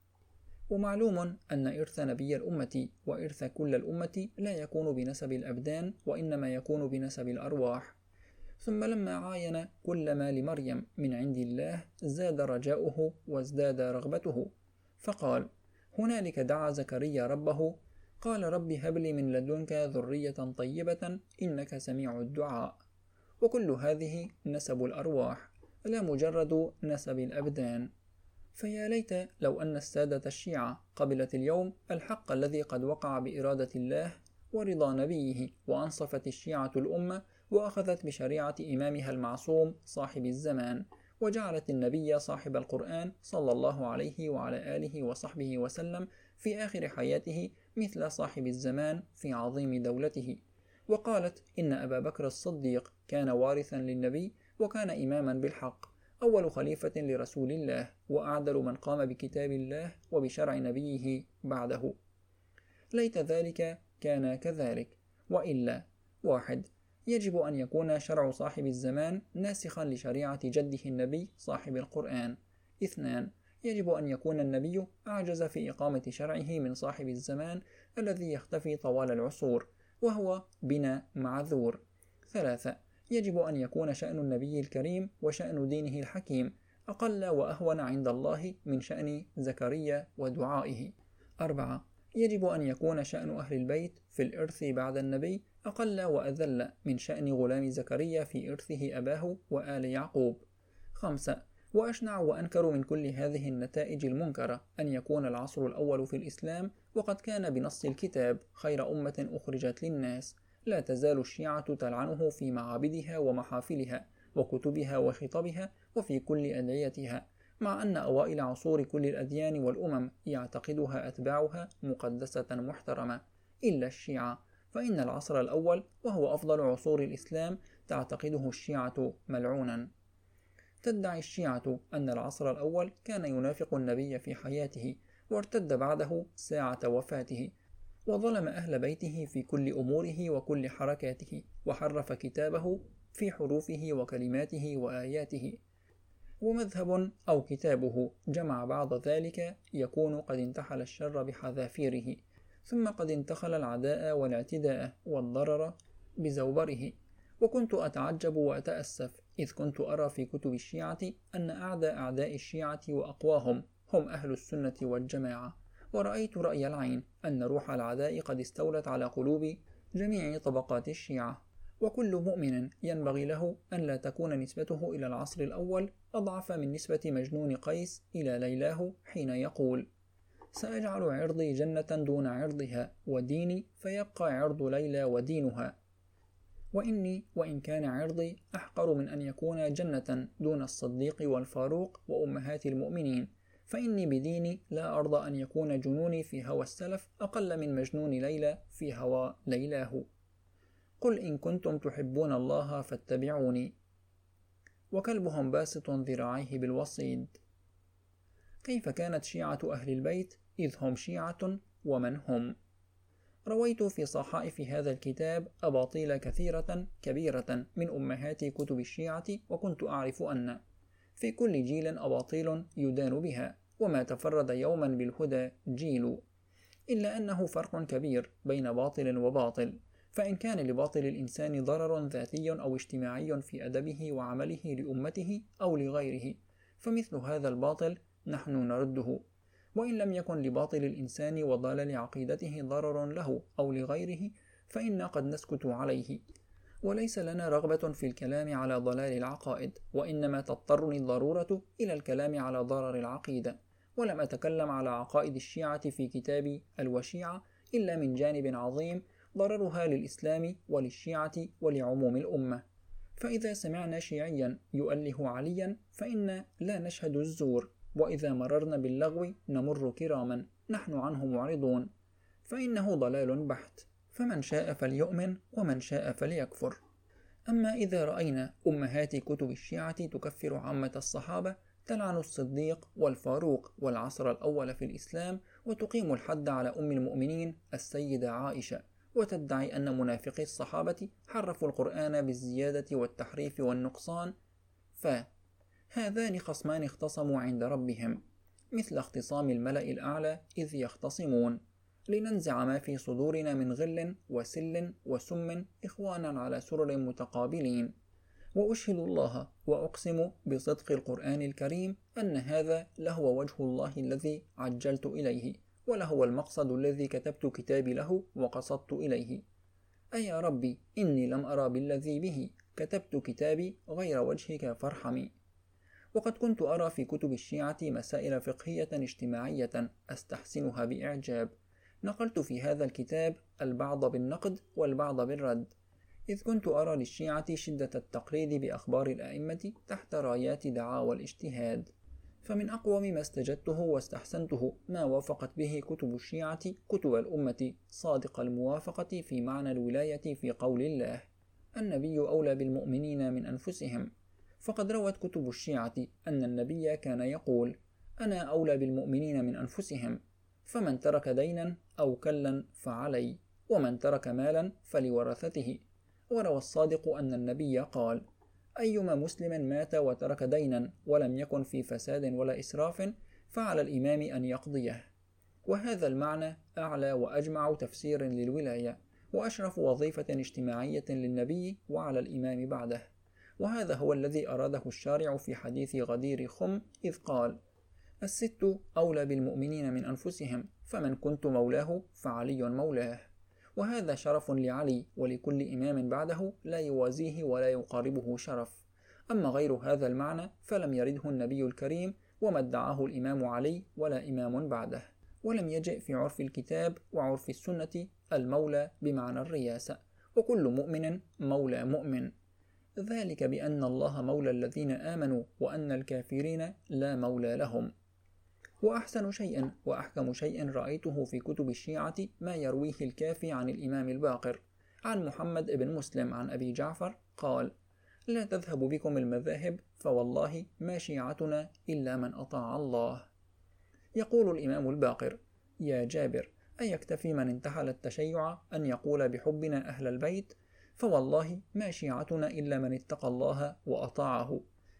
ومعلوم أن إرث نبي الأمة وإرث كل الأمة لا يكون بنسب الأبدان، وإنما يكون بنسب الأرواح. ثم لما عاين كل ما لمريم من عند الله زاد رجاؤه وازداد رغبته، فقال: هنالك دعا زكريا ربه قال: رب هب لي من لدنك ذرية طيبة إنك سميع الدعاء. وكل هذه نسب الأرواح لا مجرد نسب الأبدان. فيا ليت لو أن السادة الشيعة قبلت اليوم الحق الذي قد وقع بإرادة الله ورضا نبيه، وأنصفت الشيعة الأمة وأخذت بشريعة إمامها المعصوم صاحب الزمان، وجعلت النبي صاحب القرآن صلى الله عليه وعلى آله وصحبه وسلم في آخر حياته مثل صاحب الزمان في عظيم دولته، وقالت إن أبا بكر الصديق كان وارثا للنبي وكان إماما بالحق، أول خليفة لرسول الله، وأعدل من قام بكتاب الله وبشرع نبيه بعده. ليت ذلك كان كذلك، وإلا: 1. يجب أن يكون شرع صاحب الزمان ناسخا لشريعة جده النبي صاحب القرآن. 2. يجب أن يكون النبي أعجز في إقامة شرعه من صاحب الزمان الذي يختفي طوال العصور، وهو بنا معذور. 3. يجب أن يكون شأن النبي الكريم وشأن دينه الحكيم أقل وأهون عند الله من شأن زكريا ودعائه. 4. يجب أن يكون شأن أهل البيت في الإرث بعد النبي أقل وأذل من شأن غلام زكريا في إرثه أباه وآل يعقوب. 5. وأشنع وأنكر من كل هذه النتائج المنكرة أن يكون العصر الأول في الإسلام وقد كان بنص الكتاب خير أمة أخرجت للناس، لا تزال الشيعة تلعنه في معابدها ومحافلها وكتبها وخطبها وفي كل أدعيتها، مع أن أوائل عصور كل الأديان والأمم يعتقدها أتباعها مقدسة محترمة، إلا الشيعة، فإن العصر الأول وهو أفضل عصور الإسلام تعتقده الشيعة ملعونا. تدعي الشيعة أن العصر الأول كان ينافق النبي في حياته، وارتد بعده ساعة وفاته، وظلم أهل بيته في كل أموره وكل حركاته، وحرف كتابه في حروفه وكلماته وآياته. ومذهب أو كتابه جمع بعض ذلك يكون قد انتحل الشر بحذافيره، ثم قد انتخل العداء والاعتداء والضرر بزوبره. وكنت أتعجب وأتأسف إذ كنت أرى في كتب الشيعة أن أعداء الشيعة وأقواهم هم أهل السنة والجماعة، ورأيت رأي العين أن روح العداء قد استولت على قلوب جميع طبقات الشيعة، وكل مؤمن ينبغي له أن لا تكون نسبته إلى العصر الأول أضعف من نسبة مجنون قيس إلى ليلاه حين يقول: سأجعل عرضي جنة دون عرضها، وديني فيبقى عرض ليلى ودينها، وإني وإن كان عرضي أحقر من أن يكون جنة دون الصديق والفاروق وأمهات المؤمنين، فإني بديني لا أرضى أن يكون جنوني في هوى السلف أقل من مجنون ليلى في هوى ليلاه. قل إن كنتم تحبون الله فاتبعوني. وكلبهم باسط ذراعيه بالوصيد. كيف كانت شيعة أهل البيت إذ هم شيعة ومن هم؟ رويت في صحائف هذا الكتاب أباطيل كبيرة من أمهات كتب الشيعة، وكنت أعرف أن في كل جيل أباطيل يدان بها، وما تفرد يوما بالهدى جيل، إلا أنه فرق كبير بين باطل وباطل، فإن كان لباطل الإنسان ضرر ذاتي أو اجتماعي في أدبه وعمله لأمته أو لغيره فمثل هذا الباطل نحن نرده، وإن لم يكن لباطل الإنسان وضلال عقيدته ضرر له أو لغيره فإنا قد نسكت عليه. وليس لنا رغبة في الكلام على ضلال العقائد، وإنما تضطرني الضرورة إلى الكلام على ضرر العقيدة، ولم أتكلم على عقائد الشيعة في كتابي الوشيعة إلا من جانب عظيم ضررها للإسلام وللشيعة ولعموم الأمة. فإذا سمعنا شيعيا يؤله عليا فإنا لا نشهد الزور، وإذا مررنا باللغو نمر كراما، نحن عنه معرضون، فإنه ضلال بحت، فمن شاء فليؤمن ومن شاء فليكفر. أما إذا رأينا أمهات كتب الشيعة تكفر عامة الصحابة، تلعن الصديق والفاروق والعصر الأول في الإسلام، وتقيم الحد على أم المؤمنين السيدة عائشة، وتدعي أن منافقي الصحابة حرفوا القرآن بالزيادة والتحريف والنقصان، فهذان خصمان اختصموا عند ربهم، مثل اختصام الملأ الأعلى إذ يختصمون لننزع ما في صدورنا من غل وسل وسم إخوانا على سرر متقابلين. وأشهد الله وأقسم بصدق القرآن الكريم أن هذا لهو وجه الله الذي عجلت إليه، ولهو المقصد الذي كتبت كتابي له وقصدت إليه. أي ربي إني لم أرى بالذي به كتبت كتابي غير وجهك فارحمي. وقد كنت أرى في كتب الشيعة مسائل فقهية اجتماعية أستحسنها بإعجاب، نقلت في هذا الكتاب البعض بالنقد والبعض بالرد، إذ كنت أرى للشيعة شدة التقليد بأخبار الأئمة تحت رايات دعاوى الاجتهاد. فمن أقوم ما استجدته واستحسنته ما وافقت به كتب الشيعة كتب الأمة صادق الموافقة في معنى الولاية في قول الله: النبي أولى بالمؤمنين من أنفسهم. فقد روت كتب الشيعة أن النبي كان يقول: أنا أولى بالمؤمنين من أنفسهم، فمن ترك دينا أو كلا فعلي، ومن ترك مالا فلورثته. وروى الصادق أن النبي قال: أيما مسلم مات وترك دينا ولم يكن في فساد ولا إسراف فعلى الإمام أن يقضيه. وهذا المعنى أعلى وأجمع تفسير للولاية، وأشرف وظيفة اجتماعية للنبي وعلى الإمام بعده. وهذا هو الذي أراده الشارع في حديث غدير خم إذ قال: الست أولى بالمؤمنين من أنفسهم، فمن كنت مولاه فعلي مولاه. وهذا شرف لعلي ولكل إمام بعده لا يوازيه ولا يقاربه شرف. أما غير هذا المعنى فلم يرده النبي الكريم، وما ادعاه الإمام علي ولا إمام بعده، ولم يجئ في عرف الكتاب وعرف السنة المولى بمعنى الرياسة، وكل مؤمن مولى مؤمن، ذلك بأن الله مولى الذين آمنوا وأن الكافرين لا مولى لهم. وأحسن شيء وأحكم شيء رأيته في كتب الشيعة ما يرويه الكافي عن الإمام الباقر عن محمد بن مسلم عن أبي جعفر قال: لا تذهب بكم المذاهب، فوالله ما شيعتنا إلا من أطاع الله. يقول الإمام الباقر: يا جابر، أيكتفي من انتحل التشيع أن يقول بحبنا أهل البيت؟ فوالله ما شيعتنا إلا من اتقى الله وأطاعه،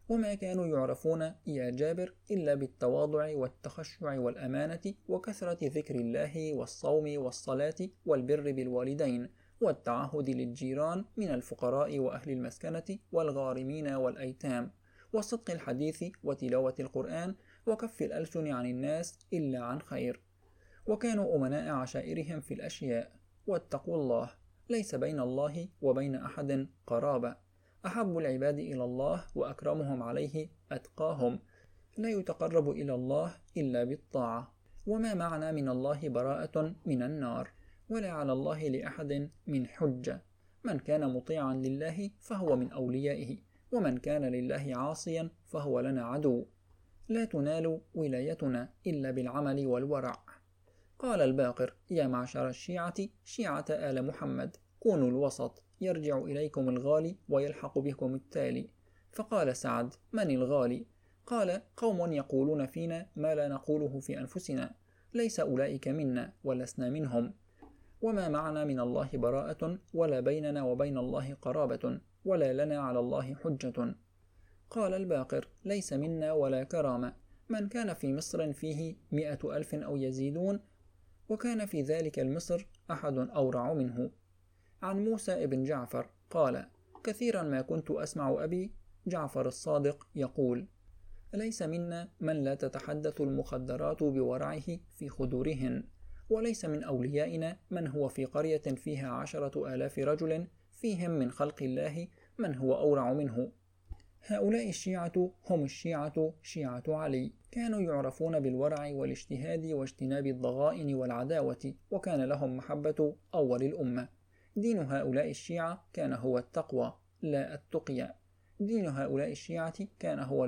وما كانوا يعرفون يا جابر إلا بالتواضع والتخشع والأمانة وكثرة ذكر الله والصوم والصلاة والبر بالوالدين والتعهد للجيران من الفقراء وأهل المسكنة والغارمين والأيتام وصدق الحديث وتلاوة القرآن وكف الألسن عن الناس إلا عن خير. وكانوا أمناء عشائرهم في الأشياء. واتقوا الله، ليس بين الله وبين أحد قرابة. أحب العباد إلى الله وأكرمهم عليه أتقاهم. لا يتقرب إلى الله إلا بالطاعة. وما معنى من الله براءة من النار، ولا على الله لأحد من حجة. من كان مطيعا لله فهو من أوليائه، ومن كان لله عاصيا فهو لنا عدو. لا تنال ولايتنا إلا بالعمل والورع. قال الباقر: يا معشر الشيعة شيعة آل محمد، كونوا الوسط، يرجع إليكم الغالي ويلحق بكم التالي. فقال سعد: من الغالي؟ قال: قوم يقولون فينا ما لا نقوله في أنفسنا، ليس أولئك منا ولسنا منهم. وما معنا من الله براءة، ولا بيننا وبين الله قرابة، ولا لنا على الله حجة. قال الباقر: ليس منا ولا كرامة من كان في مصر فيه 100,000 أو يزيدون، وكان في ذلك المصر أحد أورع منه. عن موسى بن جعفر قال: كثيرا ما كنت أسمع أبي جعفر الصادق يقول: ليس منا من لا تتحدث المخدرات بورعه في خدورهن، وليس من أوليائنا من هو في قرية فيها 10,000 رجل فيهم من خلق الله من هو أورع منه. هؤلاء الشيعة هم الشيعة شيعة علي، كانوا يعرفون بالورع والاجتهاد واجتناب الضغائن والعداوة، وكان لهم محبة أول الأمة. دين هؤلاء الشيعة كان هو التقوى لا التقيا. دين هؤلاء الشيعة كان هو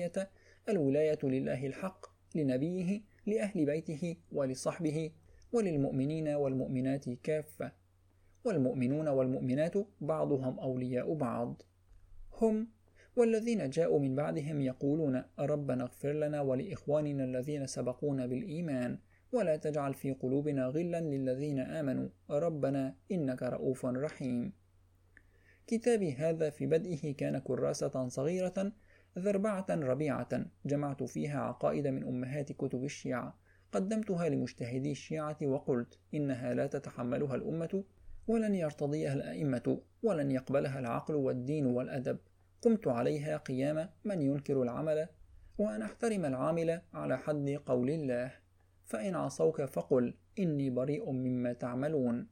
الولاية لله الحق، لنبيه، لأهل بيته ولصحبه، وللمؤمنين والمؤمنات كافة. والمؤمنون والمؤمنات بعضهم أولياء بعض. هم والذين جاءوا من بعدهم يقولون: ربنا اغفر لنا ولإخواننا الذين سبقونا بالإيمان، ولا تجعل في قلوبنا غلا للذين آمنوا ربنا إنك رؤوف رحيم. كتابي هذا في بدئه كان كراسة صغيرة ذربعة ربيعة جمعت فيها عقائد من أمهات كتب الشيعة، قدمتها لمجتهدي الشيعة وقلت: إنها لا تتحملها الأمة، ولن يرتضيها الأئمة، ولن يقبلها العقل والدين والأدب. قمت عليها قيام من ينكر العمل، وأن أحترم العامل على حد قول الله: فإن عصوك فقل إني بريء مما تعملون.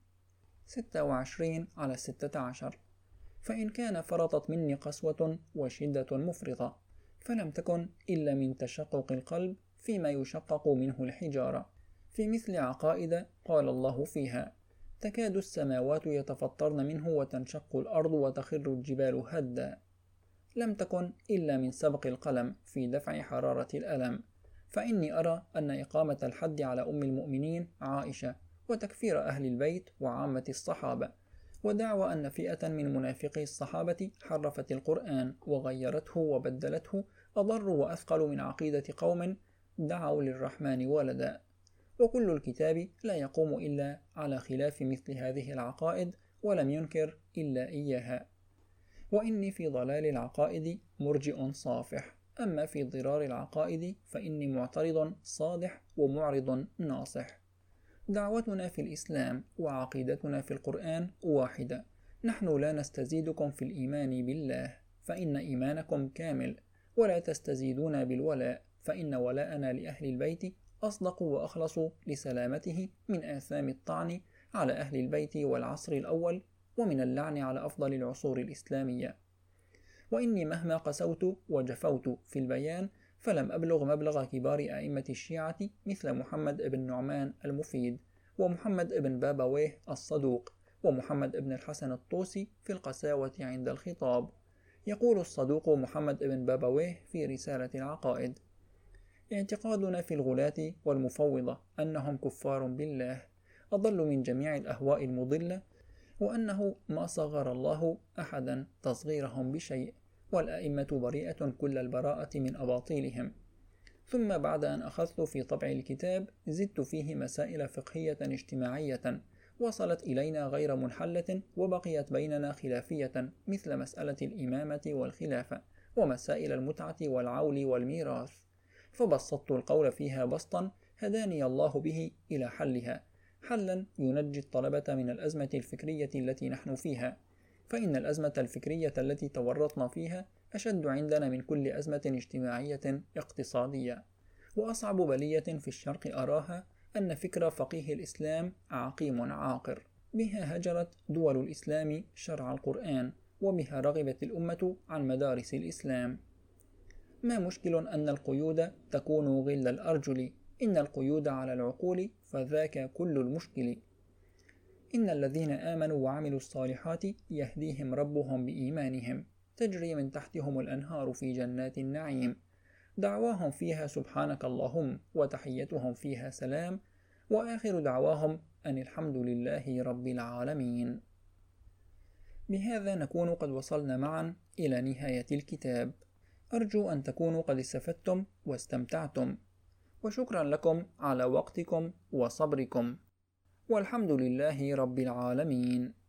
26/16. فإن كان فرطت مني قسوة وشدة مفرطة، فلم تكن إلا من تشقق القلب فيما يشقق منه الحجارة، في مثل عقائد قال الله فيها: تكاد السماوات يتفطرن منه وتنشق الأرض وتخر الجبال هدا. لم تكن إلا من سبق القلم في دفع حرارة الألم، فإني أرى أن إقامة الحد على أم المؤمنين عائشة، وتكفير أهل البيت وعامة الصحابة، ودعوى أن فئة من منافقي الصحابة حرفت القرآن وغيرته وبدلته أضر وأثقل من عقيدة قوم دعوا للرحمن ولدا. وكل الكتاب لا يقوم إلا على خلاف مثل هذه العقائد، ولم ينكر إلا إياها. وإني في ضلال العقائد مرجئ صافح، أما في ضرار العقائد فإني معترض صادح ومعرض ناصح. دعوتنا في الإسلام وعقيدتنا في القرآن واحدة: نحن لا نستزيدكم في الإيمان بالله، فإن إيمانكم كامل، ولا تستزيدون بالولاء، فإن ولاءنا لأهل البيت أصدق وأخلص لسلامته من آثام الطعن على أهل البيت والعصر الأول، ومن اللعن على أفضل العصور الإسلامية. وإني مهما قسوت وجفوت في البيان فلم أبلغ مبلغ كبار أئمة الشيعة مثل محمد بن نعمان المفيد، ومحمد بن بابويه الصدوق، ومحمد بن الحسن الطوسي في القساوة عند الخطاب. يقول الصدوق محمد بن بابويه في رسالة العقائد: اعتقادنا في الغلاة والمفوضة أنهم كفار بالله، أضل من جميع الأهواء المضلة، وأنه ما صغر الله أحدا تصغيرهم بشيء، والأئمة بريئة كل البراءة من أباطيلهم. ثم بعد أن أخذت في طبع الكتاب زدت فيه مسائل فقهية اجتماعية وصلت إلينا غير منحلة، وبقيت بيننا خلافية مثل مسألة الإمامة والخلافة، ومسائل المتعة والعول والميراث، فبسطت القول فيها بسطا هداني الله به إلى حلها، حلا ينجي الطلبة من الأزمة الفكرية التي نحن فيها، فإن الأزمة الفكرية التي تورطنا فيها أشد عندنا من كل أزمة اجتماعية اقتصادية. وأصعب بلية في الشرق أراها أن فكر فقيه الإسلام عقيم عاقر، بها هجرت دول الإسلام شرع القرآن، وبها رغبت الأمة عن مدارس الإسلام. ما مشكل أن القيود تكون غل الأرجل، إن القيود على العقول فذاك كل المشكل. إن الذين آمنوا وعملوا الصالحات يهديهم ربهم بإيمانهم، تجري من تحتهم الأنهار في جنات النعيم، دعواهم فيها سبحانك اللهم، وتحيتهم فيها سلام، وآخر دعواهم أن الحمد لله رب العالمين. بهذا نكون قد وصلنا معا إلى نهاية الكتاب، أرجو أن تكونوا قد استفدتم واستمتعتم، وشكرا لكم على وقتكم وصبركم، والحمد لله رب العالمين.